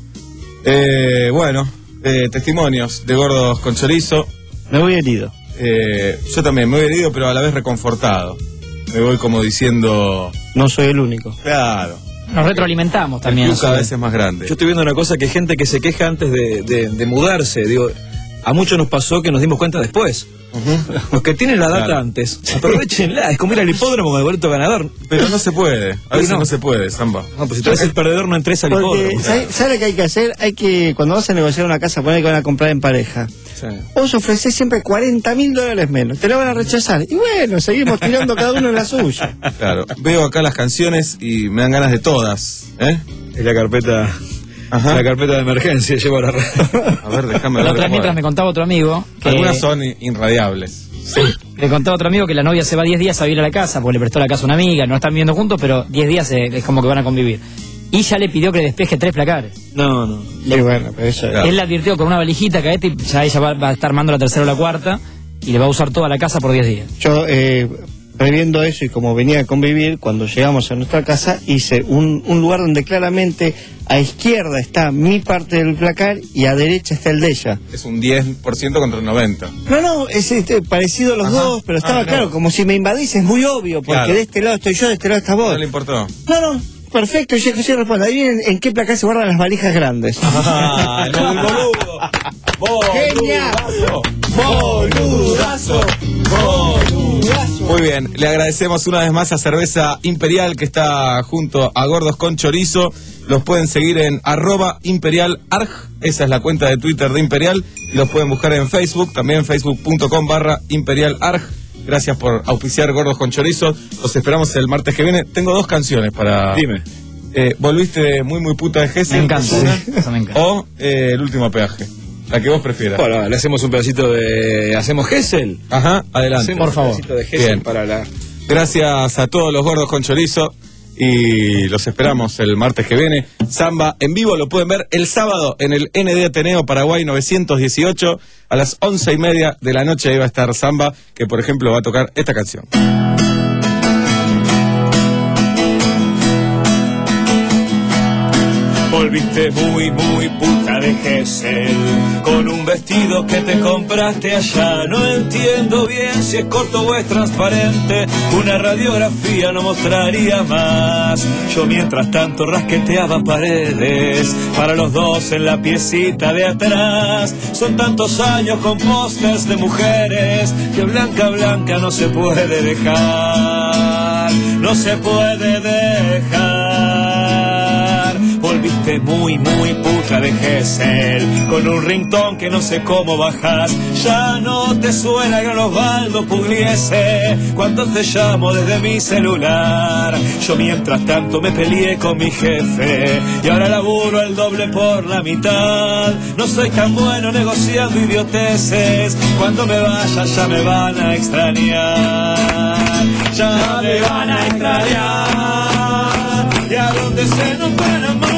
Eh, bueno, eh, testimonios de gordos con chorizo. Me voy herido. Eh, yo también me voy herido, pero a la vez reconfortado. Me voy como diciendo, No soy el único. claro, Nos retroalimentamos el también. club cada vez es más grande. Yo estoy viendo una cosa que gente que se queja antes de, de- de mudarse, digo, a muchos nos pasó que nos dimos cuenta después. Uh-huh. Los que tienen la data claro. antes, aprovechenla, es como ir al hipódromo con el boleto ganador. Pero no se puede, a veces no, no se puede, Samba. No, pues si tú eres el perdedor no entres al hipódromo. ¿Sabes sabe lo que hay que hacer? Hay que, cuando vas a negociar una casa, poner que van a comprar en pareja. Sí. Vos ofrecés siempre cuarenta mil dólares menos, te lo van a rechazar. Y bueno, seguimos tirando cada uno en la suya. Claro, veo acá las canciones y me dan ganas de todas, ¿eh? Es la carpeta... Ajá. La carpeta de emergencia llevo a la red. A ver, déjame ver. Otra, mientras me contaba otro amigo. Que algunas son irradiables. Sí. Le contaba otro amigo que la novia se va diez días a vivir a la casa porque le prestó la casa a una amiga, no están viviendo juntos, pero diez días es, es como que van a convivir. Y ya le pidió que le despeje tres placares. No, no. Y bueno, pero eso Él la advirtió con una valijita que y ya ella va, va a estar armando la tercera o la cuarta y le va a usar toda la casa por diez días. Yo, eh, previendo eso y como venía a convivir, cuando llegamos a nuestra casa, hice un, un lugar donde claramente a izquierda está mi parte del placar y a derecha está el de ella. Es un diez por ciento contra el noventa por ciento. No, no, es este, parecido a los Ajá. dos, pero estaba ah, claro, no. como si me invadís, es muy obvio, porque claro. de este lado estoy yo, de este lado está vos. No le importó. No, no, perfecto, yo José responde, ahí en, en qué placar se guardan las valijas grandes. Ah, no, el boludo. Genial. Boludazo. Boludazo. Muy bien, le agradecemos una vez más a Cerveza Imperial que está junto a Gordos con Chorizo. Los pueden seguir en arroba imperialarg, esa es la cuenta de Twitter de Imperial, y los pueden buscar en Facebook, también facebook.com barra imperialarg. Gracias por auspiciar Gordos con Chorizo, los esperamos el martes que viene. Tengo dos canciones para... Dime. Eh, ¿Volviste muy muy puta de Gesell? Me encanta, sí, eso me encanta. O eh, El último peaje, la que vos prefieras. Bueno, le hacemos un pedacito de... ¿Hacemos Gesell? Ajá, adelante. Hacemos por favor. Un pedacito de Gesell para la... Gracias a todos los Gordos con Chorizo. Y los esperamos el martes que viene. Samba en vivo lo pueden ver el sábado en el N D Ateneo Paraguay novecientos dieciocho a las once y media de la noche. Ahí va a estar Samba, que por ejemplo va a tocar esta canción. Volviste muy, muy puta de Gesell, con un vestido que te compraste allá. No entiendo bien si es corto o es transparente, una radiografía no mostraría más. Yo mientras tanto rasqueteaba paredes para los dos en la piecita de atrás. Son tantos años con pósters de mujeres que Blanca Blanca no se puede dejar, no se puede dejar. Volviste muy, muy puta de Gesell, con un ringtone que no sé cómo bajás. Ya no te suena el gran Osvaldo Pugliese cuando te llamo desde mi celular. Yo mientras tanto me peleé con mi jefe y ahora laburo el doble por la mitad. No soy tan bueno negociando idioteces, cuando me vaya ya me van a extrañar. Ya me van a extrañar. ¿Y a dónde se nos fue el amor?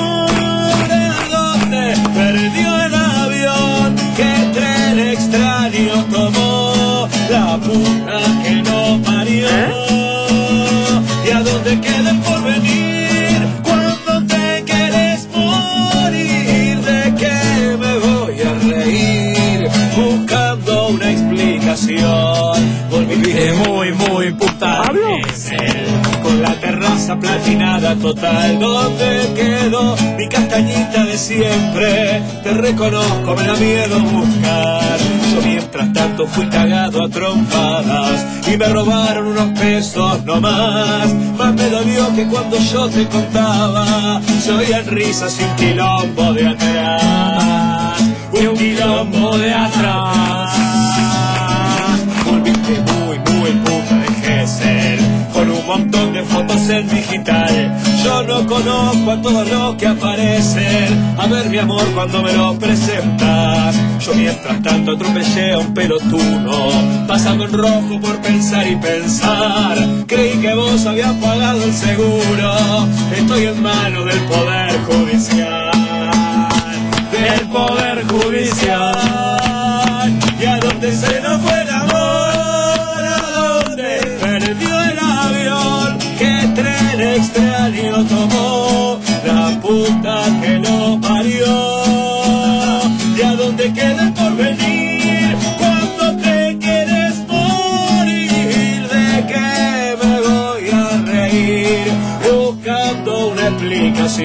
Perdió el avión, qué tren extraño tomó, la puta que no parió. ¿Y a dónde queda el porvenir cuando te quieres morir? ¿De qué me voy a reír buscando una explicación? Volviste muy, muy puta de Gesell, con la terraza platinada total. ¿Dónde quedó mi castañita de siempre? Te reconozco, me da miedo buscar. Yo mientras tanto fui cagado a trompadas y me robaron unos pesos nomás. Más me dolió que cuando yo te contaba, se oían risas y un quilombo de atrás, un quilombo de atrás. Volviste muy, muy puta de Gesell, con un montón de fotos en digital. Yo no conozco a todos los que aparecen. A ver mi amor cuando me lo presentas. Yo mientras tanto atropellé a un pelotudo, pasando en rojo por pensar y pensar. Creí que vos habías pagado el seguro. Estoy en manos del Poder Judicial, del Poder Judicial. ¿Y a dónde se nos fue el amor? ¿A dónde perdió el avión? ¿Qué tren extraño tomó? La puta que lo parió. ¿Y a dónde queda el porvenir cuando te quieres morir? ¿De qué me voy a reír buscando una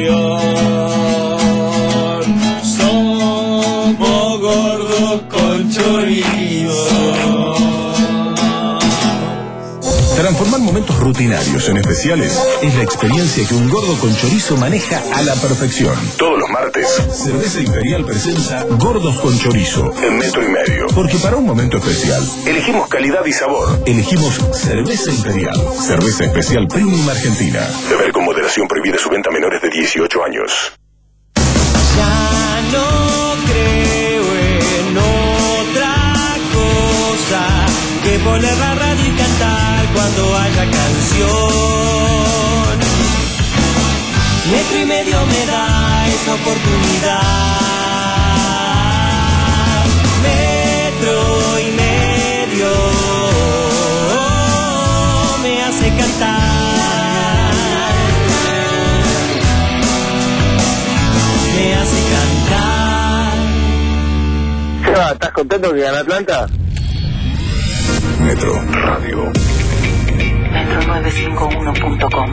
explicación? Somos gordos con Transformar momentos rutinarios en especiales es la experiencia que un gordo con chorizo maneja a la perfección. Todos los martes, Cerveza Imperial presenta Gordos con Chorizo en Metro y Medio. Porque para un momento especial Elegimos calidad y sabor. elegimos Cerveza Imperial, cerveza especial premium argentina. Beber con moderación, prohibida su venta a menores de dieciocho años. Ya no creo en otra cosa que poner la radio y cantar cuando haya canción. Metro y Medio me da esa oportunidad. Metro y Medio me hace cantar, me hace cantar. ¿Qué va? ¿Estás contento que gana Atlanta? Metro Radio. metro nueve cinco uno punto com.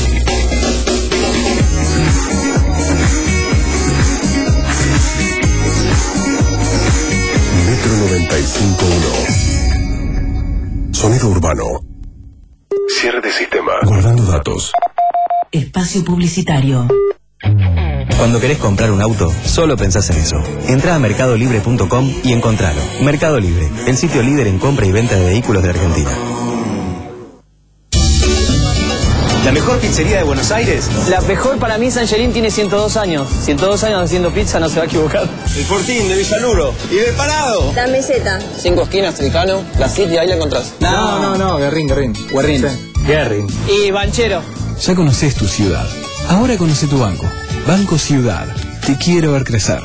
Metro noventa y cinco punto uno. Sonido urbano. Cierre de sistema. Guardando datos. Espacio publicitario. Cuando querés comprar un auto, solo pensás en eso. Entrá a mercado libre punto com y encontralo. Mercado Libre, el sitio líder en compra y venta de vehículos de Argentina. ¿La mejor pizzería de Buenos Aires? La mejor para mí, Sangelín tiene ciento dos años. ciento dos años haciendo pizza, no se va a equivocar. El Fortín de Villaluro. Y de Parado. La Meseta. Cinco esquinas, Tricano, la City, ahí la encontrás. No, no, no, Guerrín, Guerrín. Guerrín. Guerrín. Y Banchero. Ya conoces tu ciudad. Ahora conoce tu banco. Banco Ciudad. Te quiero ver crecer.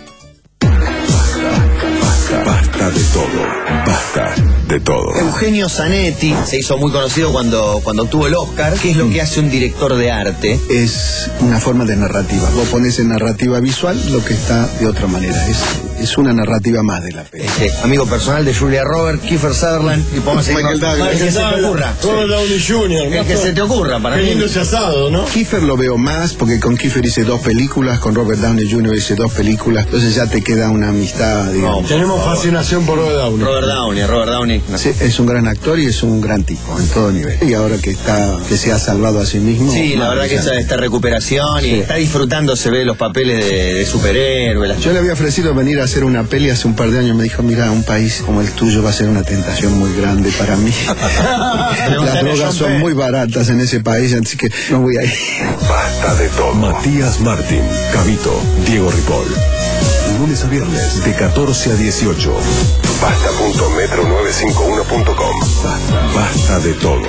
Basta de todo. Basta de todo. Eugenio Zanetti se hizo muy conocido cuando, cuando obtuvo el Oscar. ¿Qué es lo que hace un director de arte? Es una forma de narrativa. Vos pones en narrativa visual lo que está de otra manera. Es, es una narrativa más de la película. Este, amigo personal de Julia Roberts, Kiefer Sutherland y podemos seguir Michael con- Douglas. El que se te ocurra. Robert Downey junior El que se te ocurra para Qué mí. lindo ese asado, ¿no? Kiefer lo veo más porque con Kiefer hice dos películas, con Robert Downey junior hice dos películas, entonces ya te queda una amistad, digamos. Tenemos fascinación por Robert Downey. Robert Downey, Robert Downey. Sí, es un gran actor y es un gran tipo en todo nivel. Y ahora que está, que se ha salvado a sí mismo. Sí, la verdad que esa, esta recuperación y Sí. está disfrutando, se ve los papeles de, de superhéroe. las- Yo le había ofrecido venir a hacer una peli hace un par de años. Me dijo, mira, un país como el tuyo va a ser una tentación muy grande para mí. Las drogas son muy baratas en ese país, así que no voy a ir. Basta de todo. Matías Martín, Cabito, Diego Ripoll. Lunes a viernes de catorce a dieciocho. Basta punto metro novecientos cincuenta y uno punto com. Basta, basta de todo.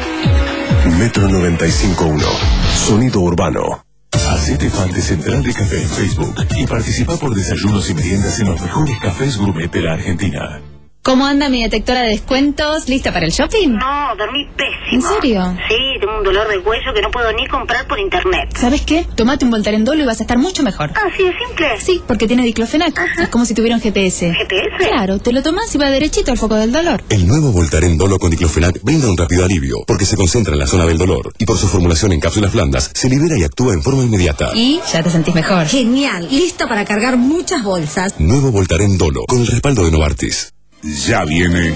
Metro noventa y cinco punto uno. Sonido urbano. Hacete fan de Central de Café en Facebook y participa por desayunos y meriendas en los mejores cafés gourmet de la Argentina. ¿Cómo anda mi detectora de descuentos? ¿Lista para el shopping? No, dormí pésimo. ¿En serio? Sí, tengo un dolor de cuello que no puedo ni comprar por internet. ¿Sabes qué? Tomate un Voltaren Dolo y vas a estar mucho mejor. Ah, sí, es simple. Sí, porque tiene diclofenac. Es como si tuviera un G P S. ¿G P S? Claro, te lo tomas y va derechito al foco del dolor. El nuevo Voltaren Dolo con diclofenac brinda un rápido alivio porque se concentra en la zona del dolor y por su formulación en cápsulas blandas se libera y actúa en forma inmediata. Y ya te sentís mejor. Genial. Listo para cargar muchas bolsas. Nuevo Voltaren Dolo con el respaldo de Novartis. Ya viene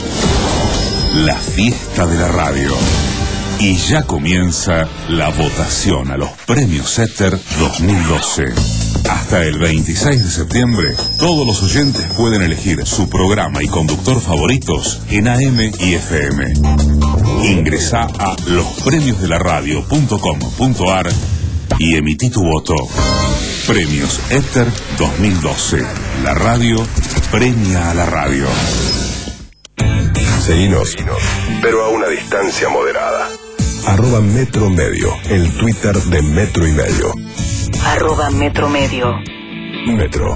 la fiesta de la radio. Y ya comienza la votación a los premios Éter dos mil doce. Hasta el veintiséis de septiembre, todos los oyentes pueden elegir su programa y conductor favoritos en A M y F M. Ingresá a los premios de la radio punto com punto ar y emití tu voto. Premios Éter dos mil doce. La radio premia a la radio. Seguinos, pero a una distancia moderada. Arroba Metro Medio, el Twitter de Metro y Medio. Arroba Metro Medio. Metro.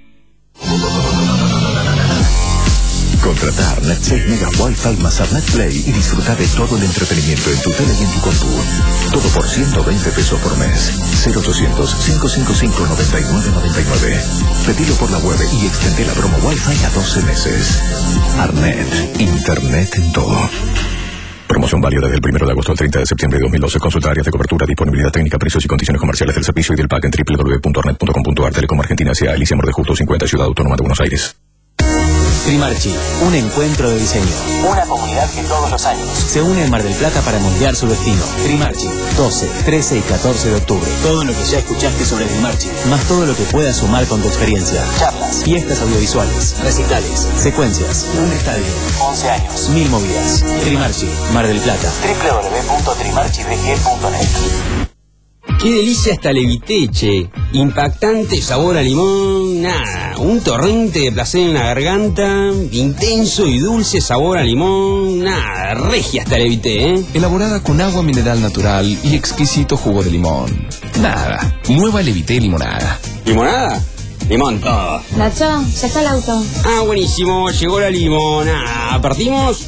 Contratar Net seis Mega Wi-Fi más Net Play y disfrutar de todo el entretenimiento en tu tele y en tu compu. Todo por ciento veinte pesos por mes. cero ochocientos, cinco cinco cinco, nueve nueve nueve nueve. Pedilo por la web y extendé la promo Wi-Fi a doce meses. Arnet, Internet en todo. Promoción válida desde el primero de agosto al treinta de septiembre de dos mil doce. Consulta áreas de cobertura, disponibilidad técnica, precios y condiciones comerciales del servicio y del pack en doble u doble u doble u punto arnet punto com punto ar. Telecom Argentina S A. Alicia Morde Justo cincuenta, Ciudad Autónoma de Buenos Aires. Trimarchi, un encuentro de diseño. Una comunidad que todos los años se une en Mar del Plata para moldear su destino. Trimarchi, doce, trece y catorce de octubre. Todo lo que ya escuchaste sobre Trimarchi, más todo lo que puedas sumar con tu experiencia. Charlas, fiestas audiovisuales, recitales, secuencias, un estadio, once años, mil movidas. Trimarchi, Mar del Plata. doble u doble u doble u punto trimarchi b g punto net. Qué delicia esta leviteche. Impactante sabor a limón, nada. Un torrente de placer en la garganta. Intenso y dulce sabor a limón, nada. Regia esta levité, ¿eh? Elaborada con agua mineral natural y exquisito jugo de limón. Nada. Nueva levité limonada. ¿Limonada? Limón todo. Nacho, ya está el auto. Ah, buenísimo. Llegó la limonada. ¿Partimos?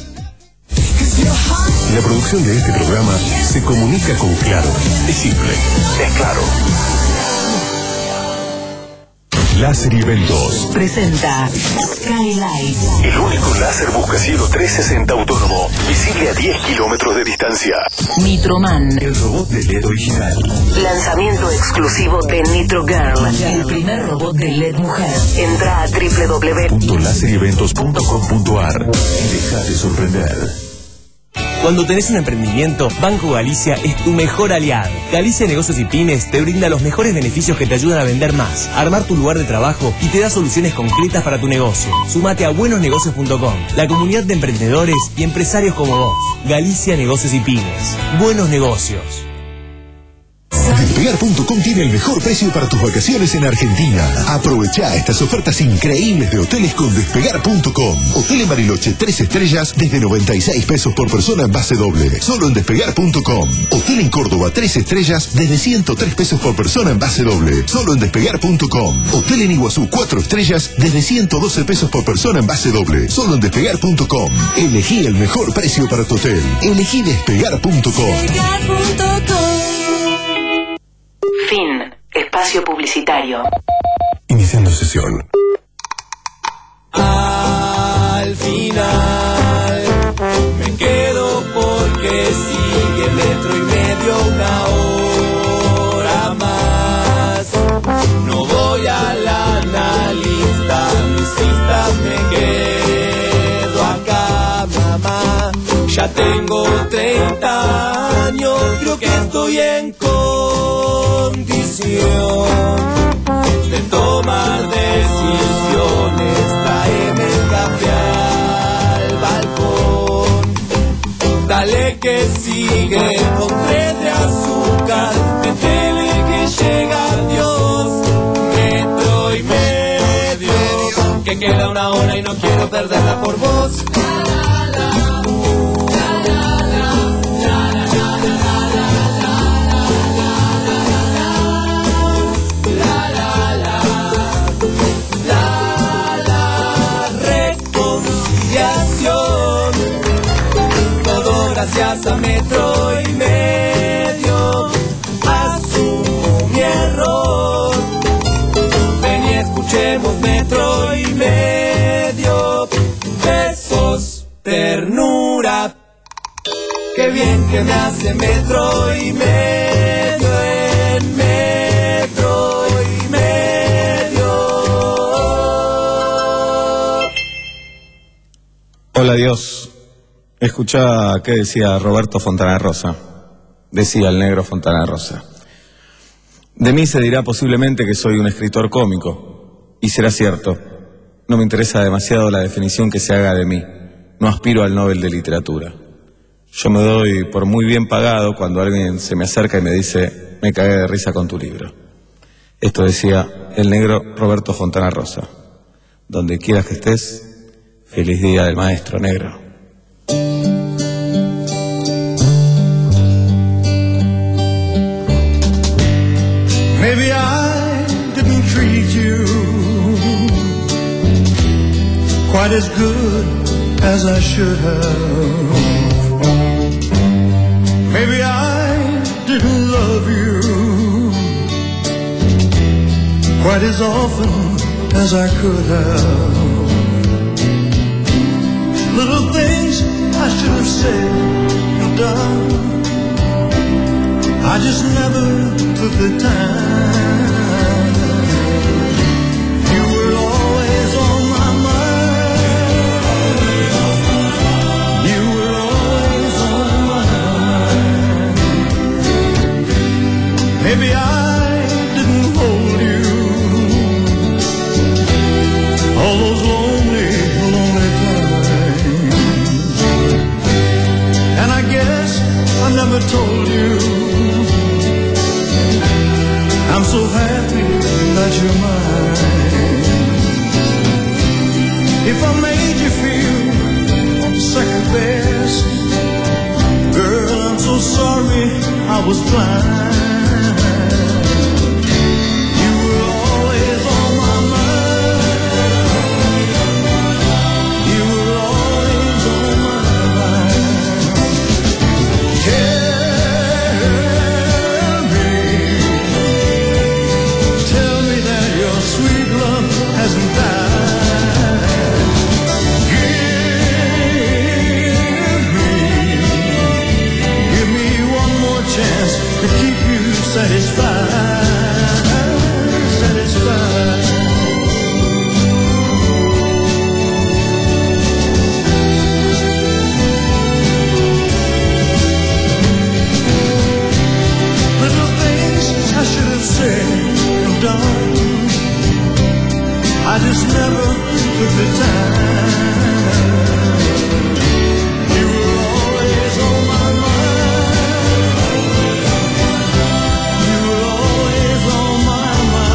La producción de este programa se comunica con Claro. Es simple, es claro. Láser y Eventos presenta Skylight. El único láser buscacielo trescientos sesenta autónomo, visible a diez kilómetros de distancia. Nitroman. El robot de L E D original. Lanzamiento exclusivo de Nitro Girl, el primer robot de L E D mujer. Entra a doble u doble u doble u punto láser y eventos punto com punto a r y déjate sorprender. Cuando tenés un emprendimiento, Banco Galicia es tu mejor aliado. Galicia Negocios y Pymes te brinda los mejores beneficios que te ayudan a vender más, a armar tu lugar de trabajo y te da soluciones concretas para tu negocio. Sumate a buenos negocios punto com, la comunidad de emprendedores y empresarios como vos. Galicia Negocios y Pymes. Buenos negocios. Despegar punto com tiene el mejor precio para tus vacaciones en Argentina. Aprovecha estas ofertas increíbles de hoteles con Despegar punto com. Hotel en Bariloche tres estrellas desde noventa y seis pesos por persona en base doble, solo en Despegar punto com. Hotel en Córdoba tres estrellas desde ciento tres pesos por persona en base doble, solo en Despegar punto com. Hotel en Iguazú cuatro estrellas desde ciento doce pesos por persona en base doble, solo en Despegar punto com. Elegí el mejor precio para tu hotel. Elegí Despegar punto com. Fin. Espacio publicitario. Iniciando sesión. Al final me quedo porque sigue metro y medio una hora más. No voy a la analista, mis citas me quedo acá, mamá. Ya tengo treinta años, creo que estoy en condición de tomar decisiones. Tráeme el café al balcón, dale que sigue con tres de azúcar, métele que llega Dios, metro y medio, que queda una hora y no quiero perderla por vos. Gracias a metro y medio, asumo mi error. Ven y escuchemos metro y medio. Besos, ternura. Qué bien que me hace metro y medio en metro y medio. Hola Dios. Escuchá qué decía Roberto Fontana Rosa. Decía el negro Fontana Rosa: de mí se dirá posiblemente que soy un escritor cómico, y será cierto. No me interesa demasiado la definición que se haga de mí. No aspiro al Nobel de Literatura. Yo me doy por muy bien pagado cuando alguien se me acerca y me dice: me cagué de risa con tu libro. Esto decía el negro Roberto Fontana Rosa. Donde quieras que estés, feliz día del maestro negro. Maybe I didn't treat you quite as good as I should have. Maybe I didn't love you quite as often as I could have. Little things I should have said and done, I just never took the time. You were always on my mind. I never told you. I'm so happy that you're mine. If I made you feel second best, girl, I'm so sorry I was blind. You were always on my mind. You were always on my mind. Tell me, tell me that your sweet love hasn't died. Give me, give me one more chance to keep you satisfied, satisfied. Little things I should have said and done, I just never took the time. You were always on my mind. You were always on my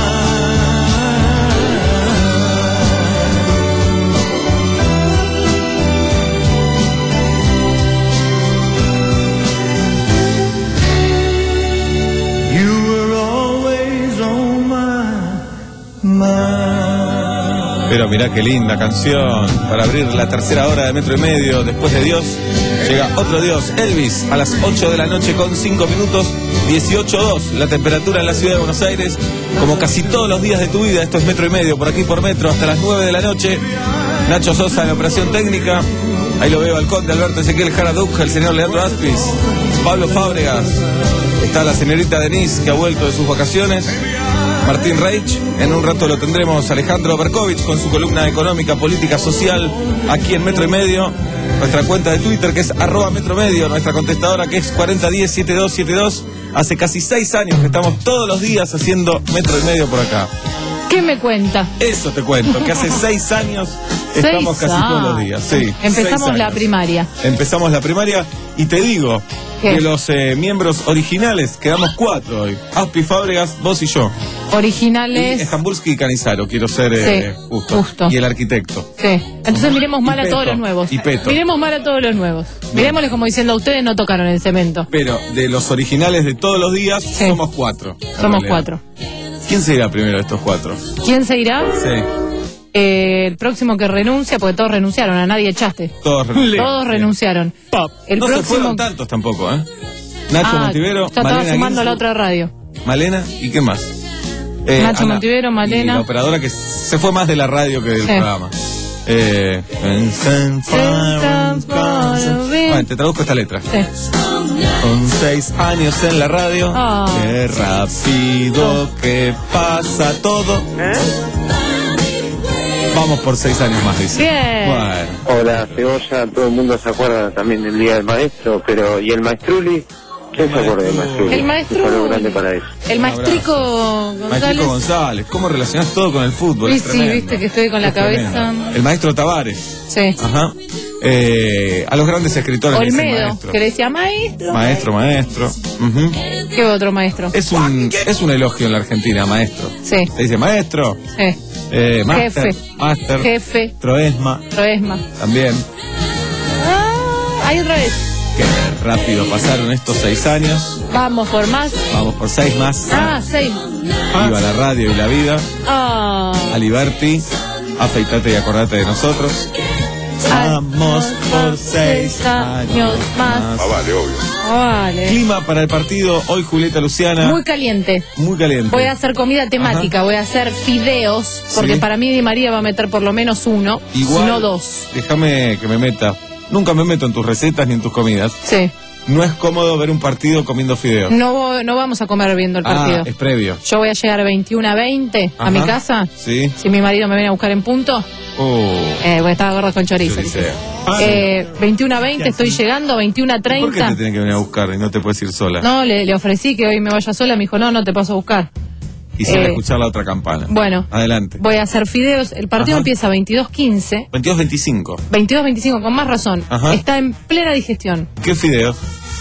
mind. You were always on my mind. Pero mirá qué linda canción para abrir la tercera hora de Metro y Medio. Después de Dios, llega otro Dios, Elvis, a las ocho de la noche con cinco minutos, dieciocho dos, la temperatura en la ciudad de Buenos Aires, como casi todos los días de tu vida. Esto es Metro y Medio, por aquí por Metro, hasta las nueve de la noche. Nacho Sosa en la operación técnica. Ahí lo veo al conde Alberto Ezequiel Jaraduc, el señor Leandro Aspis, Pablo Fábregas. Está la señorita Denise, que ha vuelto de sus vacaciones. Martín Reich, en un rato lo tendremos Alejandro Berkovich con su columna económica, política, social, aquí en Metro y Medio. Nuestra cuenta de Twitter que es arroba Metro Medio, nuestra contestadora que es cuarenta diez setenta y dos setenta y dos. Hace casi seis años que estamos todos los días haciendo Metro y Medio por acá. ¿Qué me cuenta? Eso te cuento, que hace seis años estamos Seis casi años. todos los días. Sí, Empezamos seis la años. primaria. Empezamos la primaria y te digo ¿Qué? que los eh, miembros originales quedamos cuatro hoy. Aspi, Fábregas, vos y yo. Originales. Y Stambulski y Canizaro, quiero ser eh, Sí, justo. justo. Y el arquitecto. Sí. Entonces miremos mal a Peto, todos los nuevos. y Peto. Miremos mal a todos los nuevos. Miremosles como diciendo, ustedes no tocaron el cemento. Pero de los originales de todos los días, somos cuatro. en Somos realidad. cuatro. ¿Quién se irá primero de estos cuatro? ¿Quién se irá? Sí, Eh, el próximo que renuncia, porque todos renunciaron, a nadie echaste. todos renunciaron. Todos renunciaron. El no se próximo. fueron tantos tampoco, ¿eh? Nacho Ah, Montivero, ya estaba Malena sumando a la Guinzu, otra radio. Malena y ¿qué más? Eh, Nacho Ana, Montivero, y Malena. la operadora que se fue más de la radio que del Sí. programa. Eh, bueno, te traduzco esta letra. Sí. Con seis años en la radio, Ah. qué rápido que pasa todo. Vamos por seis años más, dice. Bien. Bueno. Hola, Cebolla, todo el mundo se acuerda también del Día del Maestro, pero ¿y el Maestruli? ¿Quién se acuerda del Maestruli? El Maestruli. Un saludo grande para eso. El maestrico González. Maestrico González, ¿cómo relacionás todo con el fútbol? Sí, Es sí, tremendo. viste que estoy con la Es cabeza. tremendo. El maestro Tavares. Sí. Ajá. Eh, a los grandes escritores le dicen Olmedo, maestro. que le decía maestro. Maestro, maestro. Ujú. ¿Qué otro maestro? Es un es un elogio en la Argentina, maestro. Sí. Se dice maestro, Sí. eh, máster, Jefe. máster, Jefe. troesma, Troesma. también. Ah, hay otra vez. Qué rápido pasaron estos seis años. Vamos por más. Vamos por seis más. Ah, seis. Viva la radio y la vida. Ah. Aliberti, afeitate y acordate de nosotros. Vamos por seis años más. Ah, vale, obvio. Vale. Clima para el partido, hoy Julieta Luciana. Muy caliente. Muy caliente. Voy a hacer comida temática, voy a hacer fideos, porque Sí. para mí Di María va a meter por lo menos uno, Igual, si no dos. Déjame que me meta. Nunca me meto en tus recetas ni en tus comidas. Sí. No es cómodo ver un partido comiendo fideos. No, vo- no vamos a comer viendo el partido. Ah, es previo. Yo voy a llegar a veintiuna a veinte a Ajá. mi casa. Sí. Si mi marido me viene a buscar en punto, Oh. eh, voy a estar gordo con chorizo. Choricea. Eh, veintiuna a veinte estoy llegando, veintiuna a ¿Por qué treinta. te tienen que venir a buscar y no te puedes ir sola? No, le, le ofrecí que hoy me vaya sola, me dijo, no, no te paso a buscar. Quisiera eh, escuchar la otra campana. Bueno. Adelante. Voy a hacer fideos, el partido Ajá. empieza a veintidós quince, veintidós veinticinco. veintidós veinticinco, con más razón. Ajá. Está en plena digestión. ¿Qué fideos?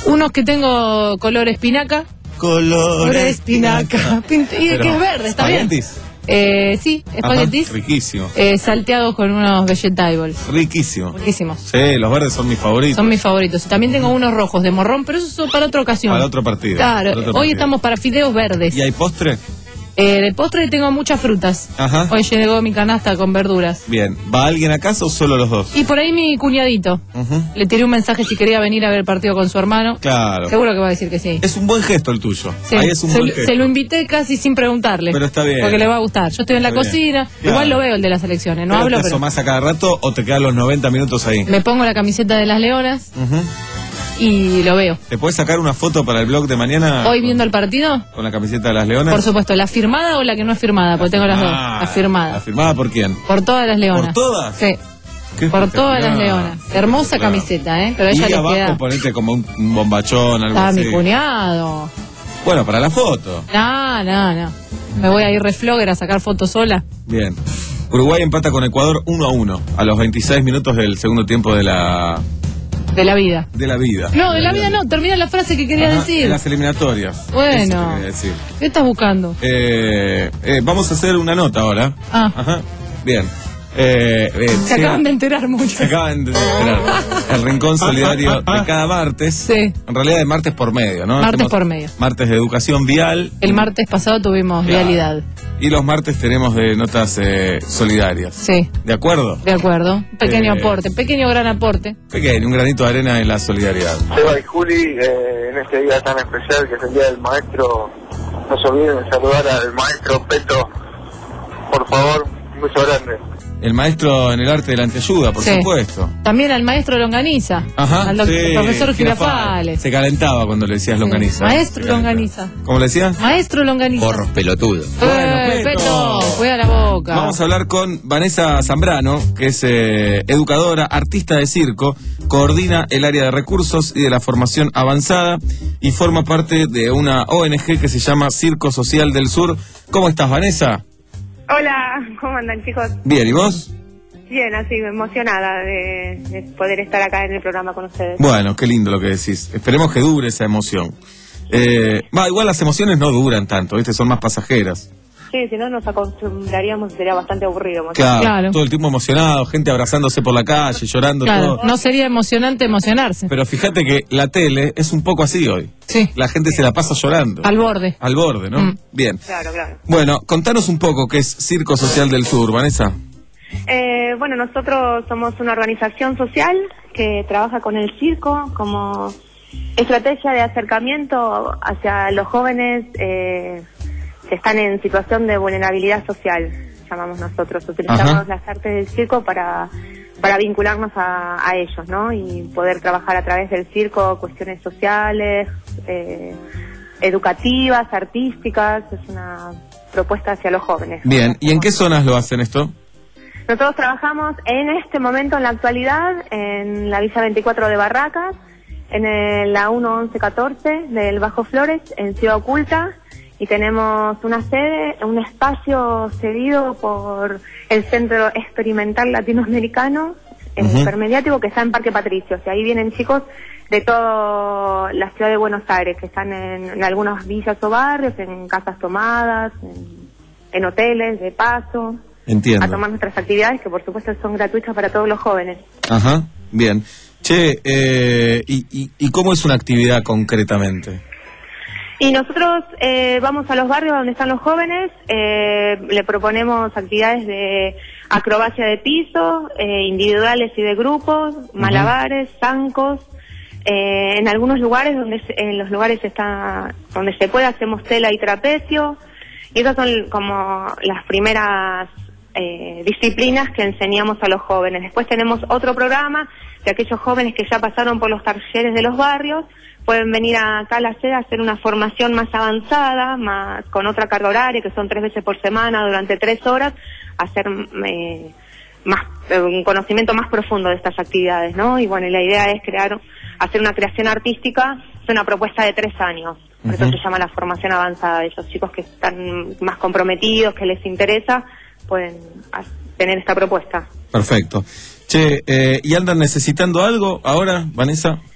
Unos que tengo color espinaca. Color espinaca. Pint- y que es verde, está bien. Eh, sí, espaguetis. Ajá, riquísimo. Eh, salteados con unos vegetables. Riquísimo. Riquísimos. Sí, los verdes son mis favoritos. Son mis favoritos. Y también tengo unos rojos de morrón, pero eso es para otra ocasión. Para otro partido. Claro, para otro hoy partido. estamos para fideos verdes. ¿Y hay postre? Eh, de postre tengo muchas frutas. Ajá. Hoy llegó mi canasta con verduras. Bien. ¿Va alguien a casa o solo los dos? Y por ahí mi cuñadito. Ujú. Le tiré un mensaje si quería venir a ver el partido con su hermano. Claro. Seguro que va a decir que sí. Es un buen gesto el tuyo. Sí. Ahí es un se, buen lo- gesto. se lo invité casi sin preguntarle. Pero está bien. Porque le va a gustar. Yo estoy en la Está bien. cocina. Claro. Igual lo veo el de las elecciones. No ¿Pero hablo, te pero asomás a cada rato o te quedan los noventa minutos ahí? me pongo la camiseta de las leonas Ujú. y lo veo. ¿Te puedes sacar una foto para el blog de mañana? Hoy viendo el partido, Con la camiseta de las leonas. por supuesto, ¿la firmada o la que no es firmada? Porque tengo las dos. Ah, La firmada. ¿La firmada por quién? Por todas las leonas. ¿Por todas? Sí. Qué Por todas las espectacular. leonas. Hermosa Claro. camiseta, ¿eh? Pero a Y ella le abajo queda. ponete como un, un bombachón, algo Está así. mi cuñado. Bueno, para la foto. No, no, no. Me voy a ir reflogger a sacar fotos sola. Bien. Uruguay empata con Ecuador uno a uno a los veintiséis minutos del segundo tiempo de la De la vida. de la vida. No, de la vida no. Termina la frase que quería Ajá, decir. en las eliminatorias. Bueno. Eso te quería decir. ¿Qué estás buscando? Eh, eh, vamos a hacer una nota ahora. Ah. Ajá. Bien. Eh, eh, Se llega- acaban de enterar mucho. se acaban de enterar. El rincón solidario de cada martes. Sí. En realidad de martes por medio, ¿no? Martes Hacemos por medio. Martes de educación vial. El martes pasado tuvimos Claro. realidad. Y los martes tenemos de notas eh, solidarias. Sí. ¿De acuerdo? De acuerdo. Un pequeño Eh. aporte, pequeño gran aporte. Pequeño, un granito de arena en la solidaridad. Seba y Juli, eh, en este día tan especial que es el Día del Maestro, no se olviden de saludar al maestro Peto, por favor, un beso grande. El maestro en el arte de la anteayuda, por Sí. supuesto. También al maestro Longaniza. Ajá. Al doc- sí, profesor Girafales. Girafales. Se calentaba cuando le decías longaniza. Maestro Se calentaba. Longaniza. ¿Cómo le decías? Maestro Longaniza. Porros pelotudos. Eh, Peto, cuida la boca. Vamos a hablar con Vanessa Zambrano, que es eh, educadora, artista de circo, coordina el área de recursos y de la formación avanzada y forma parte de una O N G que se llama Circo Social del Sur. ¿Cómo estás, Vanessa? Hola, ¿cómo andan, chicos? Bien, ¿y vos? Bien, así, emocionada de, de poder estar acá en el programa con ustedes. Bueno, qué lindo lo que decís. Esperemos que dure esa emoción. Eh, va, igual las emociones no duran tanto, ¿viste? Son más pasajeras. Sí, si no nos acostumbraríamos, sería bastante aburrido. Claro, todo el tiempo emocionado, gente abrazándose por la calle, llorando, Claro, todo. no sería emocionante emocionarse. Pero fíjate que la tele es un poco así hoy. Sí. La gente se la pasa llorando. Al borde. Al borde, ¿no? Mm. Bien. Claro, claro. Bueno, contanos un poco qué es Circo Social del Sur, Vanessa. Eh, bueno, nosotros somos una organización social que trabaja con el circo como estrategia de acercamiento hacia los jóvenes eh, que están en situación de vulnerabilidad social, llamamos nosotros. Utilizamos Ajá. las artes del circo para, para vincularnos a, a ellos, ¿no? Y poder trabajar a través del circo cuestiones sociales, eh, educativas, artísticas. Es una propuesta hacia los jóvenes. Bien, ¿y en qué zonas lo hacen esto? Nosotros trabajamos en este momento, en la actualidad, en la Villa veinticuatro de Barracas, en el, la uno once catorce del Bajo Flores, en Ciudad Oculta, y tenemos una sede, un espacio cedido por el Centro Experimental Latinoamericano eh, Ujú. Hipermediático, que está en Parque Patricios, y ahí vienen chicos de toda la ciudad de Buenos Aires, que están en, en algunas villas o barrios, en casas tomadas, en, en hoteles de paso, Entiendo. a tomar nuestras actividades, que por supuesto son gratuitas para todos los jóvenes. Ajá, bien. Che, eh, y, y, ¿y cómo es una actividad concretamente? Y nosotros eh, vamos a los barrios donde están los jóvenes, eh, le proponemos actividades de acrobacia de piso, eh, individuales y de grupos, malabares, zancos. Eh, en algunos lugares, donde se- en los lugares está, donde se puede, hacemos tela y trapecio. Y esas son como las primeras eh, disciplinas que enseñamos a los jóvenes. Después tenemos otro programa de aquellos jóvenes que ya pasaron por los talleres de los barrios, pueden venir acá a la sede a hacer una formación más avanzada, más con otra carga horaria, que son tres veces por semana durante tres horas, hacer eh, más eh, un conocimiento más profundo de estas actividades, ¿no? Y bueno, y la idea es crear, hacer una creación artística, es una propuesta de tres años. Por eso Ujú. se llama la formación avanzada. Esos chicos que están más comprometidos, que les interesa, pueden ha- tener esta propuesta. Perfecto. Che, eh, ¿y andan necesitando algo ahora, Vanessa?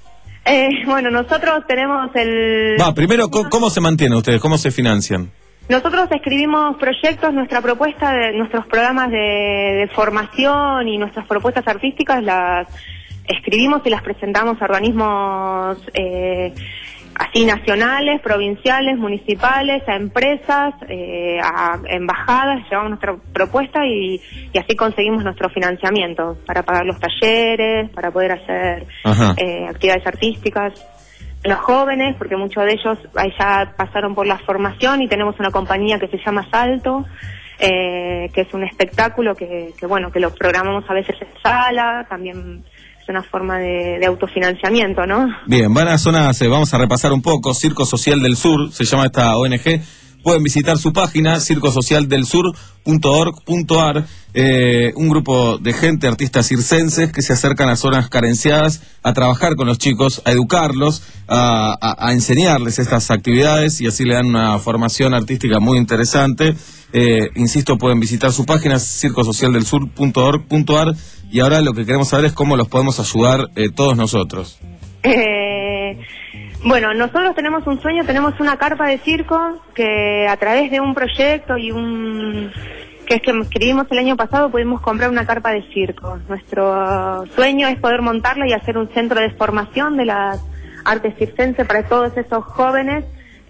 Eh, bueno, nosotros tenemos el... Va, primero, ¿cómo, cómo se mantienen ustedes? ¿Cómo se financian? Nosotros escribimos proyectos, nuestra propuesta, de nuestros programas de, de formación y nuestras propuestas artísticas las escribimos y las presentamos a organismos eh, así nacionales, provinciales, municipales, a empresas, eh, a embajadas, llevamos nuestra propuesta y, y así conseguimos nuestro financiamiento para pagar los talleres, para poder hacer eh, actividades artísticas. Los jóvenes, porque muchos de ellos ya pasaron por la formación y tenemos una compañía que se llama Salto, eh, que es un espectáculo que, que, bueno, que lo programamos a veces en sala, también es una forma de, de autofinanciamiento, ¿no? Bien, van a zonas, eh, vamos a repasar un poco, Circo Social del Sur, se llama esta O N G, pueden visitar su página, circo social del sur punto org punto a r, eh, un grupo de gente, artistas circenses, que se acercan a zonas carenciadas a trabajar con los chicos, a educarlos, a, a, a enseñarles estas actividades y así le dan una formación artística muy interesante. Eh, insisto, pueden visitar su página, circo social del sur punto org punto a r, y ahora lo que queremos saber es cómo los podemos ayudar eh, todos nosotros. Eh... Bueno, nosotros tenemos un sueño, tenemos una carpa de circo que a través de un proyecto y un que es que escribimos el año pasado pudimos comprar una carpa de circo. Nuestro sueño es poder montarla y hacer un centro de formación de las artes circenses para todos esos jóvenes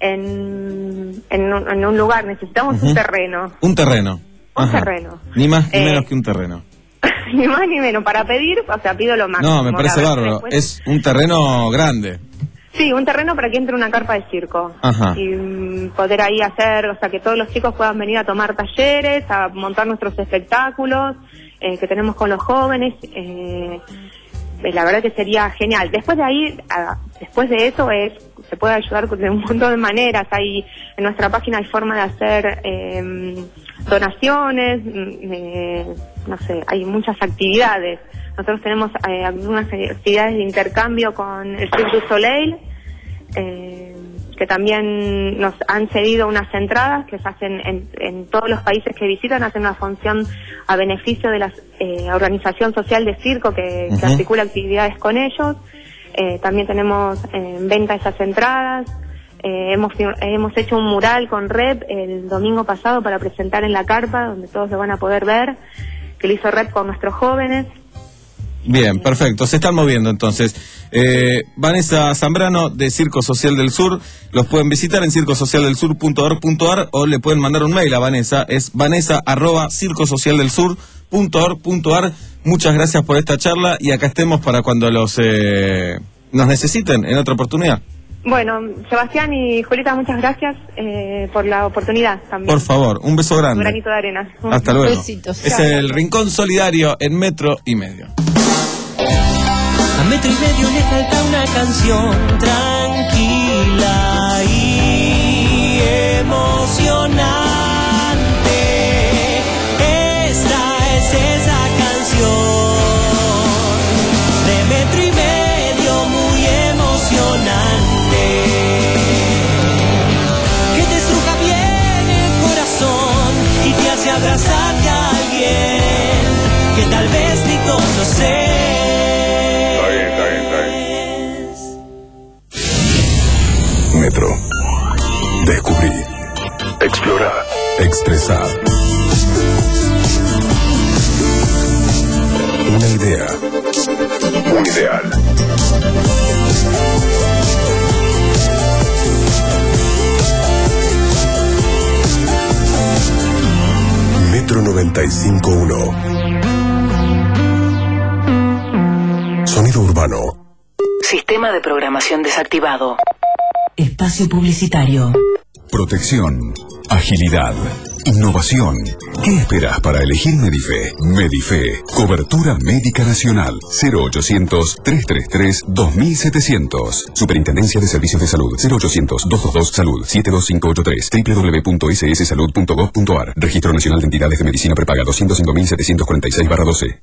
en, en, un, en un lugar. Necesitamos uh-huh. un terreno. Un terreno. Un Ajá. terreno. Ni más ni eh, menos que un terreno. Ni más ni menos. Para pedir, o sea, pido lo máximo. No, me parece bárbaro. Después... Es un terreno grande. Sí, un terreno para que entre una carpa de circo. Ajá. Y um, poder ahí hacer, o sea, que todos los chicos puedan venir a tomar talleres, a montar nuestros espectáculos eh, que tenemos con los jóvenes. Eh, la verdad que sería genial. Después de ahí, a, después de eso, es se puede ayudar de un montón de maneras. Hay en nuestra página hay forma de hacer eh, donaciones, eh, no sé, hay muchas actividades. Nosotros tenemos eh, algunas actividades de intercambio con el Cirque du Soleil, eh, que también nos han cedido unas entradas que se hacen en, en todos los países que visitan, hacen una función a beneficio de la eh, organización social de circo que, uh-huh. que articula actividades con ellos. Eh, también tenemos en eh, venta esas entradas. Eh, hemos, hemos hecho un mural con Rep el domingo pasado para presentar en la carpa, donde todos lo van a poder ver, que lo hizo Rep con nuestros jóvenes. Bien, perfecto, se están moviendo entonces. Eh, Vanessa Zambrano de Circo Social del Sur, los pueden visitar en circo social del sur punto org punto a r o le pueden mandar un mail a Vanessa, es vanessa arroba circo social del sur punto org punto a r. Muchas gracias por esta charla y acá estemos para cuando los eh, nos necesiten en otra oportunidad. Bueno, Sebastián y Julieta, muchas gracias eh, por la oportunidad también. Por favor, un beso grande. Un granito de arena. Hasta luego. Besitos. Es el Rincón Solidario en Metro y Medio. A Metro y Medio le falta una canción tranquila y emocionante. Esta es esa canción de Metro y Medio, muy emocionante, que te estruja bien el corazón y te hace abrazarte a alguien que tal vez ni conoces. Metro. Descubrí. Explorar. Expresar. Una idea. Un ideal. Metro noventa y cinco punto uno. Sonido urbano. Sistema de programación desactivado. Espacio publicitario. Protección. Agilidad. Innovación. ¿Qué esperas para elegir Medife? Medife. Cobertura médica nacional. cero ochocientos, trescientos treinta y tres, dos mil setecientos. Superintendencia de Servicios de Salud. cero ochocientos, doscientos veintidós, salud. siete dos cinco ocho tres. doble u doble u doble u punto ese ese salud punto gov punto a r. Registro Nacional de Entidades de Medicina Prepaga doscientos cinco mil setecientos cuarenta y seis barra doce.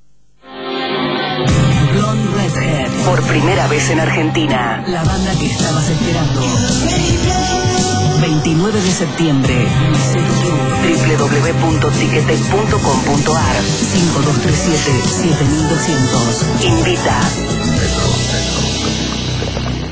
Por primera vez en Argentina. La banda que estabas esperando. veintinueve de septiembre. doble u doble u doble u punto ticketek punto com punto a r. cinco dos tres siete, siete mil doscientos. Invita. Metro, metro.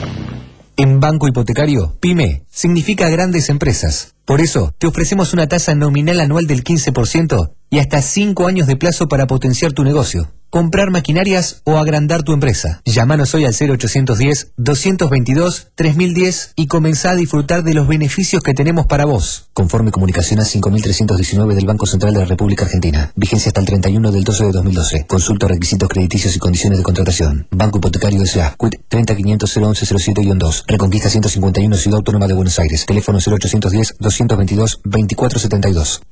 En Banco Hipotecario, PYME significa grandes empresas. Por eso, te ofrecemos una tasa nominal anual del quince por ciento y hasta cinco años de plazo para potenciar tu negocio, comprar maquinarias o agrandar tu empresa. Llámanos hoy al cero ochocientos diez, doscientos veintidós, tres mil diez y comenzá a disfrutar de los beneficios que tenemos para vos. Conforme Comunicación A cinco mil trescientos diecinueve del Banco Central de la República Argentina. Vigencia hasta el treinta y uno del doce de dos mil doce. Consulta requisitos crediticios y condiciones de contratación. Banco Hipotecario S A. Quit treinta quinientos cero once cero siete guion dos. Reconquista ciento cincuenta y uno, Ciudad Autónoma de Buenos Aires. Teléfono cero ochocientos diez, doscientos veintidós, veinticuatro setenta y dos.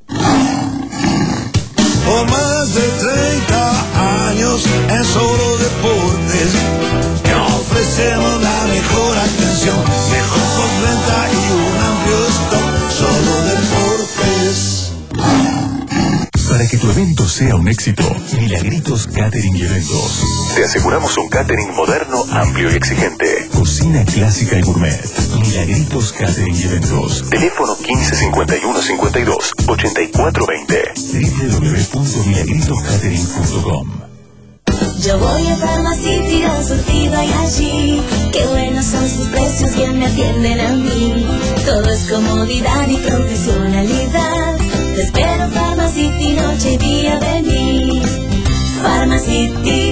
Por más de treinta años en Solo Deportes, te ofrecemos la mejor atención, mejor postventa y un amplio stock. Solo Deportes. Para que tu evento sea un éxito, Milagritos Catering y Eventos. Te aseguramos un catering moderno, amplio y exigente. Cocina clásica y gourmet. Milagritos Catering y Eventos. Teléfono quince cincuenta y uno cincuenta y dos, ochenta y cuatro veinte. doble u doble u doble u punto milagritos catering punto com. Yo voy a Pharmacity, un surtido y allí. Qué buenos son sus precios, bien me atienden a mí. Todo es comodidad y profesionalidad. Te espero Pharmacity, noche y día vení. Pharmacity.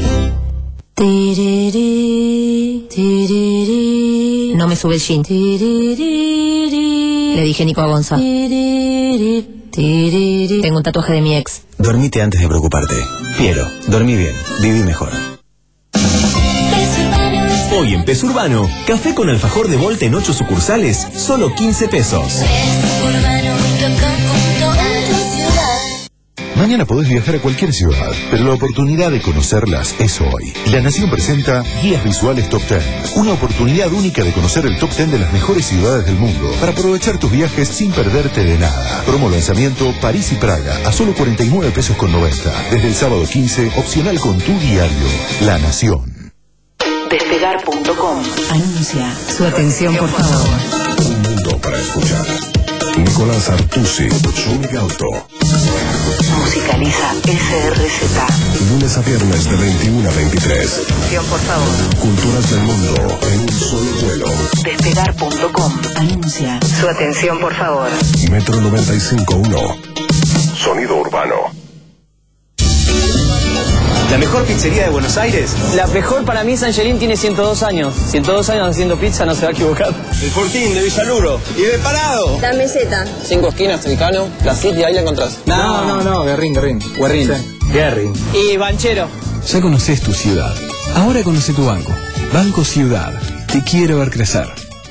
Tiriri, tiriri. No me sube el jean. Le dije Nico a Gonza. Tengo un tatuaje de mi ex. Dormite antes de preocuparte. Piero, dormí bien, viví mejor. Hoy en Peso Urbano, café con alfajor de Volta en ocho sucursales, solo quince pesos. Mañana podés viajar a cualquier ciudad, pero la oportunidad de conocerlas es hoy. La Nación presenta Guías Visuales Top diez, una oportunidad única de conocer el Top diez de las mejores ciudades del mundo, para aprovechar tus viajes sin perderte de nada. Promo lanzamiento París y Praga, a solo cuarenta y nueve pesos con noventa. Desde el sábado quince, opcional con tu diario. La Nación. Despegar punto com anuncia. Su atención, por favor. Un mundo para escuchar. Nicolás Artusi, Zúñiga Auto. Musicaliza S R Z. Lunes a viernes de veintiuno a veintitrés. Atención, por favor. Culturas del mundo en un solo vuelo. Despegar punto com anuncia. Su atención, por favor. Metro noventa y cinco punto uno. Sonido urbano. ¿La mejor pizzería de Buenos Aires? La mejor para mí, Sangelín tiene ciento dos años. ciento dos años haciendo pizza, no se va a equivocar. El Fortín de Villaluro. Y de Parado. La meseta. Cinco esquinas, Tricano, la City, ahí la encontrás. No, no, no, Guerrín, Guerrín. Guerrín. Sí. Guerrín. Y Banchero. Ya conoces tu ciudad. Ahora conoce tu banco. Banco Ciudad. Te quiero ver crecer.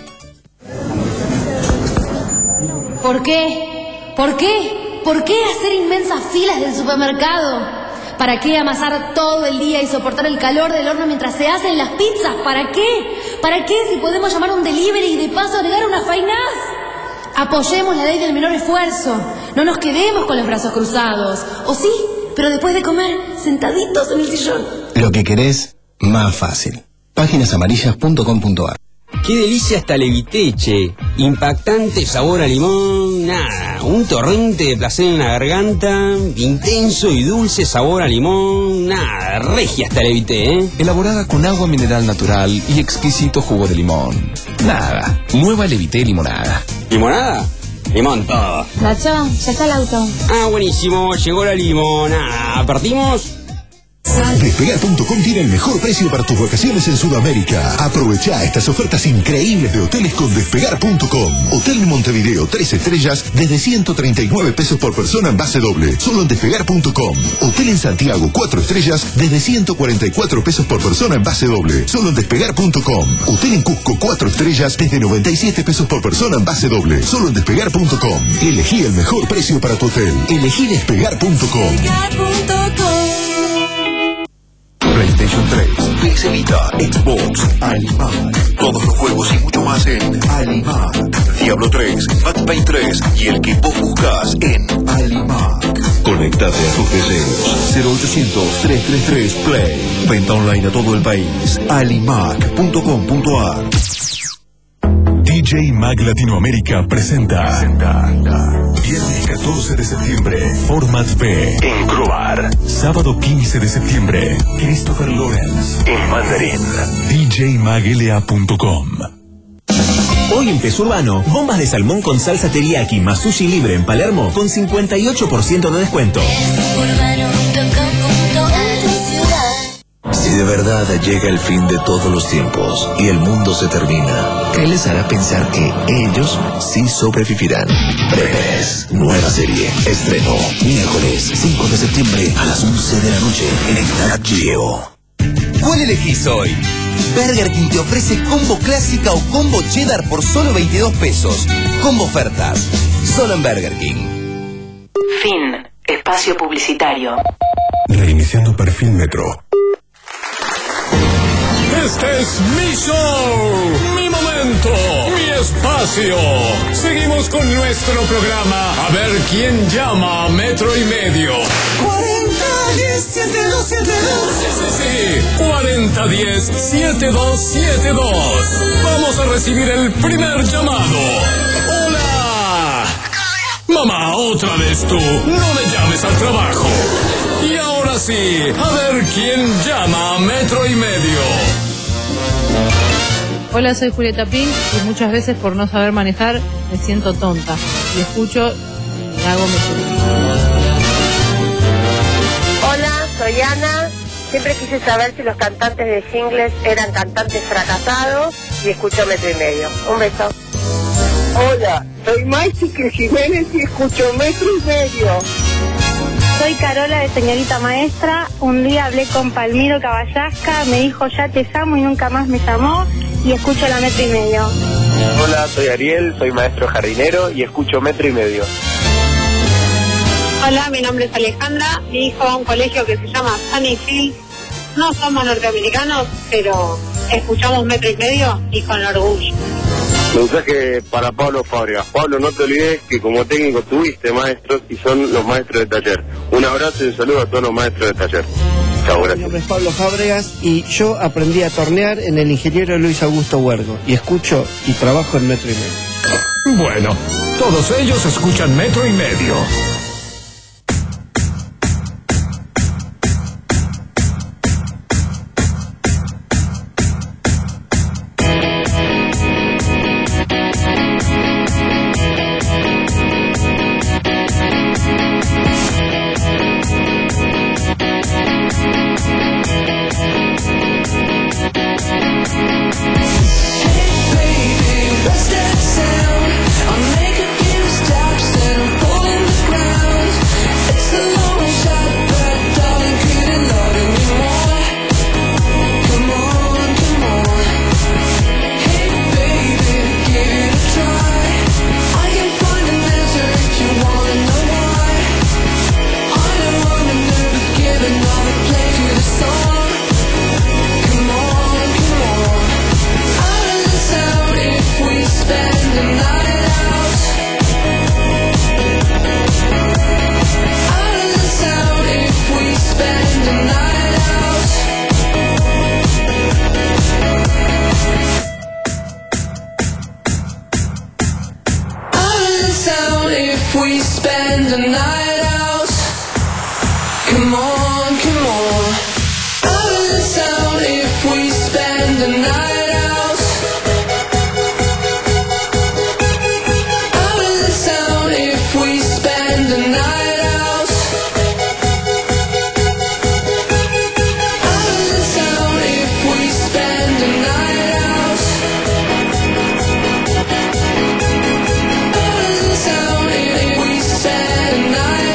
¿Por qué? ¿Por qué? ¿Por qué hacer inmensas filas del supermercado? ¿Para qué amasar todo el día y soportar el calor del horno mientras se hacen las pizzas? ¿Para qué? ¿Para qué si podemos llamar a un delivery y de paso agregar unas fainas? Apoyemos la ley del menor esfuerzo. No nos quedemos con los brazos cruzados. O sí, pero después de comer, sentaditos en el sillón. Lo que querés, más fácil. páginas amarillas punto com punto ar. ¡Qué delicia esta Leviteche! Impactante sabor a limón, nada, un torrente de placer en la garganta, intenso y dulce sabor a limón, nada, regia esta Levite, ¿eh? Elaborada con agua mineral natural y exquisito jugo de limón. Nada, nueva Levite limonada. ¿Limonada? Limón todo. Nacho, ya está el auto. Ah, buenísimo, llegó la limonada. ¿Partimos? Despegar punto com tiene el mejor precio para tus vacaciones en Sudamérica. Aprovecha estas ofertas increíbles de hoteles con Despegar punto com. Hotel Montevideo tres estrellas desde ciento treinta y nueve pesos por persona en base doble, solo en Despegar punto com. Hotel en Santiago cuatro estrellas desde ciento cuarenta y cuatro pesos por persona en base doble, solo en Despegar punto com. Hotel en Cusco cuatro estrellas desde noventa y siete pesos por persona en base doble, solo en Despegar punto com. Elegí el mejor precio para tu hotel. Elegí Despegar punto com. PlayStation tres, P S Vita, Xbox, Alimac. Todos los juegos y mucho más en Alimac. Diablo tres, Max Payne tres y el que vos buscas en Alimac. Conéctate a tus deseos. cero ochocientos, trescientos treinta y tres, Play. Venta online a todo el país. alimac punto com punto ar. D J Mag Latinoamérica presenta viernes catorce de septiembre Format B en Croar. Sábado quince de septiembre Christopher Lawrence en Mandarín. D J mag L A punto com. Hoy en Peso Urbano, bombas de salmón con salsa teriyaki más sushi libre en Palermo con cincuenta y ocho por ciento de descuento. Si de verdad llega el fin de todos los tiempos y el mundo se termina, ¿qué les hará pensar que ellos sí sobrevivirán? Breves, nueva serie, estreno, miércoles cinco de septiembre a las once de la noche en Nat Geo. ¿Cuál elegís hoy? Burger King te ofrece combo clásica o combo cheddar por solo veintidós pesos. Combo ofertas, solo en Burger King. Fin. Espacio publicitario. Reiniciando perfil Metro. Este es mi show, mi momento, mi espacio. Seguimos con nuestro programa. A ver quién llama a Metro y Medio. cuarenta diez setenta y dos setenta y dos. Sí, sí, sí. cuarenta diez setenta y dos setenta y dos. Vamos a recibir el primer llamado. ¡Hola! Mamá, otra vez tú. No me llames al trabajo. Y ahora sí, a ver quién llama a Metro y Medio. Hola, soy Julieta Pink y muchas veces por no saber manejar me siento tonta. Y escucho y hago metro. Hola, soy Ana. Siempre quise saber si los cantantes de jingles eran cantantes fracasados y escucho Metro y Medio. Un beso. Hola, soy Maite Jiménez y escucho Metro y Medio. Soy Carola de Señorita Maestra. Un día hablé con Palmiro Caballasca, me dijo ya te llamo y nunca más me llamó y escucho la Metro y Medio. Hola, soy Ariel, soy maestro jardinero y escucho Metro y Medio. Hola, mi nombre es Alejandra, mi hijo va a un colegio que se llama Sunnyfield. No somos norteamericanos, pero escuchamos Metro y Medio y con orgullo. Mensaje para Pablo Fabria. Pablo, no te olvides que como técnico tuviste maestros y son los maestros de taller. Un abrazo y un saludo a todos los maestros de taller. Chao, gracias. Mi nombre es Pablo Fábregas y yo aprendí a tornear en el ingeniero Luis Augusto Huergo y escucho y trabajo en Metro y Medio. Bueno, todos ellos escuchan Metro y Medio. Night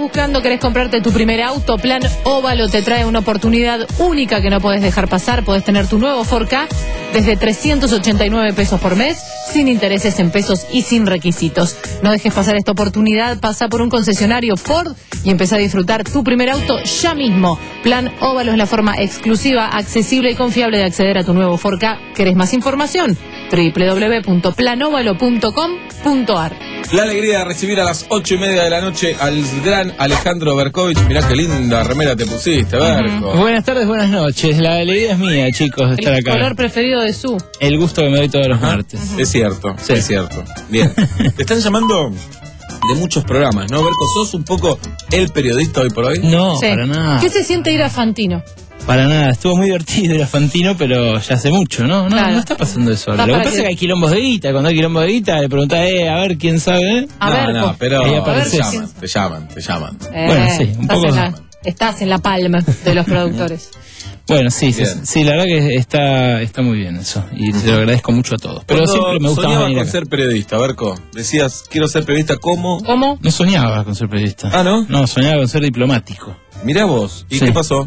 buscando, querés comprarte tu primer auto, Plan Óvalo te trae una oportunidad única que no podés dejar pasar. Podés tener tu nuevo Ford Ka desde trescientos ochenta y nueve pesos por mes, sin intereses en pesos y sin requisitos. No dejes pasar esta oportunidad, pasa por un concesionario Ford y empezá a disfrutar tu primer auto ya mismo. Plan Óvalo es la forma exclusiva, accesible y confiable de acceder a tu nuevo Ford Ka. ¿Querés más información? doble u doble u doble u punto plan óvalo punto com punto a r. La alegría de recibir a las ocho y media de la noche al gran Alejandro Berkovich. Mirá qué linda remera te pusiste, Berko. Uh-huh. Buenas tardes, buenas noches. La alegría es mía, chicos, de estar El acá. color preferido de su. El gusto que me doy todos los martes. Uh-huh. Es cierto, sí. es cierto. Bien. Te están llamando de muchos programas, ¿no, Berko? ¿Sos un poco el periodista hoy por hoy? No, Sí. para nada. ¿Qué se siente ir a Fantino? Para nada. Estuvo muy divertido ir a Fantino, pero ya hace mucho, ¿no? No, Claro. no está pasando eso ahora. Está Lo que para pasa que- es que hay quilombos de guita. Cuando hay quilombos de guita, le preguntás, eh, a ver quién sabe. ¿eh? A no, ver, no, co- pero Ahí te apareces. llaman, te llaman, te llaman. Eh, Bueno, sí, un estás poco- en la, estás en la palma de los productores. Bueno, sí, sí, Bien. sí, la verdad que está, está muy bien eso. Y se lo agradezco mucho a todos. Pero Cuando siempre me gusta más soñabas venir con acá. ser periodista, Berko, decías, quiero ser periodista como... ¿Cómo? No soñaba con ser periodista. Ah, ¿no? No, soñaba con ser diplomático. Mirá vos, ¿y Sí. qué pasó?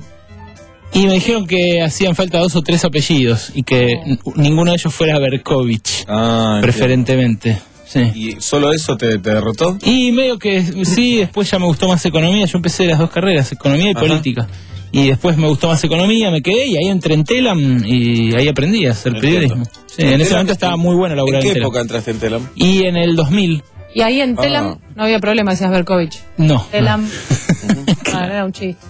Y me dijeron que hacían falta dos o tres apellidos y que n- ninguno de ellos fuera Berkovich, Ah, preferentemente. Sí. ¿Y solo eso te, te derrotó? Y medio que sí, después ya me gustó más economía. Yo empecé las dos carreras, economía y Ajá. política. Y después me gustó más economía, me quedé y ahí entré en Telam y ahí aprendí a hacer Entiendo. periodismo. Sí, ¿En en ese Telam? momento estaba muy bueno laburar ¿En qué en Telam. época entraste en Telam? Y en el dos mil, Y ahí en Telam Ah. no había problema, decías Berkovich. no. Telam. Ah, era un chiste.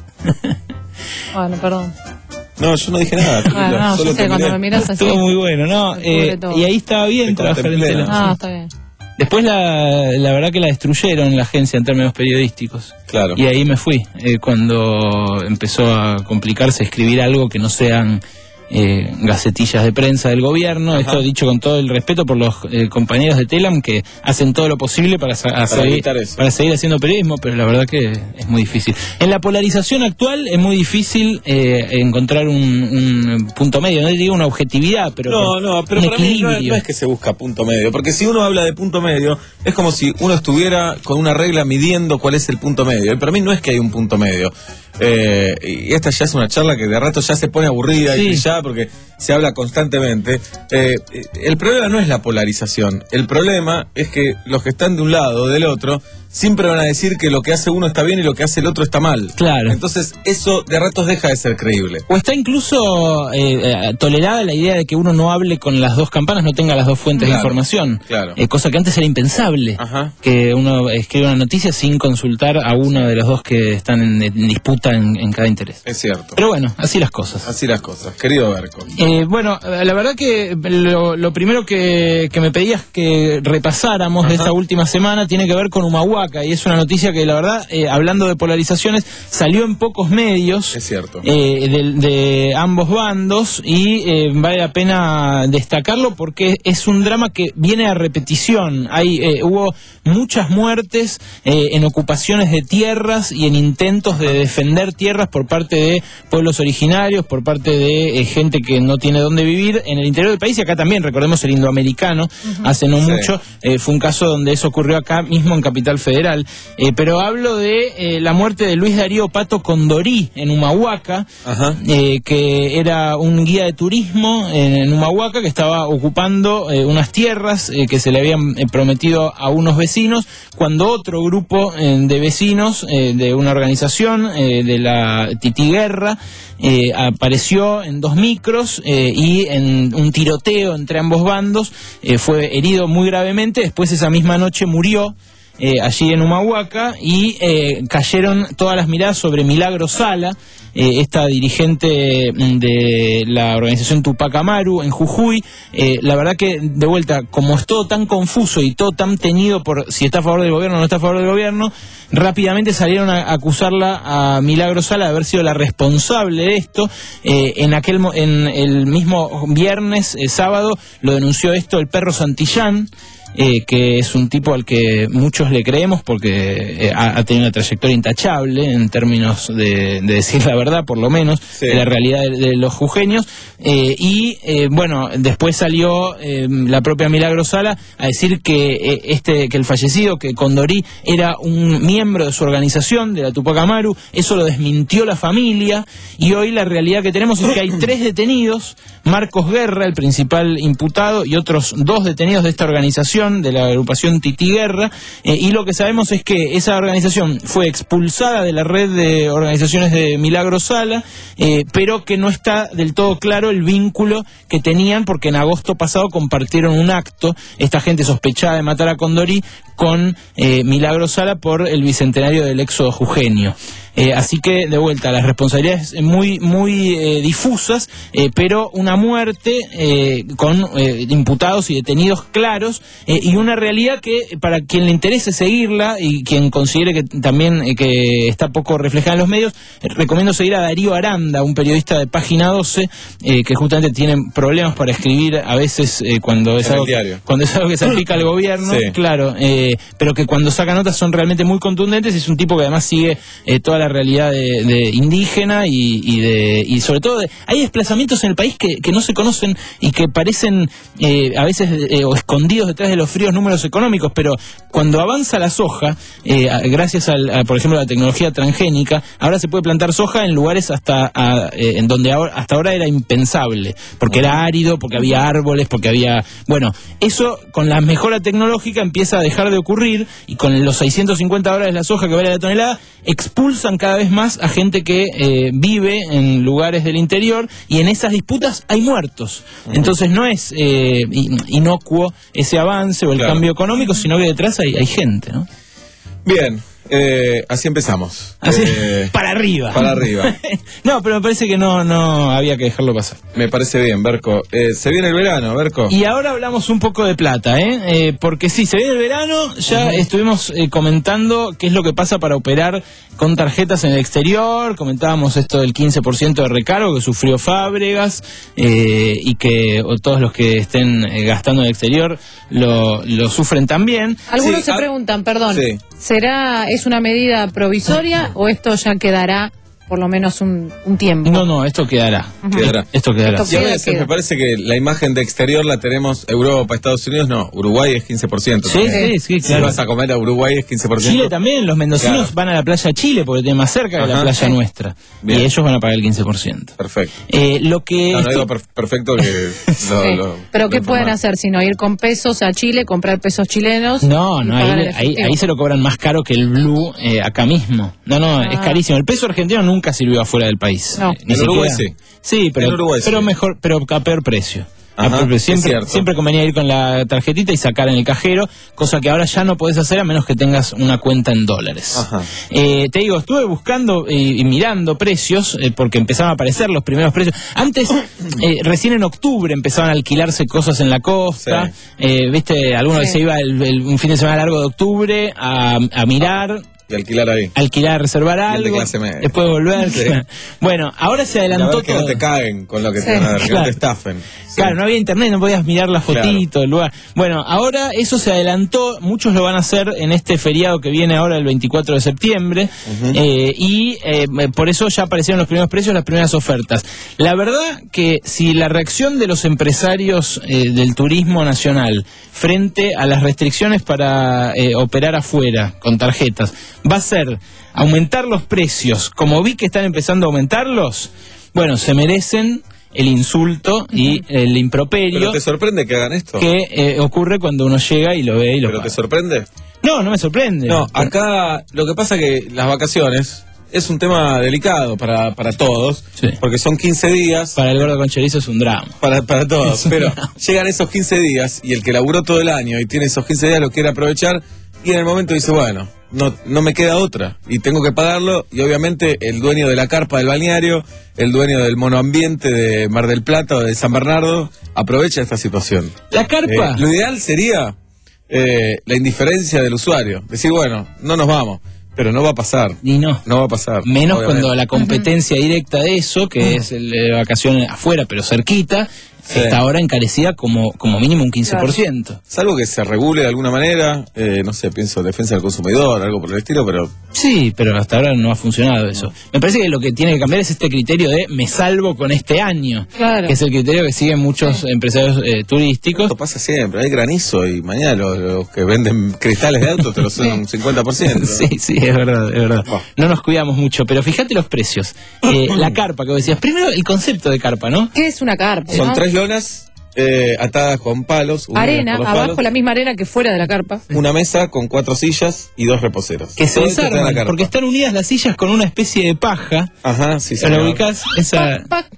Bueno, perdón. No, yo no dije nada. Bueno, tranquila, no, solo yo sé, te cuando miré. me miras así. Estuvo muy bueno, ¿no? Me cubre Eh, todo. y ahí estaba bien Te trabajar en contemplé, Telam. ¿no? Ah, sí. está bien. Después la, la verdad que la destruyeron la agencia en términos periodísticos. Claro. Y ahí me fui, eh, cuando empezó a complicarse escribir algo que no sean eh, gacetillas de prensa del gobierno. Ajá. Esto dicho con todo el respeto por los eh, compañeros de Telam que hacen todo lo posible para, sa- a seguir, evitar eso. para seguir haciendo periodismo, pero la verdad que es muy difícil. En la polarización actual es muy difícil eh, encontrar un, un punto medio, no digo una objetividad, pero No, por- no, pero un para mí no, es- equilibrio. no es que se busca punto medio, porque si uno habla de punto medio, es como si uno estuviera con una regla midiendo cuál es el punto medio. Y para mí no es que hay un punto medio. Eh, y esta ya es una charla que de rato ya se pone aburrida Sí. y ya porque se habla constantemente. Eh, el problema no es la polarización, el problema es que los que están de un lado o del otro siempre van a decir que lo que hace uno está bien y lo que hace el otro está mal. Claro. Entonces eso de ratos deja de ser creíble. O está incluso eh, eh, tolerada la idea de que uno no hable con las dos campanas, no tenga las dos fuentes Claro, de información. claro. Eh, cosa que antes era impensable. Ajá. Que uno escriba una noticia sin consultar a uno de los dos que están en, en disputa en, en cada interés. Es cierto. Pero bueno, así las cosas. Así las cosas. Querido Berko. Eh, bueno, eh, la verdad que lo, lo primero que, que me pedías que repasáramos de Ajá. esta última semana tiene que ver con Humahuaca, y es una noticia que la verdad, eh, hablando de polarizaciones, salió en pocos medios. Es cierto. Eh, de, de ambos bandos, y eh, vale la pena destacarlo porque es un drama que viene a repetición. Hay eh, hubo muchas muertes eh, en ocupaciones de tierras y en intentos de defender tierras por parte de pueblos originarios, por parte de eh, gente que no tiene dónde vivir en el interior del país, y acá también, recordemos el indoamericano, hace no Sí. mucho, eh, fue un caso donde eso ocurrió acá mismo en Capital Federal. Eh, pero hablo de eh, la muerte de Luis Darío Pato Condorí en Humahuaca, Ajá. eh, que era un guía de turismo en, en Humahuaca, que estaba ocupando eh, unas tierras eh, que se le habían eh, prometido a unos vecinos, cuando otro grupo eh, de vecinos eh, de una organización eh, de la Titiguerra eh, apareció en dos micros eh, y en un tiroteo entre ambos bandos eh, fue herido muy gravemente. Después esa misma noche murió Eh, allí en Humahuaca, y eh, cayeron todas las miradas sobre Milagro Sala, eh, esta dirigente mm, de la organización Tupac Amaru en Jujuy. Eh, la verdad que, de vuelta, como es todo tan confuso y todo tan teñido por si está a favor del gobierno o no está a favor del gobierno, rápidamente salieron a acusarla a Milagro Sala de haber sido la responsable de esto. Eh, en aquel mo- en el mismo viernes, eh, sábado, lo denunció esto el Perro Santillán. eh, que es un tipo al que muchos le creemos porque eh, ha, ha tenido una trayectoria intachable en términos de, de decir la verdad, por lo menos, sí. de la realidad de, de los jujeños. Eh, y eh, bueno, después salió eh, la propia Milagro Sala a decir que eh, este que el fallecido, que Condorí, era un miembro de su organización, de la Tupac Amaru. Eso lo desmintió la familia, y hoy la realidad que tenemos es que hay tres detenidos: Marcos Guerra, el principal imputado, y otros dos detenidos de esta organización, de la agrupación Tití Guerra, eh, y lo que sabemos es que esa organización fue expulsada de la red de organizaciones de Milagro Sala, eh, pero que no está del todo claro el vínculo que tenían, porque en agosto pasado compartieron un acto, esta gente sospechada de matar a Condorí, con eh, Milagro Sala por el bicentenario del éxodo jujeño. Eh, así que, de vuelta, las responsabilidades muy muy eh, difusas, eh, pero una muerte eh, con eh, imputados y detenidos claros, eh, y una realidad que, para quien le interese seguirla y quien considere que también eh, que está poco reflejada en los medios, eh, recomiendo seguir a Darío Aranda, un periodista de Página doce, eh, que justamente tiene problemas para escribir a veces eh, cuando, es algo, cuando es algo que se aplica al gobierno, sí. claro, eh, pero que cuando saca notas son realmente muy contundentes. Es un tipo que además sigue eh, toda la realidad de, de indígena y, y de y sobre todo de, hay desplazamientos en el país que, que no se conocen y que parecen eh, a veces eh, o escondidos detrás de los fríos números económicos, pero cuando avanza la soja, eh, gracias al, a, por ejemplo, a la tecnología transgénica, ahora se puede plantar soja en lugares hasta a, eh, en donde ahora, hasta ahora era impensable, porque era árido, porque había árboles, porque había... Bueno, eso con la mejora tecnológica empieza a dejar de ocurrir, y con los seiscientos cincuenta dólares la soja que vale la tonelada, expulsan cada vez más a gente que eh, vive en lugares del interior, y en esas disputas hay muertos. Uh-huh. Entonces no es eh, inocuo ese avance o el claro. cambio económico, sino que detrás hay, hay gente, ¿no? Bien. Eh, así empezamos. Así, eh, para arriba. Para arriba. No, pero me parece que no, no había que dejarlo pasar. Me parece bien, Berco. Eh, se viene el verano, Berco. Y ahora hablamos un poco de plata, ¿eh? eh porque sí, se viene el verano, ya uh-huh. estuvimos eh, comentando qué es lo que pasa para operar con tarjetas en el exterior, comentábamos esto del quince por ciento de recargo que sufrió Fábregas, eh, y que o todos los que estén eh, gastando en el exterior lo, lo sufren también. Algunos sí, se a... preguntan, perdón, sí. ¿será, es una medida provisoria o esto ya quedará por lo menos un, un tiempo? No, no, esto quedará. Uh-huh. Quedará. Esto quedará. Esto queda, y a veces queda. Me parece que la imagen de exterior la tenemos Europa, Estados Unidos, no, Uruguay es quince por ciento. Sí, sí, sí, claro. Si vas a comer a Uruguay es quince por ciento. Chile también, los mendocinos claro. van a la playa Chile porque tienen más cerca que Ajá. la playa sí. nuestra. Bien. Y ellos van a pagar el quince por ciento. Perfecto. Eh, lo que no, no digo per- perfecto que lo, sí. lo, Pero lo ¿qué informar. pueden hacer sino ir con pesos a Chile, comprar pesos chilenos? No, no, ahí, ahí, ahí se lo cobran más caro que el blue eh, acá mismo. No, no, ah. es carísimo. El peso argentino nunca sirvió afuera del país. No. Eh, ni en Uruguay sí. Sí, pero, Uruguay, pero sí. mejor, pero a peor precio. Ajá, siempre, siempre convenía ir con la tarjetita y sacar en el cajero, cosa que ahora ya no podés hacer a menos que tengas una cuenta en dólares. Ajá. Eh, te digo, estuve buscando y, y mirando precios, eh, porque empezaban a aparecer los primeros precios. Antes, eh, recién en octubre empezaban a alquilarse cosas en la costa. Sí. Eh, Viste, alguno sí. que se iba el, el, un fin de semana largo de octubre a, a mirar. Y alquilar ahí. Alquilar, reservar algo, de después volver. Sí. Bueno, ahora se adelantó todo. Que no te caguen con lo que sí. te van a dar, que claro. no te estafen. Sí. Claro, no había internet, no podías mirar la fotito, claro. el lugar. Bueno, ahora eso se adelantó, muchos lo van a hacer en este feriado que viene ahora el veinticuatro de septiembre, uh-huh. eh, y eh, por eso ya aparecieron los primeros precios, las primeras ofertas. La verdad que si la reacción de los empresarios eh, del turismo nacional frente a las restricciones para eh, operar afuera con tarjetas va a ser aumentar los precios, como vi que están empezando a aumentarlos, bueno, se merecen el insulto y el improperio. ¿Pero te sorprende que hagan esto? Que eh, ocurre cuando uno llega y lo ve y lo ¿Pero paga. te sorprende? No, no me sorprende. No, acá lo que pasa que las vacaciones es un tema delicado para, para todos, sí. porque son quince días. Para el gordo con chorizo es un drama. Para, para todos, pero llegan esos quince días y el que laburó todo el año y tiene esos quince días lo quiere aprovechar y en el momento dice, bueno, no, no me queda otra y tengo que pagarlo, y obviamente el dueño de la carpa del balneario, el dueño del monoambiente de Mar del Plata o de San Bernardo, aprovecha esta situación. La carpa. Eh, lo ideal sería eh, la indiferencia del usuario, decir, bueno, no nos vamos. Pero no va a pasar. Y no. No va a pasar. Menos obviamente. Cuando la competencia uh-huh. directa de eso, que uh-huh. es el de vacaciones afuera, pero cerquita, Sí. está ahora encarecida como, como mínimo un quince por ciento. Claro. Salvo que se regule de alguna manera, eh, no sé, pienso defensa del consumidor, algo por el estilo, pero... Sí, pero hasta ahora no ha funcionado eso. Me parece que lo que tiene que cambiar es este criterio de me salvo con este año, Claro. que es el criterio que siguen muchos sí. empresarios eh, turísticos. Esto pasa siempre, hay granizo y mañana los, los que venden cristales de autos te lo son un cincuenta por ciento. Sí, sí, es verdad, es verdad. Oh. No nos cuidamos mucho, pero fíjate los precios. Eh, la carpa que vos decías, primero el concepto de carpa, ¿no? ¿Qué es una carpa? Son ¿no? tres lonas eh, atadas con palos. Arena, abajo palos, la misma arena que fuera de la carpa. Una mesa con cuatro sillas y dos reposeros. Que se desarman, porque están unidas las sillas con una especie de paja. Ajá, sí, sí. ¿Lo ubicás? Esa...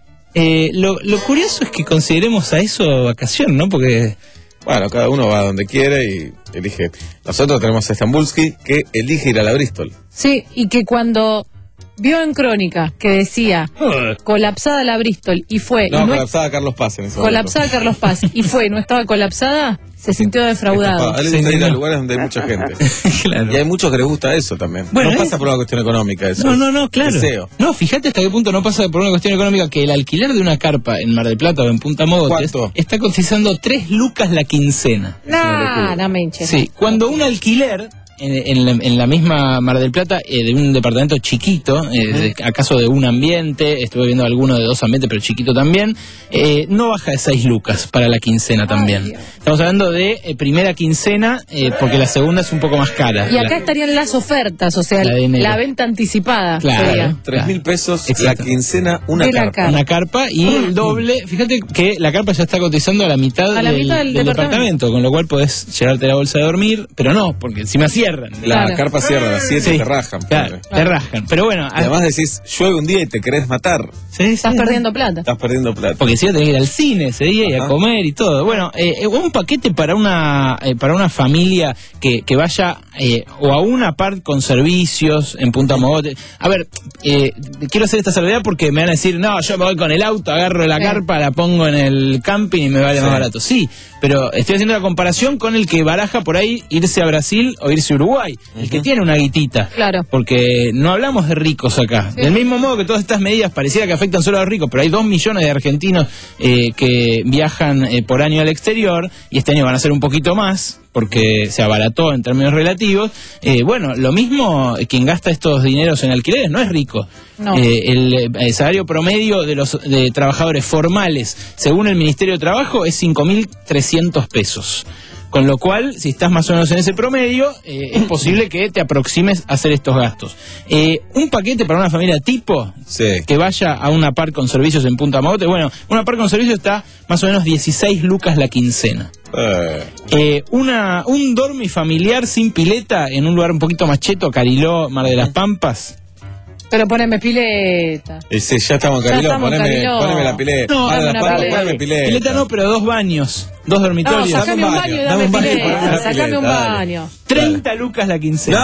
Eh, lo, lo curioso es que consideremos a eso vacación, ¿no? Porque... Bueno, cada uno va donde quiere y elige. Nosotros tenemos a Stambulski que elige ir a la Bristol. Sí, y que cuando vio en Crónica que decía colapsada la Bristol y fue... No, y no colapsada es... Carlos Paz en ese Colapsada momento. Carlos Paz y fue y no estaba colapsada, se sintió defraudado. A él le gusta ir a lugares donde hay mucha gente. Claro. Y hay muchos que les gusta eso también. Bueno, no es... pasa por una cuestión económica eso. No, no, no, claro. Deseo. No, fíjate hasta qué punto no pasa por una cuestión económica, que el alquiler de una carpa en Mar del Plata o en Punta Mogotes ¿Cuánto? está cotizando tres lucas la quincena. Nah, no me hinches. Sí, cuando un alquiler en, en, la, en la misma Mar del Plata eh, de un departamento chiquito, eh, uh-huh. de, acaso de un ambiente, estuve viendo alguno de dos ambientes, pero chiquito también, eh, no baja de seis lucas para la quincena también. Ay, estamos hablando de eh, primera quincena, eh, porque la segunda es un poco más cara. Y acá la, estarían las ofertas, o sea, la, la venta anticipada. Claro, sería. Tres mil pesos Exacto. la quincena, una de carpa. carpa. Una carpa y el doble. Fíjate que la carpa ya está cotizando a la mitad, a la del, mitad del, del departamento. departamento, con lo cual podés llevarte la bolsa de dormir, pero no, porque encima cierran. La claro. carpa cierra a las siete y sí, te rajan. Claro, te rajan. Pero bueno. Y además decís, llueve un día y te querés matar. Sí, estás sí, perdiendo ¿no? plata. Estás perdiendo plata. Porque si ya tenés que ir al cine ese día y a comer y todo. Bueno, eh, un paquete para una eh, para una familia que, que vaya eh, o a una par con servicios en Punta Mogotes. A ver, eh, quiero hacer esta salvedad porque me van a decir, no, yo me voy con el auto, agarro la sí. carpa, la pongo en el camping y me vale sí. más barato. Sí, pero estoy haciendo la comparación con el que baraja por ahí irse a Brasil o irse a Uruguay. Uh-huh. El que tiene una guitita. Claro. Porque no hablamos de ricos acá. Sí. Del mismo modo que todas estas medidas pareciera que afectan solo a los ricos, pero hay dos millones de argentinos eh, que viajan eh, por año al exterior y este año van a ser un poquito más porque se abarató en términos relativos. Eh, bueno, lo mismo, quien gasta estos dineros en alquileres no es rico. No. Eh, el, el salario promedio de los de trabajadores formales, según el Ministerio de Trabajo, es cinco mil trescientos pesos. Con lo cual, si estás más o menos en ese promedio, eh, es posible que te aproximes a hacer estos gastos. Eh, un paquete para una familia tipo, sí. que vaya a una par con servicios en Punta Mogotes, bueno, una par con servicios está más o menos dieciséis lucas la quincena. Eh. Eh, una un dormifamiliar sin pileta en un lugar un poquito más cheto, Cariló, Mar de las Pampas. Pero poneme pileta. Eh, sí, ya estamos en Cariló, estamos poneme, Cariló. poneme la pileta. No, Mar de las Pampas, pileta. poneme pileta. Pileta no, pero dos baños, dos dormitorios. No, sacame un baño y dame un baño, pileta. Sacame un dale. baño. treinta lucas la quincena.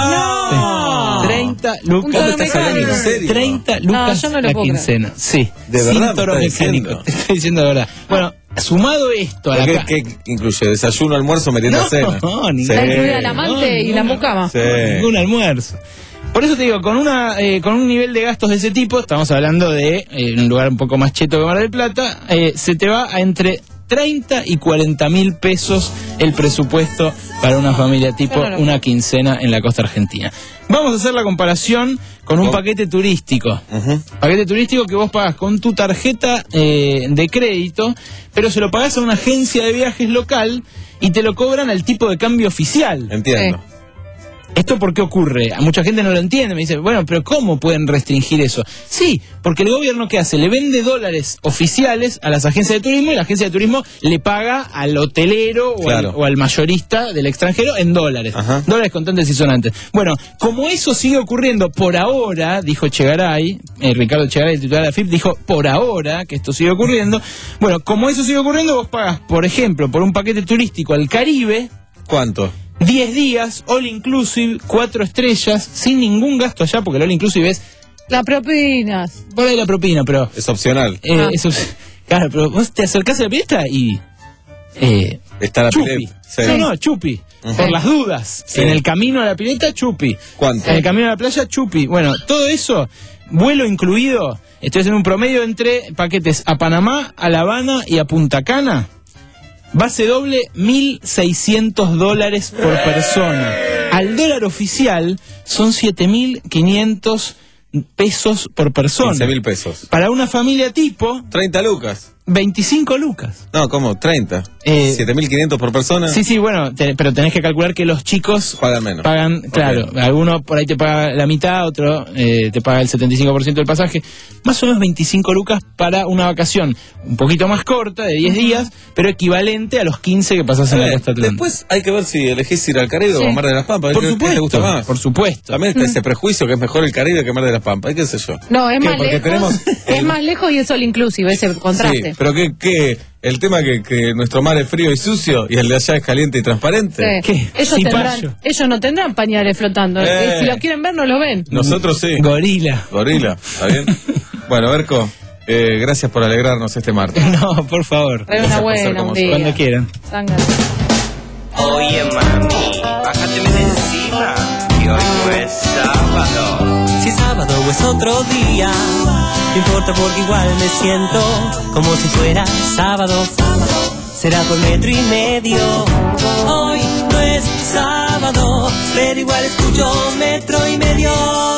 ¡No! Sí. treinta lucas. ¿Cómo estás hablando en serio? treinta lucas No, yo no lo la puedo quincena. Sí. ¿De verdad Sin me toro estás mecánico. diciendo? Te estoy diciendo de verdad. Bueno, sumado esto a la ¿Qué, ca- ¿Qué incluye? ¿Desayuno, almuerzo, merienda, No, cena? no, ni- Sí. Está incluida la amante No, y no, la no. mucama. Sí. ningún almuerzo. Por eso te digo, con una eh, con un nivel de gastos de ese tipo, estamos hablando de eh, un lugar un poco más cheto que Mar del Plata, eh, se te va a entre treinta y cuarenta mil pesos el presupuesto para una familia tipo Claro. una quincena en la costa argentina. Vamos a hacer la comparación con un Oh. paquete turístico. Uh-huh. Paquete turístico que vos pagás con tu tarjeta eh, de crédito, pero se lo pagás a una agencia de viajes local y te lo cobran al tipo de cambio oficial. Entiendo. ¿Esto por qué ocurre? A mucha gente no lo entiende, me dice, bueno, pero ¿cómo pueden restringir eso? Sí, porque el gobierno, ¿qué hace? Le vende dólares oficiales a las agencias de turismo y la agencia de turismo le paga al hotelero o, Claro. al, o al mayorista del extranjero en dólares. Ajá. Dólares contantes y sonantes. Bueno, como eso sigue ocurriendo por ahora, dijo Chegaray, eh, Ricardo Chegaray, el titular de la F I P, dijo por ahora que esto sigue ocurriendo. Bueno, como eso sigue ocurriendo, vos pagas, por ejemplo, por un paquete turístico al Caribe, ¿Cuánto? diez días, all inclusive, cuatro estrellas, sin ningún gasto allá, porque el all inclusive es Las propinas. por ahí la propina, pero Es opcional. eh, Ah. eso, claro, pero vos te acercás a la pileta y eh, Está la chupi. pileta. Sí. No, no, chupi. Ujú. Por las dudas. Sí. En el camino a la pileta, chupi. ¿Cuánto? En el camino a la playa, chupi. Bueno, todo eso, vuelo incluido, estoy haciendo un promedio entre paquetes a Panamá, a La Habana y a Punta Cana. Base doble, mil seiscientos dólares por persona. Al dólar oficial son siete mil quinientos pesos por persona. quince mil pesos. Para una familia tipo... treinta lucas. veinticinco lucas. No, ¿cómo? treinta. Eh, siete mil quinientos por persona. Sí, sí, bueno, te, pero tenés que calcular que los chicos pagan menos. Pagan, claro, okay. Alguno por ahí te paga la mitad, otro eh, te paga el setenta y cinco por ciento del pasaje. Más o menos veinticinco lucas para una vacación un poquito más corta, de diez días, pero equivalente a los quince que pasás en la costa atlántica. Después hay que ver si elegís ir al Caribe sí. o a Mar de las Pampas. Por ¿Qué, supuesto, ¿qué te gusta más? Por supuesto. También está mm. ese prejuicio que es mejor el Caribe que Mar de las Pampas. ¿Qué sé yo? No, es ¿Qué? más Porque lejos. Tenemos el... Es el... más lejos y es all inclusive, ese contraste. Sí, pero que... que el tema que, que nuestro mar es frío y sucio y el de allá es caliente y transparente. Sí. ¿Qué? Ellos, tendrán, ellos no tendrán pañales flotando. Eh. Si lo quieren ver, no lo ven. Nosotros sí. Gorila. Gorila, ¿está bien? Bueno, Berco, eh, gracias por alegrarnos este martes. No, por favor. Trae una buena un día. Cuando quieran. Sanga. Oye, mami, bájateme de encima, que hoy no es sábado. Si es sábado o es otro día, no importa porque igual me siento como si fuera sábado. Será por metro y medio. Hoy no es sábado, pero igual escucho metro y medio.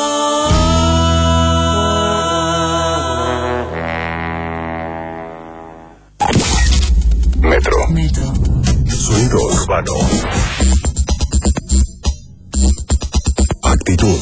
Metro. Metro. Sonido urbano. Actitud.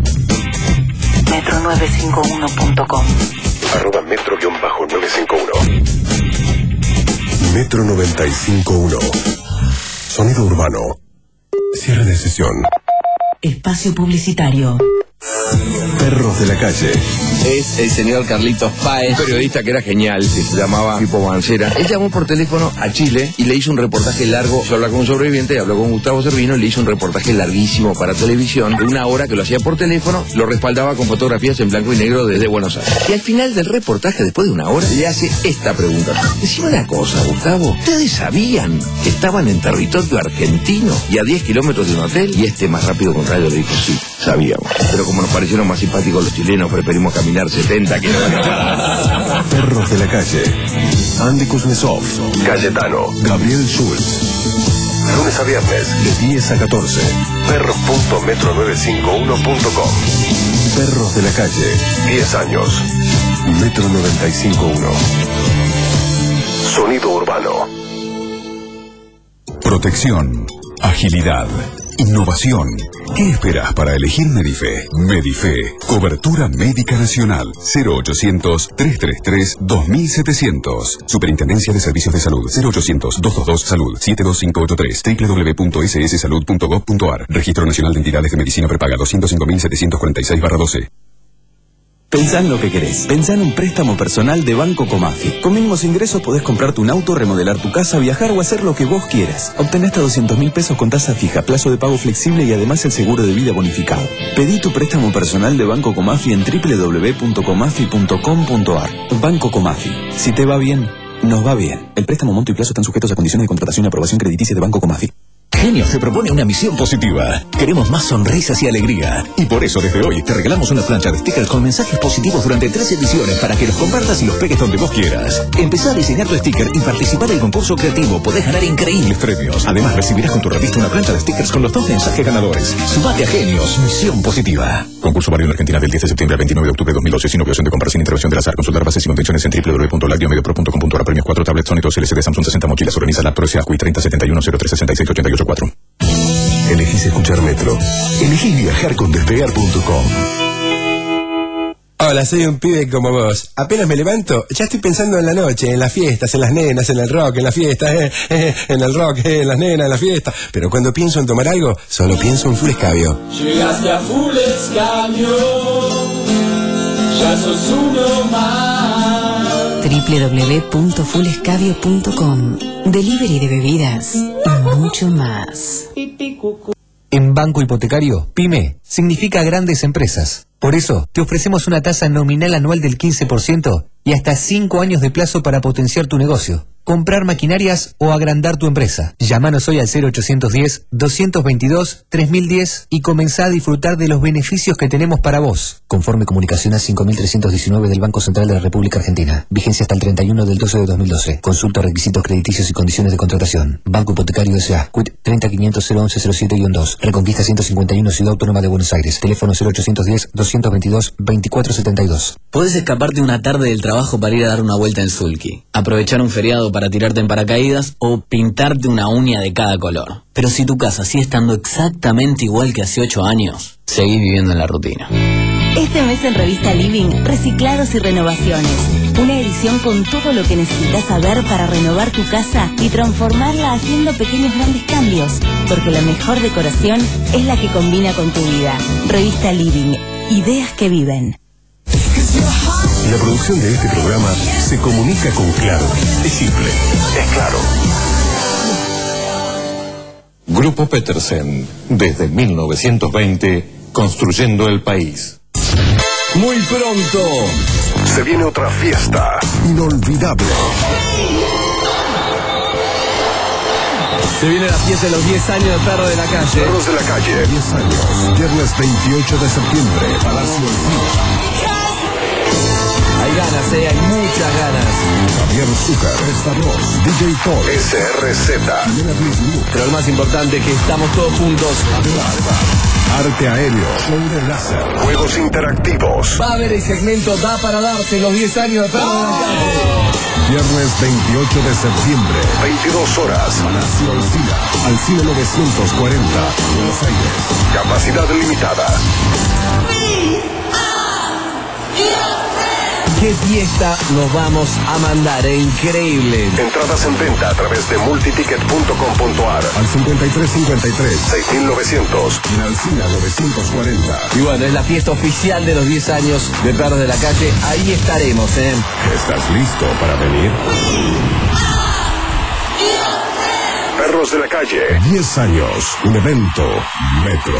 metro nueve cinco uno punto com. Arroba metro nueve cinco uno. Metro noventa y cinco punto uno. Sonido urbano. Cierre de sesión. Espacio publicitario. Perros de la calle. Es el señor Carlitos Páez, periodista que era genial, se llamaba Pipo Mancera. Él llamó por teléfono a Chile y le hizo un reportaje largo. Yo hablaba con un sobreviviente, habló con Gustavo Servino y le hizo un reportaje larguísimo para televisión, de una hora que lo hacía por teléfono, lo respaldaba con fotografías en blanco y negro desde Buenos Aires. Y al final del reportaje, después de una hora, le hace esta pregunta. Decime una cosa, Gustavo, ¿ustedes sabían que estaban en territorio argentino y a diez kilómetros de un hotel? Y este más rápido con radio le dijo, sí, sabíamos. Pero como nos parecieron más simpáticos los chilenos, preferimos caminar setenta kilómetros. Perros de la calle. Andy Kuznetsov, Cayetano, Gabriel Schultz. Lunes a viernes, de diez a catorce. Perros punto metro nueve cinco uno punto com. Perros de la calle. diez años. Metro noventa y cinco punto uno. Sonido urbano. Protección. Agilidad. Innovación. ¿Qué esperas para elegir Medife? Medife. Cobertura médica nacional. cero ochocientos, trescientos treinta y tres, dos mil setecientos. Superintendencia de Servicios de Salud. cero ochocientos, doscientos veintidós, salud. siete dos cinco ocho tres. doble u doble u doble u punto ese ese salud punto gov punto a r. Registro Nacional de Entidades de Medicina Prepaga doscientos cinco mil setecientos cuarenta y seis barra doce. Pensá en lo que querés. Pensá en un préstamo personal de Banco Comafi. Con mínimos ingresos podés comprarte un auto, remodelar tu casa, viajar o hacer lo que vos quieras. Obtenés hasta doscientos mil pesos con tasa fija, plazo de pago flexible y además el seguro de vida bonificado. Pedí tu préstamo personal de Banco Comafi en doble u doble u doble u punto comafi punto com punto a r. Banco Comafi. Si te va bien, nos va bien. El préstamo, monto y plazo están sujetos a condiciones de contratación y aprobación crediticia de Banco Comafi. Genios te propone una misión positiva. Queremos más sonrisas y alegría. Y por eso desde hoy te regalamos una plancha de stickers con mensajes positivos durante tres ediciones para que los compartas y los pegues donde vos quieras. Empezá a diseñar tu sticker y participar del concurso creativo. Podés ganar increíbles premios. Además recibirás con tu revista una plancha de stickers con los dos mensajes ganadores. Sumate a Genios, misión positiva. Concurso válido en Argentina del diez de septiembre al veintinueve de octubre de dos mil doce. Sin obligación de compra, sin intervención del azar. Consultar bases y condiciones en doble u doble u doble u punto lacdio medio pro punto com punto a r. Premios cuatro tablets Sony dos L C D Samsung sesenta mochilas. Organiza la Pro S A Q I treinta setenta y uno cero tres sesenta y seis ochenta y ocho cuatro. Elegís escuchar Metro. Elegís viajar con despegar punto com. Hola, soy un pibe como vos. Apenas me levanto, ya estoy pensando en la noche, en las fiestas, en las nenas, en el rock, en las fiestas, eh, eh, en el rock, eh, en las nenas, en la fiesta. Pero cuando pienso en tomar algo, solo pienso en Full Escabio. Llegaste a Full Escabio, ya sos uno más. doble u doble u doble u punto full escabio punto com. Delivery de bebidas y mucho más. En Banco Hipotecario, PYME significa grandes empresas. Por eso, te ofrecemos una tasa nominal anual del quince por ciento y hasta cinco años de plazo para potenciar tu negocio. comprar maquinarias o agrandar tu empresa. Llámanos hoy al cero ochocientos diez, doscientos veintidós, tres mil diez y comenzá a disfrutar de los beneficios que tenemos para vos. Conforme Comunicación A cinco mil trescientos diecinueve del Banco Central de la República Argentina. Vigencia hasta el treinta y uno del doce de dos mil doce. Consulta requisitos crediticios y condiciones de contratación. Banco Hipotecario S A. Quit treinta quinientos cero once cero siete dos. Reconquista ciento cincuenta y uno, Ciudad Autónoma de Buenos Aires. Teléfono cero ochocientos diez, doscientos veintidós, veinticuatro setenta y dos. Podés escaparte una tarde del trabajo para ir a dar una vuelta en Sulky, aprovechar un feriado para tirarte en paracaídas o pintarte una uña de cada color. Pero si tu casa sigue estando exactamente igual que hace ocho años, seguís viviendo en la rutina. Este mes en Revista Living, reciclados y renovaciones. Una edición con todo lo que necesitas saber para renovar tu casa y transformarla haciendo pequeños grandes cambios. Porque la mejor decoración es la que combina con tu vida. Revista Living, ideas que viven. La producción de este programa se comunica con Claro. Es simple, es claro. Grupo Petersen, desde mil novecientos veinte, construyendo el país. Muy pronto se viene otra fiesta inolvidable. Se viene la fiesta de los diez años de Perro de la Calle. Perros de la Calle, diez años, viernes veintiocho de septiembre, Palacio del Cine. Hay ganas, eh, hay muchas ganas. Javier Zúcar, Estados, D J Paul, S R Z. Pero lo más importante es que estamos todos juntos. Arte aéreo, show de láser, juegos interactivos. Va a haber el segmento Da para darse los diez años de Perro de la Calle. Viernes veintiocho de septiembre, veintidós horas, Palacio Alcina, Alcina novecientos cuarenta, Buenos Aires. Capacidad limitada. ¡Qué fiesta nos vamos a mandar! ¡Eh! ¡Increíble! Entradas en venta a través de multiticket punto com punto ar al cincuenta y tres cincuenta y tres, seis mil novecientos y en Alcina novecientos cuarenta. Y bueno, es la fiesta oficial de los diez años de Perros de la Calle. Ahí estaremos, ¿eh? ¿Estás listo para venir? Perros de la Calle, diez años, un evento Metro.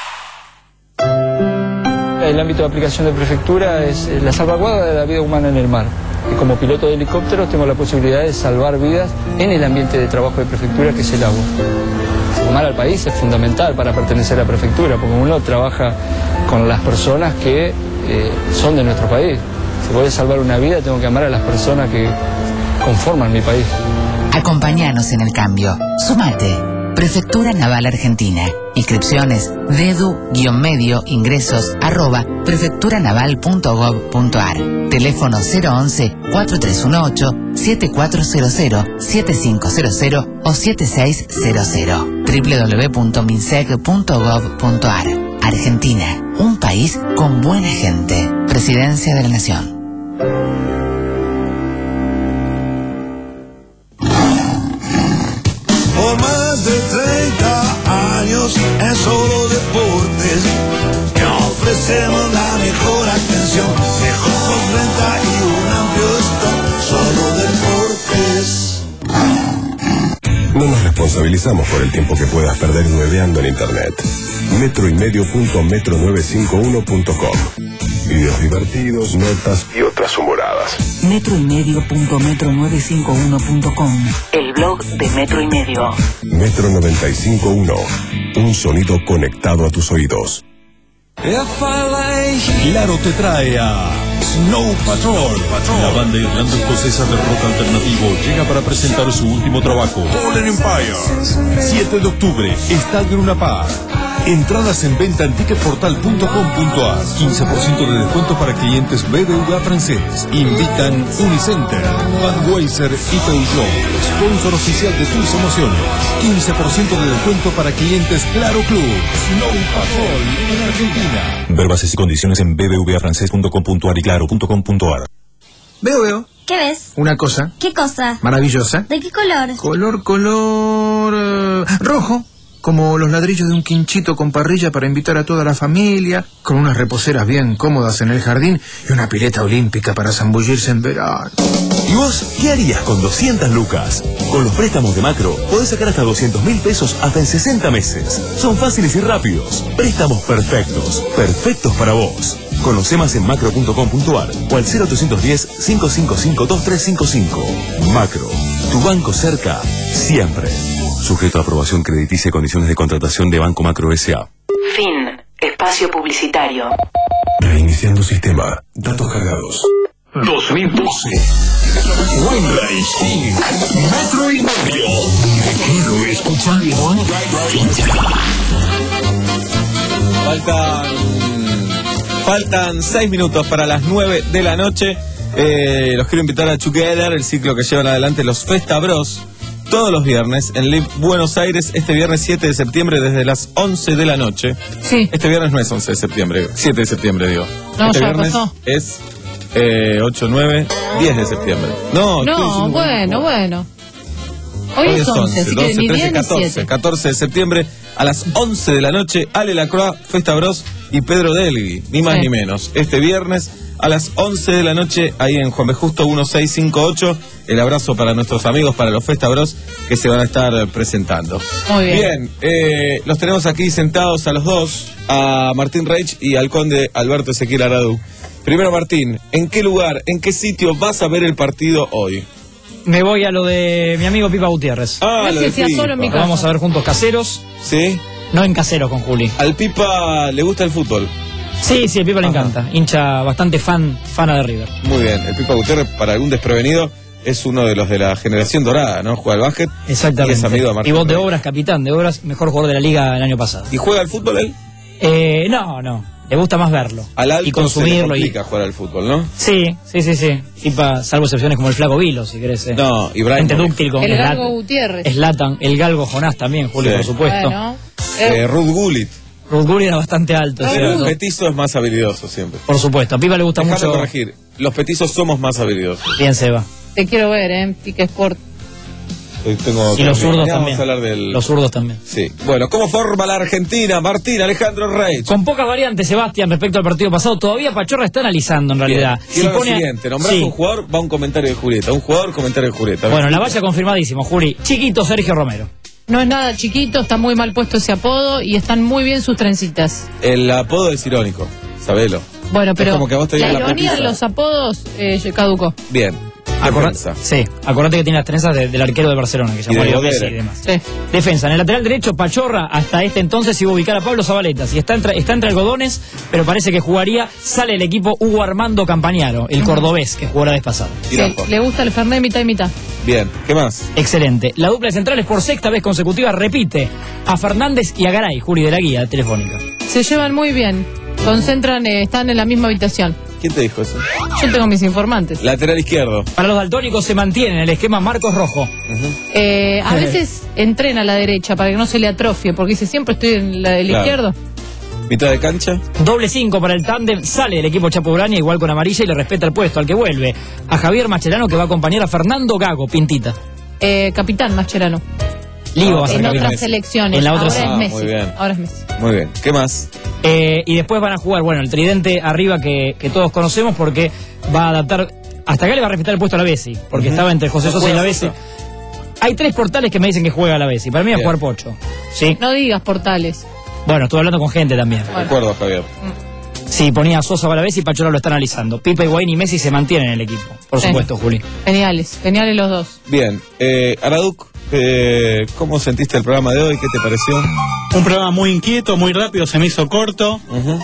El ámbito de aplicación de prefectura es la salvaguarda de la vida humana en el mar. Y como piloto de helicóptero tengo la posibilidad de salvar vidas en el ambiente de trabajo de prefectura que es el agua. Amar al país es fundamental para pertenecer a la prefectura, porque uno trabaja con las personas que eh, son de nuestro país. Si voy a salvar una vida, tengo que amar a las personas que conforman mi país. Acompáñanos en el cambio. Sumate. Prefectura Naval Argentina. Inscripciones dedu-medio ingresos arroba prefecturanaval punto gov punto ar. Teléfono cero once, cuatro tres uno ocho, siete cuatro cero cero, siete cinco cero cero o siete seis cero cero. doble u doble u doble u punto minsec punto gov punto ar. Argentina, un país con buena gente. Presidencia de la Nación. Por más de treinta años en Solo Deportes que ofrecemos la mejor atención, mejor renta y un amplio stock. Solo Deportes. No nos responsabilizamos por el tiempo que puedas perder nueveando en internet. metro y medio punto metro novecientos cincuenta y uno punto com. Videos divertidos, notas y otras humoradas. metro y medio punto metro novecientos cincuenta y uno punto com. El blog de Metro y Medio. Metro novecientos cincuenta y uno. Un sonido conectado a tus oídos. Claro te trae a Snow Patrol. La banda irlando-escocesa de rock alternativo llega para presentar su último trabajo, Fallen Empire. siete de octubre, Estadio Luna Park. Entradas en venta en ticketportal punto com punto ar. quince por ciento de descuento para clientes B B V A francés. Invitan Unicenter, Budweiser y Peugeot. Sponsor oficial de tus emociones. quince por ciento de descuento para clientes Claro Club. Snow Patrol en Argentina. Ver bases y condiciones en b b v a francés punto com punto ar y claro punto com punto ar. Veo, veo. ¿Qué ves? Una cosa. ¿Qué cosa? Maravillosa. ¿De qué color? Color, color... eh, rojo. Como los ladrillos de un quinchito con parrilla para invitar a toda la familia, con unas reposeras bien cómodas en el jardín y una pileta olímpica para zambullirse en verano. ¿Y vos qué harías con doscientas lucas? Con los préstamos de Macro podés sacar hasta doscientos mil pesos hasta en sesenta meses. Son fáciles y rápidos. Préstamos perfectos. Perfectos para vos. Conoce más en macro punto com punto ar o al cero ochocientos diez, cinco cinco cinco, dos tres cinco cinco. Macro, tu banco cerca, siempre. Sujeto a aprobación crediticia y condiciones de contratación de Banco Macro S A. Fin. Espacio publicitario. Reiniciando sistema. Datos cargados. dos mil doce. One Racing. Metro y medio. Quiero escuchar Faltan. Faltan seis minutos para las nueve de la noche. Eh, los quiero invitar a Together, el ciclo que llevan adelante los Festa Bros. Todos los viernes en Live Buenos Aires, este viernes siete de septiembre desde las once de la noche. Sí. Este viernes no es once de septiembre, siete de septiembre digo. No, este ya viernes pasó. es eh, ocho, nueve, diez de septiembre. No, estoy No, diciendo- bueno, bueno. Hoy, es once, así que doce, ni trece, diez ni catorce, siete. catorce de septiembre a las once de la noche, Ale Lacroix, Festa Bros y Pedro Delgui, ni más Sí. ni menos. Este viernes a las once de la noche, ahí en Juan B. Justo dieciséis cincuenta y ocho. El abrazo para nuestros amigos, para los Festa Bros que se van a estar eh, presentando. Muy bien. Bien, eh, los tenemos aquí sentados a los dos, a Martín Reich y al conde Alberto Ezequiel Aradú. Primero, Martín, ¿en qué lugar, en qué sitio vas a ver el partido hoy? Me voy a lo de mi amigo Pipa Gutiérrez. Ah, lo de Pipa. Lo vamos a ver juntos caseros. ¿Sí? No en caseros con Juli. ¿Al Pipa le gusta el fútbol? Sí, sí, el Pipa le encanta. Hincha bastante fan, fana de River. Muy bien, el Pipa Gutiérrez, para algún desprevenido, es uno de los de la generación dorada, ¿no? Juega al básquet. Exactamente. Y es amigo de Martín. Pivot de Reich. obras, capitán de obras, mejor jugador de la liga el año pasado. ¿Y juega al fútbol él? Eh, no, no. Le gusta más verlo. Al alto y consumirlo. se le Y... complica jugar al fútbol, ¿no? Sí, sí, sí, sí. Pipa, salvo excepciones como el Flaco Vilo, si querés. Eh. No, Ibrahim. Gente dúctil con El Zlatan- Galgo Gutiérrez. Zlatan, el Galgo Jonás también, Julio, Sí. por supuesto. Bueno. Eh, Ruth Gullit. Ruth Gullit era bastante alto. Ruth sí. Pero el Gullit. petizo es más habilidoso siempre. Por supuesto. A Pipa le gusta Déjame mucho. corregir, los petizos somos más habilidosos. Bien, Seba. Te quiero ver, ¿eh? Pique Sport. Hoy tengo Y los zurdos Mañana también. Vamos a hablar del... Los zurdos también. Sí. Bueno, ¿cómo forma la Argentina? Martín Alejandro Reich. Con pocas variantes, Sebastián, respecto al partido pasado. Todavía Pachorra está analizando, en realidad. Bien. Quiero Si lo pone- siguiente, nombrás Sí. un jugador, va un comentario de Julieta. Un jugador, comentario de Julieta. Bueno, la valla confirmadísimo, Juli. Chiquito Sergio Romero. No es nada chiquito, está muy mal puesto ese apodo y están muy bien sus trencitas. El apodo es irónico, sabelo. Bueno, Es pero como que a vos te la digan la ironía de pepisa. los apodos eh, caducó. Bien. Acordá- Defensa. Sí, acordate que tiene las trenzas de- del arquero de Barcelona, que se Y llamó de Leo Godere. Messi y demás. Sí. Defensa, en el lateral derecho, Pachorra, hasta este entonces iba a ubicar a Pablo Zabaleta. Si está entre, está entre algodones, pero parece que jugaría, sale el equipo Hugo Armando Campañaro, el cordobés, que jugó la vez pasada. Sí, le gusta el Fernet mitad y mitad. Bien, ¿qué más? Excelente. La dupla de centrales por sexta vez consecutiva repite a Fernández y a Garay, Juli de la guía telefónica. Se llevan muy bien. Concentran, eh, están en la misma habitación. ¿Quién te dijo eso? Yo tengo mis informantes. Lateral izquierdo. Para los daltónicos se mantiene en el esquema Marcos Rojo. Eh, a veces entrena a la derecha para que no se le atrofie, porque dice siempre estoy en la del Claro. izquierdo. Mitad de cancha. Doble cinco para el tándem, sale el equipo Chapo Uraña igual con amarilla y le respeta el puesto al que vuelve. A Javier Mascherano que va a acompañar a Fernando Gago, Pintita. Eh, capitán Mascherano. Ligo va a ser En capitán. otras selecciones. En la otra Ahora sí. es Ah, Messi. muy bien. Ahora es Messi. Muy bien. ¿Qué más? Eh, y después van a jugar, bueno, el tridente arriba que, que todos conocemos porque va a adaptar. Hasta acá le va a respetar el puesto a la Bessi, porque Ujú. estaba entre José No Sosa y juega la Bessi. Sosa. Hay tres portales que me dicen que juega la Bessi. Para mí va a Bien. jugar Pocho. Sí. No digas portales. Bueno, estuve hablando con gente también. De acuerdo, Javier. Sí, ponía a Sosa para la Bessi y Pachorra lo está analizando. Pipa, Higuaín y Messi se mantienen en el equipo. Por Sí. supuesto, Juli. Geniales, geniales los dos. Bien. Eh, Araduc, eh, ¿cómo sentiste el programa de hoy? ¿Qué te pareció? Un programa muy inquieto, muy rápido, se me hizo corto.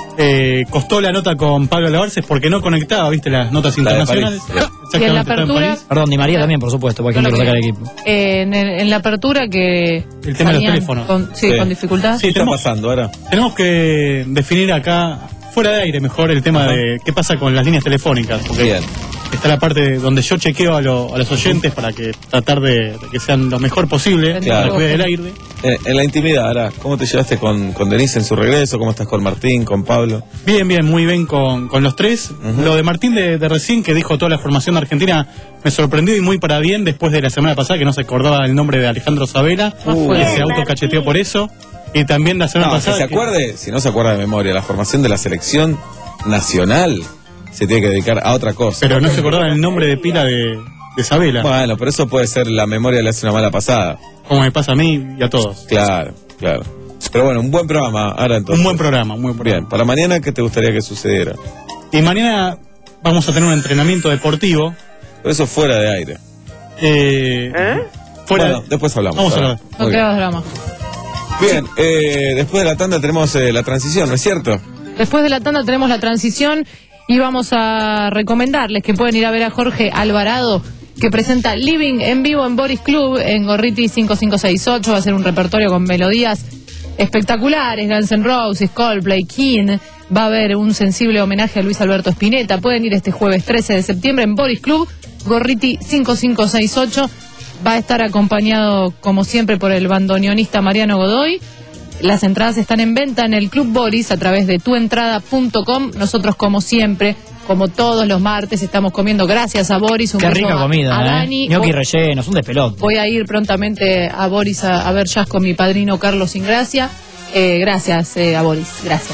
Eh, costó la nota con Pablo Lavarces porque no conectaba, viste, las notas La de internacionales. París. Exactamente, Y en la estaba en apertura, París. Perdón, Di María también, por supuesto, porque hay gente que lo saca del equipo. eh, en, el- en la apertura que. El tema de los salían teléfonos. Con, sí, Sí. con dificultad. Sí, ¿Qué está tenemos, pasando ahora? tenemos que definir acá, fuera de aire mejor, el tema de qué pasa con las líneas telefónicas. Porque Bien. está la parte donde yo chequeo a, lo- a los oyentes para que tratar de, de que sean lo mejor posible, Claro. para cuidar el aire. Eh, en la intimidad, Ara, ¿cómo te llevaste con, con Denise en su regreso? ¿Cómo estás con Martín, con Pablo? Bien, bien, muy bien con, con los tres. Lo de Martín de, de recién, que dijo toda la formación de Argentina, me sorprendió y muy para bien después de la semana pasada, que no se acordaba el nombre de Alejandro Sabela, Uh. y se autocacheteó por eso. Y también la semana No, pasada... que se que- acuerde, si no se acuerda de memoria, la formación de la selección nacional se tiene que dedicar a otra cosa. Pero no se acordaba el nombre de pila de, de Sabela, Bueno, pero eso puede ser la memoria le hace una mala pasada. como me pasa a mí y a todos. Claro, claro. Pero bueno, un buen programa, Ara, entonces. Un buen programa, un buen programa. Bien, para mañana, ¿qué te gustaría que sucediera? Y mañana vamos a tener un entrenamiento deportivo. Pero eso fuera de aire. Eh, fuera Bueno, después hablamos. Vamos a ¿sabes? hablar. No Muy bien. queda drama. Bien, eh, después de la tanda tenemos eh, la transición, ¿no es cierto? Después de la tanda tenemos la transición y vamos a recomendarles que pueden ir a ver a Jorge Alvarado, que presenta Living en vivo en Boris Club, en Gorriti cinco cinco seis ocho. Va a ser un repertorio con melodías espectaculares, Guns N' Roses, Coldplay, King. Va a haber un sensible homenaje a Luis Alberto Spinetta. Pueden ir este jueves trece de septiembre en Boris Club, Gorriti cinco cinco seis ocho. Va a estar acompañado, como siempre, por el bandoneonista Mariano Godoy. Las entradas están en venta en el Club Boris a través de tuentrada punto com. Nosotros, como siempre, como todos los martes, estamos comiendo gracias a Boris. Un Qué beso rica a- comida, a ¿eh? Dani. Gnocchi Voy- rellenos, un despelote. Voy a ir prontamente a Boris a, a ver jazz con mi padrino Carlos Ingracia. Eh, gracias eh, a Boris, gracias.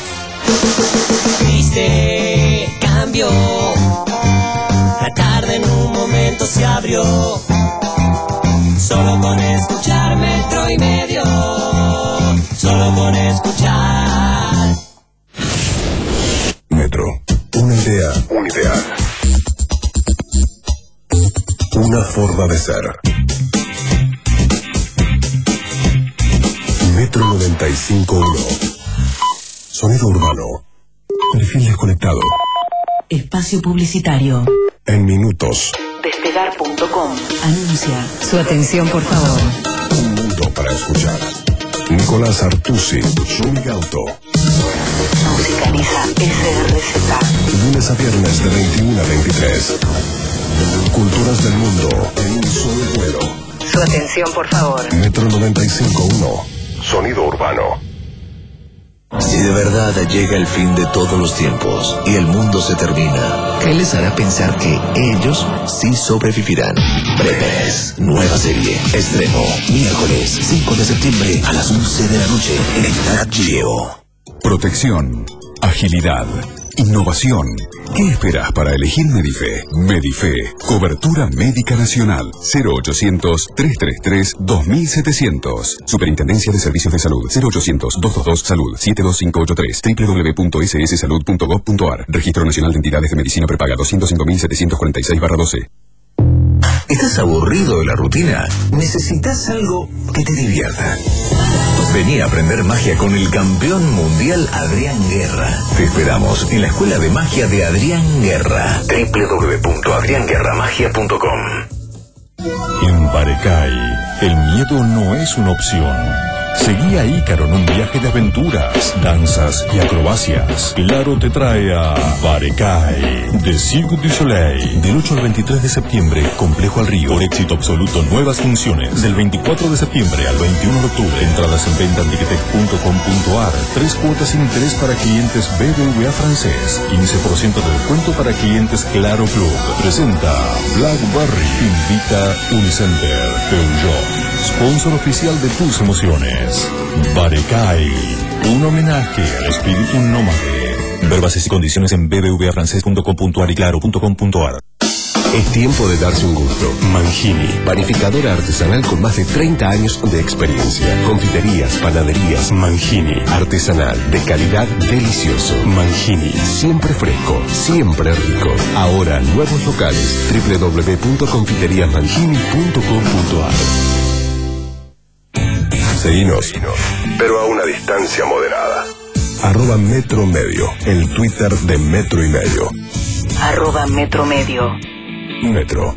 Viste, cambió. La tarde en un momento se abrió. Solo con escuchar metro y medio. Solo con escuchar. Metro. Una idea. Un ideal. Una forma de ser. Metro noventa y cinco punto uno. Sonido urbano. Perfil desconectado. Espacio publicitario. En minutos. Despegar punto com. Anuncia. Su atención, por favor. Un mundo para escuchar. Nicolás Artusi. Shumi Gauto. Musicaliza S R Z. Lunes a viernes de veintiuno a veintitrés. Culturas del mundo en un solo vuelo. Su atención, por favor. Metro noventa y cinco punto uno. Sonido urbano. Si de verdad llega el fin de todos los tiempos y el mundo se termina, ¿qué les hará pensar que ellos sí sobrevivirán? Breves, nueva serie, estreno, miércoles cinco de septiembre a las once de la noche en Nat Geo. Protección, agilidad, innovación. ¿Qué esperas para elegir Medife? Medife, cobertura médica nacional. cero ochocientos, trescientos treinta y tres, dos mil setecientos. Superintendencia de Servicios de Salud. cero ochocientos, doscientos veintidós, salud. siete dos cinco ocho tres. doble u doble u doble u punto s s salud punto gov punto a r. Registro Nacional de Entidades de Medicina Prepaga doscientos cinco mil setecientos cuarenta y seis barra doce. ¿Estás aburrido de la rutina? ¿Necesitas algo que te divierta? Vení a aprender magia con el campeón mundial Adrián Guerra. Te esperamos en la Escuela de Magia de Adrián Guerra. doble u doble u doble u punto adrián guerra magia punto com. En Barecay, el miedo no es una opción. Seguí a Ícaro en un viaje de aventuras, danzas y acrobacias. Claro te trae a Barecay, de Cirque du Soleil. Del ocho al veintitrés de septiembre, Complejo al Río. Por éxito absoluto, nuevas funciones. Del veinticuatro de septiembre al veintiuno de octubre. Entradas en venta en ticketek punto com punto a r. Tres cuotas sin interés para clientes B B V A francés. quince por ciento de descuento para clientes Claro Club. Presenta Blackberry. Invita Unicenter. Peugeot. Sponsor oficial de tus emociones. Barecay, un homenaje al espíritu nómade. Ver bases y condiciones en b b v a francés punto com punto a r y claro punto com punto a r. Es tiempo de darse un gusto. Mangini, panificadora artesanal con más de treinta años de experiencia. Confiterías, panaderías. Mangini, artesanal, de calidad, delicioso. Mangini, siempre fresco, siempre rico. Ahora, nuevos locales. doble u doble u doble u punto confiterías mangini punto com punto a r. Seguinos, pero a una distancia moderada. Arroba Metro Medio, el Twitter de Metro y Medio. Arroba Metro Medio. Metro.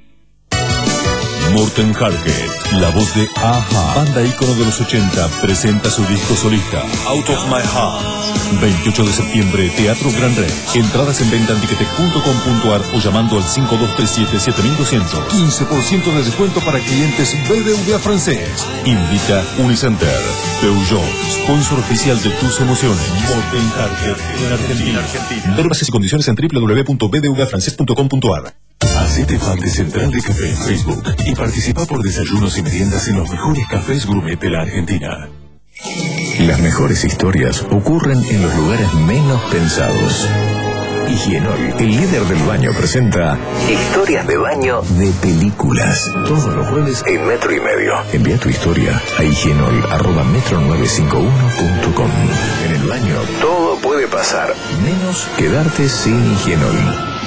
Morten Harket, la voz de Aja, banda ícono de los ochenta, presenta su disco solista, Out of My Heart. veintiocho de septiembre, Teatro Gran Rex. Entradas en venta en ticketek punto com punto a r o llamando al cinco dos tres siete, siete mil doscientos. quince por ciento de descuento para clientes B B V A francés. Invita Unicenter. Peugeot, sponsor oficial de tus emociones. Morten Harket en Argentina. Ver bases y condiciones en doble u doble u doble u punto b b v a francés punto com punto a r. Hacete fan de Central de Café en Facebook y participa por desayunos y meriendas en los mejores cafés gourmet de la Argentina. Las mejores historias ocurren en los lugares menos pensados. Higienol, el líder del baño, presenta Historias de baño de películas. Todos los jueves en Metro y Medio. Envía tu historia a higienol arroba metro novecientos cincuenta y uno punto com. En el baño año todo puede pasar, menos quedarte sin Higienol.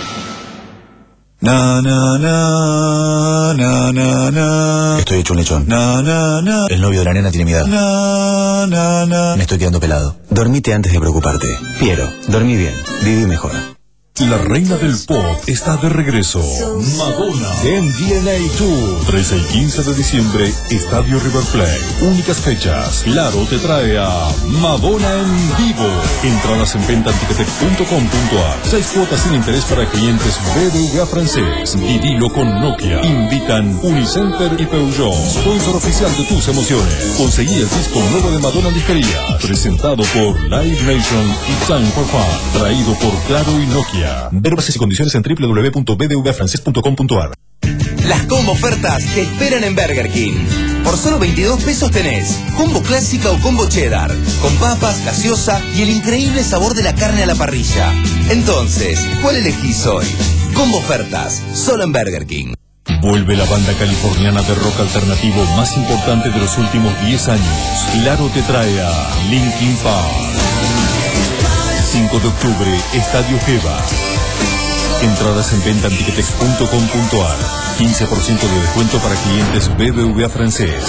Na, na, na, na, na, na. Estoy hecho un lechón. Na, na, na. El novio de la nena tiene mi edad. Na, na, na. Me estoy quedando pelado. Dormite antes de preocuparte. Piero, dormí bien, viví mejor. La reina del pop está de regreso. Madonna en D N A Tour. trece y quince de diciembre, Estadio River Plate. Únicas fechas. Claro te trae a Madonna en vivo. Entradas en venta en ticketek punto com punto a r. Seis cuotas sin interés para clientes B B V A francés. Vivilo con Nokia. Invitan Unicenter y Peugeot. Sponsor oficial de tus emociones. Conseguí el disco nuevo de Madonna en disquería. Presentado por Live Nation y Time for Fun. Traído por Claro y Nokia. Ver bases y condiciones en doble u doble u doble u punto b d v a francés punto com punto a r. Las combo ofertas te esperan en Burger King. Por solo veintidós pesos tenés combo clásica o combo cheddar, con papas, gaseosa y el increíble sabor de la carne a la parrilla. Entonces, ¿cuál elegís hoy? Combo ofertas, solo en Burger King. Vuelve la banda californiana de rock alternativo más importante de los últimos diez años. Claro te trae a Linkin Park. cinco de octubre, Estadio Geva. Entradas en venta en ticketek punto com punto a r. quince por ciento de descuento para clientes B B V A francés.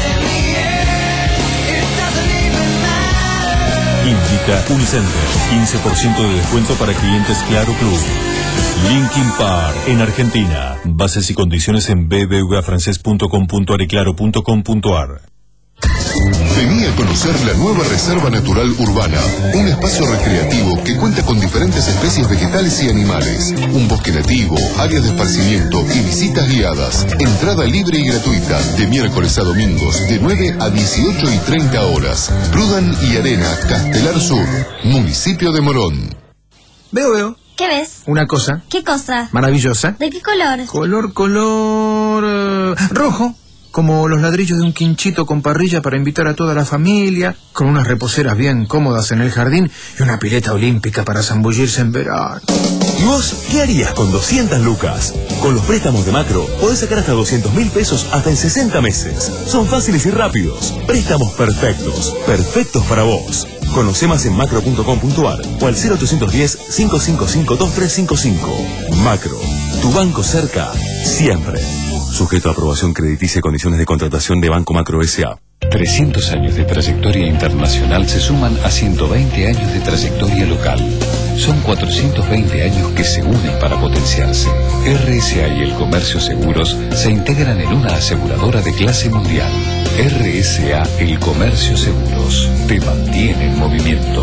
Invita Unicenter. quince por ciento de descuento para clientes Claro Club. Linkin Park en Argentina. Bases y condiciones en b b v a francés punto com punto a r y claro punto com punto a r. Vení a conocer la nueva Reserva Natural Urbana, un espacio recreativo que cuenta con diferentes especies vegetales y animales, un bosque nativo, áreas de esparcimiento y visitas guiadas. Entrada libre y gratuita, de miércoles a domingos, de nueve a dieciocho y treinta horas. Brudan y Arena, Castelar Sur, municipio de Morón. Veo, veo. ¿Qué ves? Una cosa. ¿Qué cosa? Maravillosa. ¿De qué color? Color, color... eh, rojo. Como los ladrillos de un quinchito con parrilla para invitar a toda la familia, con unas reposeras bien cómodas en el jardín y una pileta olímpica para zambullirse en verano. ¿Y vos qué harías con doscientas lucas? Con los préstamos de Macro podés sacar hasta doscientos mil pesos hasta en sesenta meses. Son fáciles y rápidos. Préstamos perfectos. Perfectos para vos. Conoce más en macro punto com punto a r o al cero ochocientos diez, cinco cinco cinco, dos tres cinco cinco. Macro, tu banco cerca, siempre. Sujeto a aprobación crediticia y condiciones de contratación de Banco Macro S A trescientos años de trayectoria internacional se suman a ciento veinte años de trayectoria local. Son cuatrocientos veinte años que se unen para potenciarse. R S A y el Comercio Seguros se integran en una aseguradora de clase mundial. R S A, el Comercio Seguros, te mantiene en movimiento.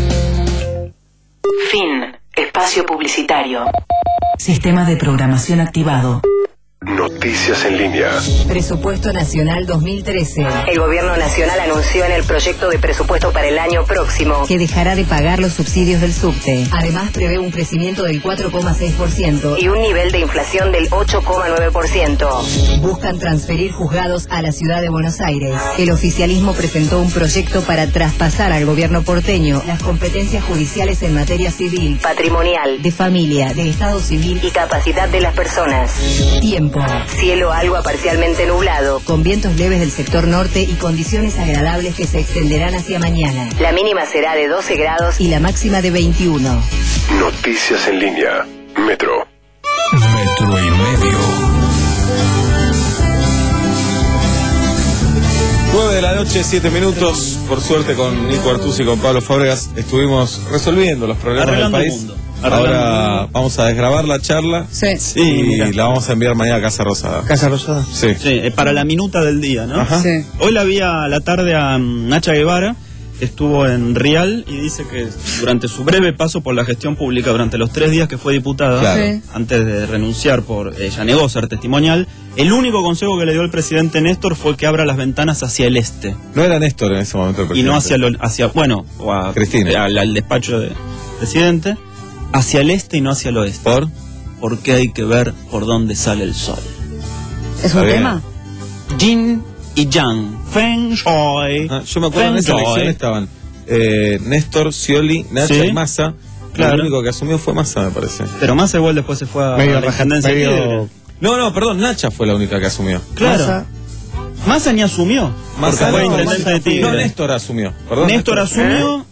Fin. Espacio publicitario. Sistema de programación activado. Noticias en línea. Presupuesto Nacional dos mil trece. El Gobierno Nacional anunció en el proyecto de presupuesto para el año próximo que dejará de pagar los subsidios del subte. Además, prevé un crecimiento del cuatro coma seis por ciento y un nivel de inflación del ocho coma nueve por ciento. Buscan transferir juzgados a la ciudad de Buenos Aires. El oficialismo presentó un proyecto para traspasar al gobierno porteño las competencias judiciales en materia civil, patrimonial, de familia, de estado civil y capacidad de las personas. Tiempo. Cielo algo parcialmente nublado, con vientos leves del sector norte y condiciones agradables que se extenderán hacia mañana. La mínima será de doce grados y la máxima de veintiuno. Noticias en línea. Metro. Metro y medio. nueve de la noche, siete minutos. Por suerte con Nico Artusi y con Pablo Fábregas estuvimos resolviendo los problemas Arreglando del el país. mundo. Ahora vamos a desgrabar la charla. Sí. Y mira. la vamos a enviar mañana a Casa Rosada. ¿Casa Rosada? Sí. Sí, eh, para la minuta del día, ¿no? Ajá. Sí. Hoy la vi a la tarde a um, Nacha Guevara, estuvo en Rial y dice que durante su breve paso por la gestión pública, durante los tres días que fue diputada, Claro. sí, antes de renunciar, por ella negó ser testimonial, el único consejo que le dio el presidente Néstor fue que abra las ventanas hacia el este. No era Néstor en ese momento el Y presidente. no hacia, lo, hacia bueno, o a, Cristina. al, al despacho del presidente, hacia el este y no hacia el oeste. ¿Por? Porque hay que ver por dónde sale el sol. ¿Es un tema? Yin y Yang. Feng Shui. Ah, yo me acuerdo en esa Feng elección Shui. estaban eh, Néstor, Scioli, Nacha Sí. y Massa. Claro. El único que asumió fue Massa, me parece. Pero Massa igual después se fue a Medio la raja- intendencia medio- libre. No, no, perdón, Nacha fue la única que asumió. Claro. Massa- Massa ni asumió. Massa porque fue no, intendente Massa de fue- Tigre. no, Néstor asumió. Perdón, Néstor asumió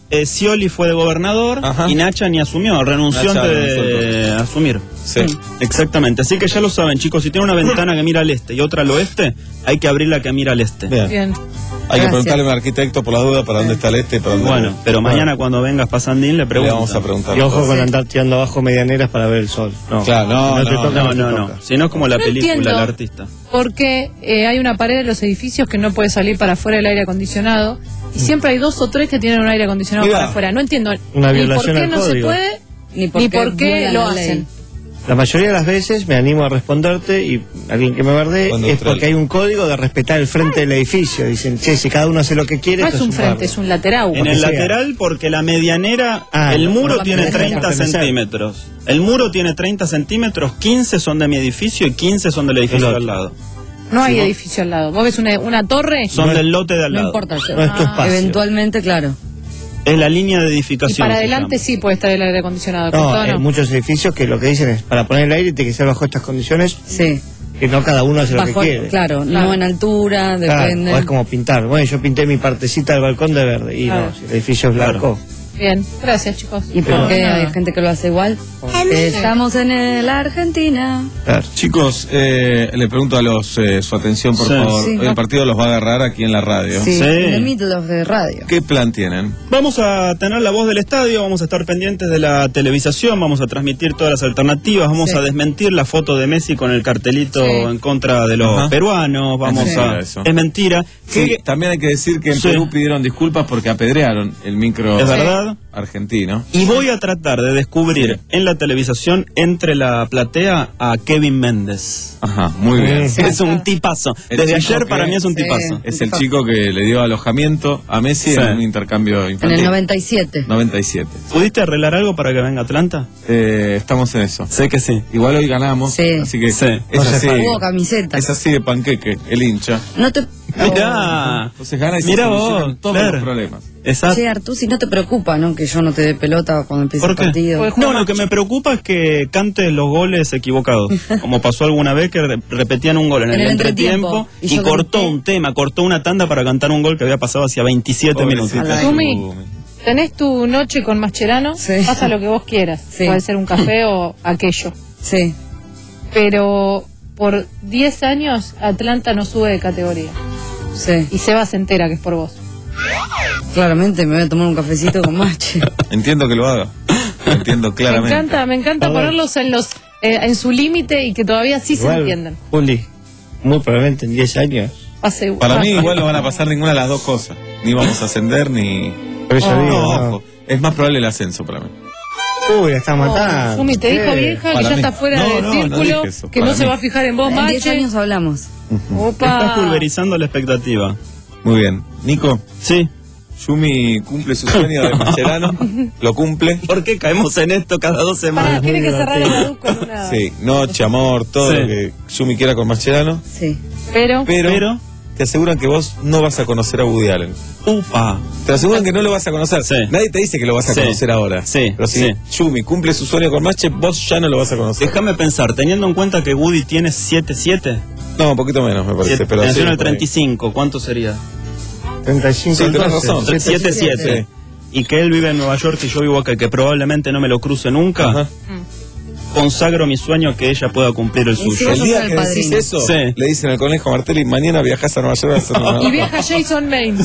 eh, Scioli fue de gobernador. Ajá. Y Nacha ni asumió, renunció Nacha antes de renunció. asumir. Sí. Exactamente, así que ya lo saben, chicos, si tiene una ventana que mira al este y otra al oeste, hay que abrir la que mira al este. Bien. Bien. Hay que Gracias. preguntarle a un arquitecto por la duda para dónde está el este y para dónde Bueno, pero Bueno. mañana cuando vengas para Sandín le pregunto. Le vamos a preguntar. Y ojo con andar tirando abajo medianeras para ver el sol. No, Claro, no, te no, toca, No, te no, no. toca. Si no es como la No película, entiendo. el artista. Porque eh, hay una pared de los edificios que no puede salir para afuera el aire acondicionado y siempre hay dos o tres que tienen un aire acondicionado Mira. para afuera. No entiendo Una ni por violación qué al no se código. puede Ni por ni qué por qué violan lo la ley. hacen. La mayoría de las veces me animo a responderte y alguien que me verde Cuando es neutral. porque hay un código de respetar el frente del edificio. Dicen, che, si cada uno hace lo que quiere, No esto es un frente, bardo. es un lateral. En que el sea. lateral, porque la medianera, Ah, el no, muro no, tiene no, treinta pertenecer. centímetros. El muro tiene treinta centímetros, quince son de mi edificio y quince son del edificio El al lado. No hay Sí, vos- edificio al lado. ¿Vos ves una, una torre? Son del lote de al No lado. importa, No es tu espacio. eventualmente, claro. Es la línea de Y edificación. para se adelante llama. sí puede estar el aire acondicionado. con No, todo hay no. muchos edificios que lo que dicen es, para poner el aire tiene que ser bajo estas condiciones, Sí. que no cada uno hace lo Bajo, que quiere. claro, Claro. no en altura, Claro, depende. o es como pintar. Bueno, yo pinté mi partecita del balcón de verde y Claro. no, si el edificio es blanco. Bien, gracias chicos. ¿Y por No, qué nada. hay gente que lo hace igual? Estamos en la Argentina. Claro. Chicos, eh, le pregunto a los eh, su atención, por Sí. favor. Sí. El partido los va a agarrar aquí en la radio. Sí, Sí. en the middle of the radio. ¿Qué plan tienen? Vamos a tener la voz del estadio, vamos a estar pendientes de la televisación, vamos a transmitir todas las alternativas, vamos Sí. a desmentir la foto de Messi con el cartelito Sí. en contra de los Ajá. peruanos, vamos Es a... mentira eso. Es mentira. Sí, Que- también hay que decir que en Sí. Perú pidieron disculpas porque apedrearon el micro Es verdad. argentino. Y voy a tratar de descubrir en la televisación entre la platea a Kevin Méndez. Ajá, muy bien. Sí. Es un tipazo. El Desde chico ayer que- para mí es un Sí. tipazo. Es el chico que le dio alojamiento a Messi Sí. en un intercambio En infantil. el noventa y siete. noventa y siete. ¿Pudiste arreglar algo para que venga Atlanta? Eh, estamos en eso. Sé que sí. Igual hoy ganamos, Sí. así que Sí. es, No se así, Hubo camiseta. es así de panqueque, el hincha. No te... Mirá. Entonces gana y se Mirá solucionan vos, todos claro. los problemas. Exacto. Che, Artú, si no te preocupa, ¿no? Que yo no te dé pelota cuando empiece ¿Por el qué? partido. Porque No, juega lo que me preocupa es que cantes los goles equivocados. Como pasó alguna vez que re- repetían un gol en, En el, el entretiempo, entretiempo. Y y, yo cortó grité. un tema, cortó una tanda para cantar un gol que había pasado hacía veintisiete minutos. Pobrecita Sumi, Sumi. tenés tu noche con Mascherano, Sí. pasa lo que vos quieras. Sí. Puede ser un café o aquello. Sí. Pero por diez años Atlanta no sube de categoría. Sí. Y Seba se entera que es por vos. Claramente me voy a tomar un cafecito con Mache. Entiendo que lo haga. Lo entiendo Me claramente. encanta, me encanta A ver. ponerlos en los eh, en su límite y que todavía sí se Igual, entiendan. Juli, muy probablemente en diez años. Pase- Para mí pase. igual no van a pasar ninguna de las dos cosas. Ni vamos a ascender ni... Por eso Oh. digo, No, no. ojo. Es más probable el ascenso para mí. Uy, la está matando. Sumi, te dijo Eh, vieja que para ya mí. está fuera No, del no, no círculo, dije eso, que para no se mí. va a fijar en vos, En diez Mache. años hablamos. Opa. Estás pulverizando la expectativa. Muy bien. Nico, Sí. Yumi cumple su sueño de Mascherano. Lo cumple. ¿Por qué caemos en esto cada dos Pará, semanas? tiene que cerrar el Badu con una... Sí, noche, amor, todo Sí. lo que Yumi quiera con Mascherano. Sí. Pero, Pero, Pero- te aseguran que vos no vas a conocer a Woody Allen. Upa. Te aseguran que no lo vas a conocer. Sí. Nadie te dice que lo vas a Sí. conocer ahora. Sí, Pero si sí. Yumi cumple su sueño con Mache, vos ya no lo vas a conocer. Déjame pensar, teniendo en cuenta que Woody tiene siete siete, No, un poquito menos, me parece. Pero nació sí, en el por ahí. treinta y cinco, ¿cuánto sería? treinta y cinco. Sí, tenés entonces. razón. siete siete. Y que él vive en Nueva York y yo vivo acá, y que probablemente no me lo cruce nunca. Ajá. Consagro mi sueño que ella pueda cumplir el Y si suyo. vos El día sos que el decís padrino. eso, Sí. le dicen al conejo Martelli, mañana viajás a Nueva York a hacer una... y viaja Jason Maine.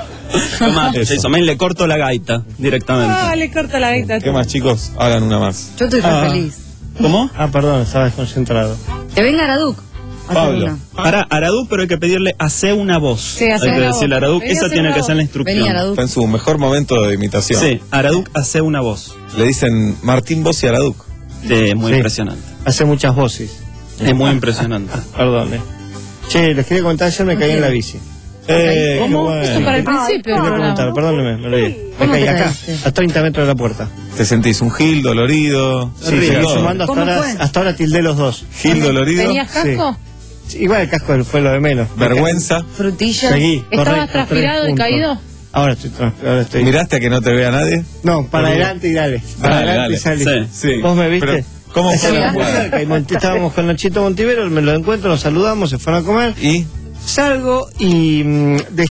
Tomás, Eso. Jason Maine le corto la gaita directamente. Ah, le corta la gaita. ¿Qué más, chicos? Hagan una más. Yo estoy re Ah. feliz. ¿Cómo? Ah, perdón, estaba desconcentrado. Que venga Araduc. a hacer Pablo. una. Para Aradú, pero hay que pedirle hace una voz. Sí, hace hay que una decirle a voz. Aradú, Vení a esa hacer tiene una que voz. ser la instrucción. Vení, Araduc. Está en su mejor momento de imitación. Sí, Aradú hace una voz. Le dicen Martín Bossi Araduc. Sí, es muy Sí. impresionante. Hace muchas voces. Es muy impresionante. Perdón, eh. Che, les quería contar, ayer me caí en la bici. Eh, ¿Cómo? qué bueno. Eso para el principio. Quería del preguntar, programa. perdóneme, me olvidé. Me ¿Cómo caí te acá, caíste? a treinta metros de la puerta. ¿Te sentís un Gil dolorido? Sí, seguí todo. sumando, hasta ¿Cómo ahora, fue? hasta ahora tildé los dos. Gil dolorido. ¿Tenías casco? Sí, igual el casco fue lo de menos. Vergüenza. Frutillas. Seguí. ¿Estabas correcto, transpirado tres y puntos. caído? Ahora estoy, ahora estoy. ¿Miraste a que no te vea nadie? No, para Dale. adelante y dale. Para Dale, adelante dale. y salí. Sí, sí. ¿Vos me viste? Pero, ¿cómo fue la Estábamos jugada? cerca y Monti- estábamos con Nachito Montivero, me lo encuentro, nos saludamos, se fueron a comer. ¿Y? Salgo y mm, de-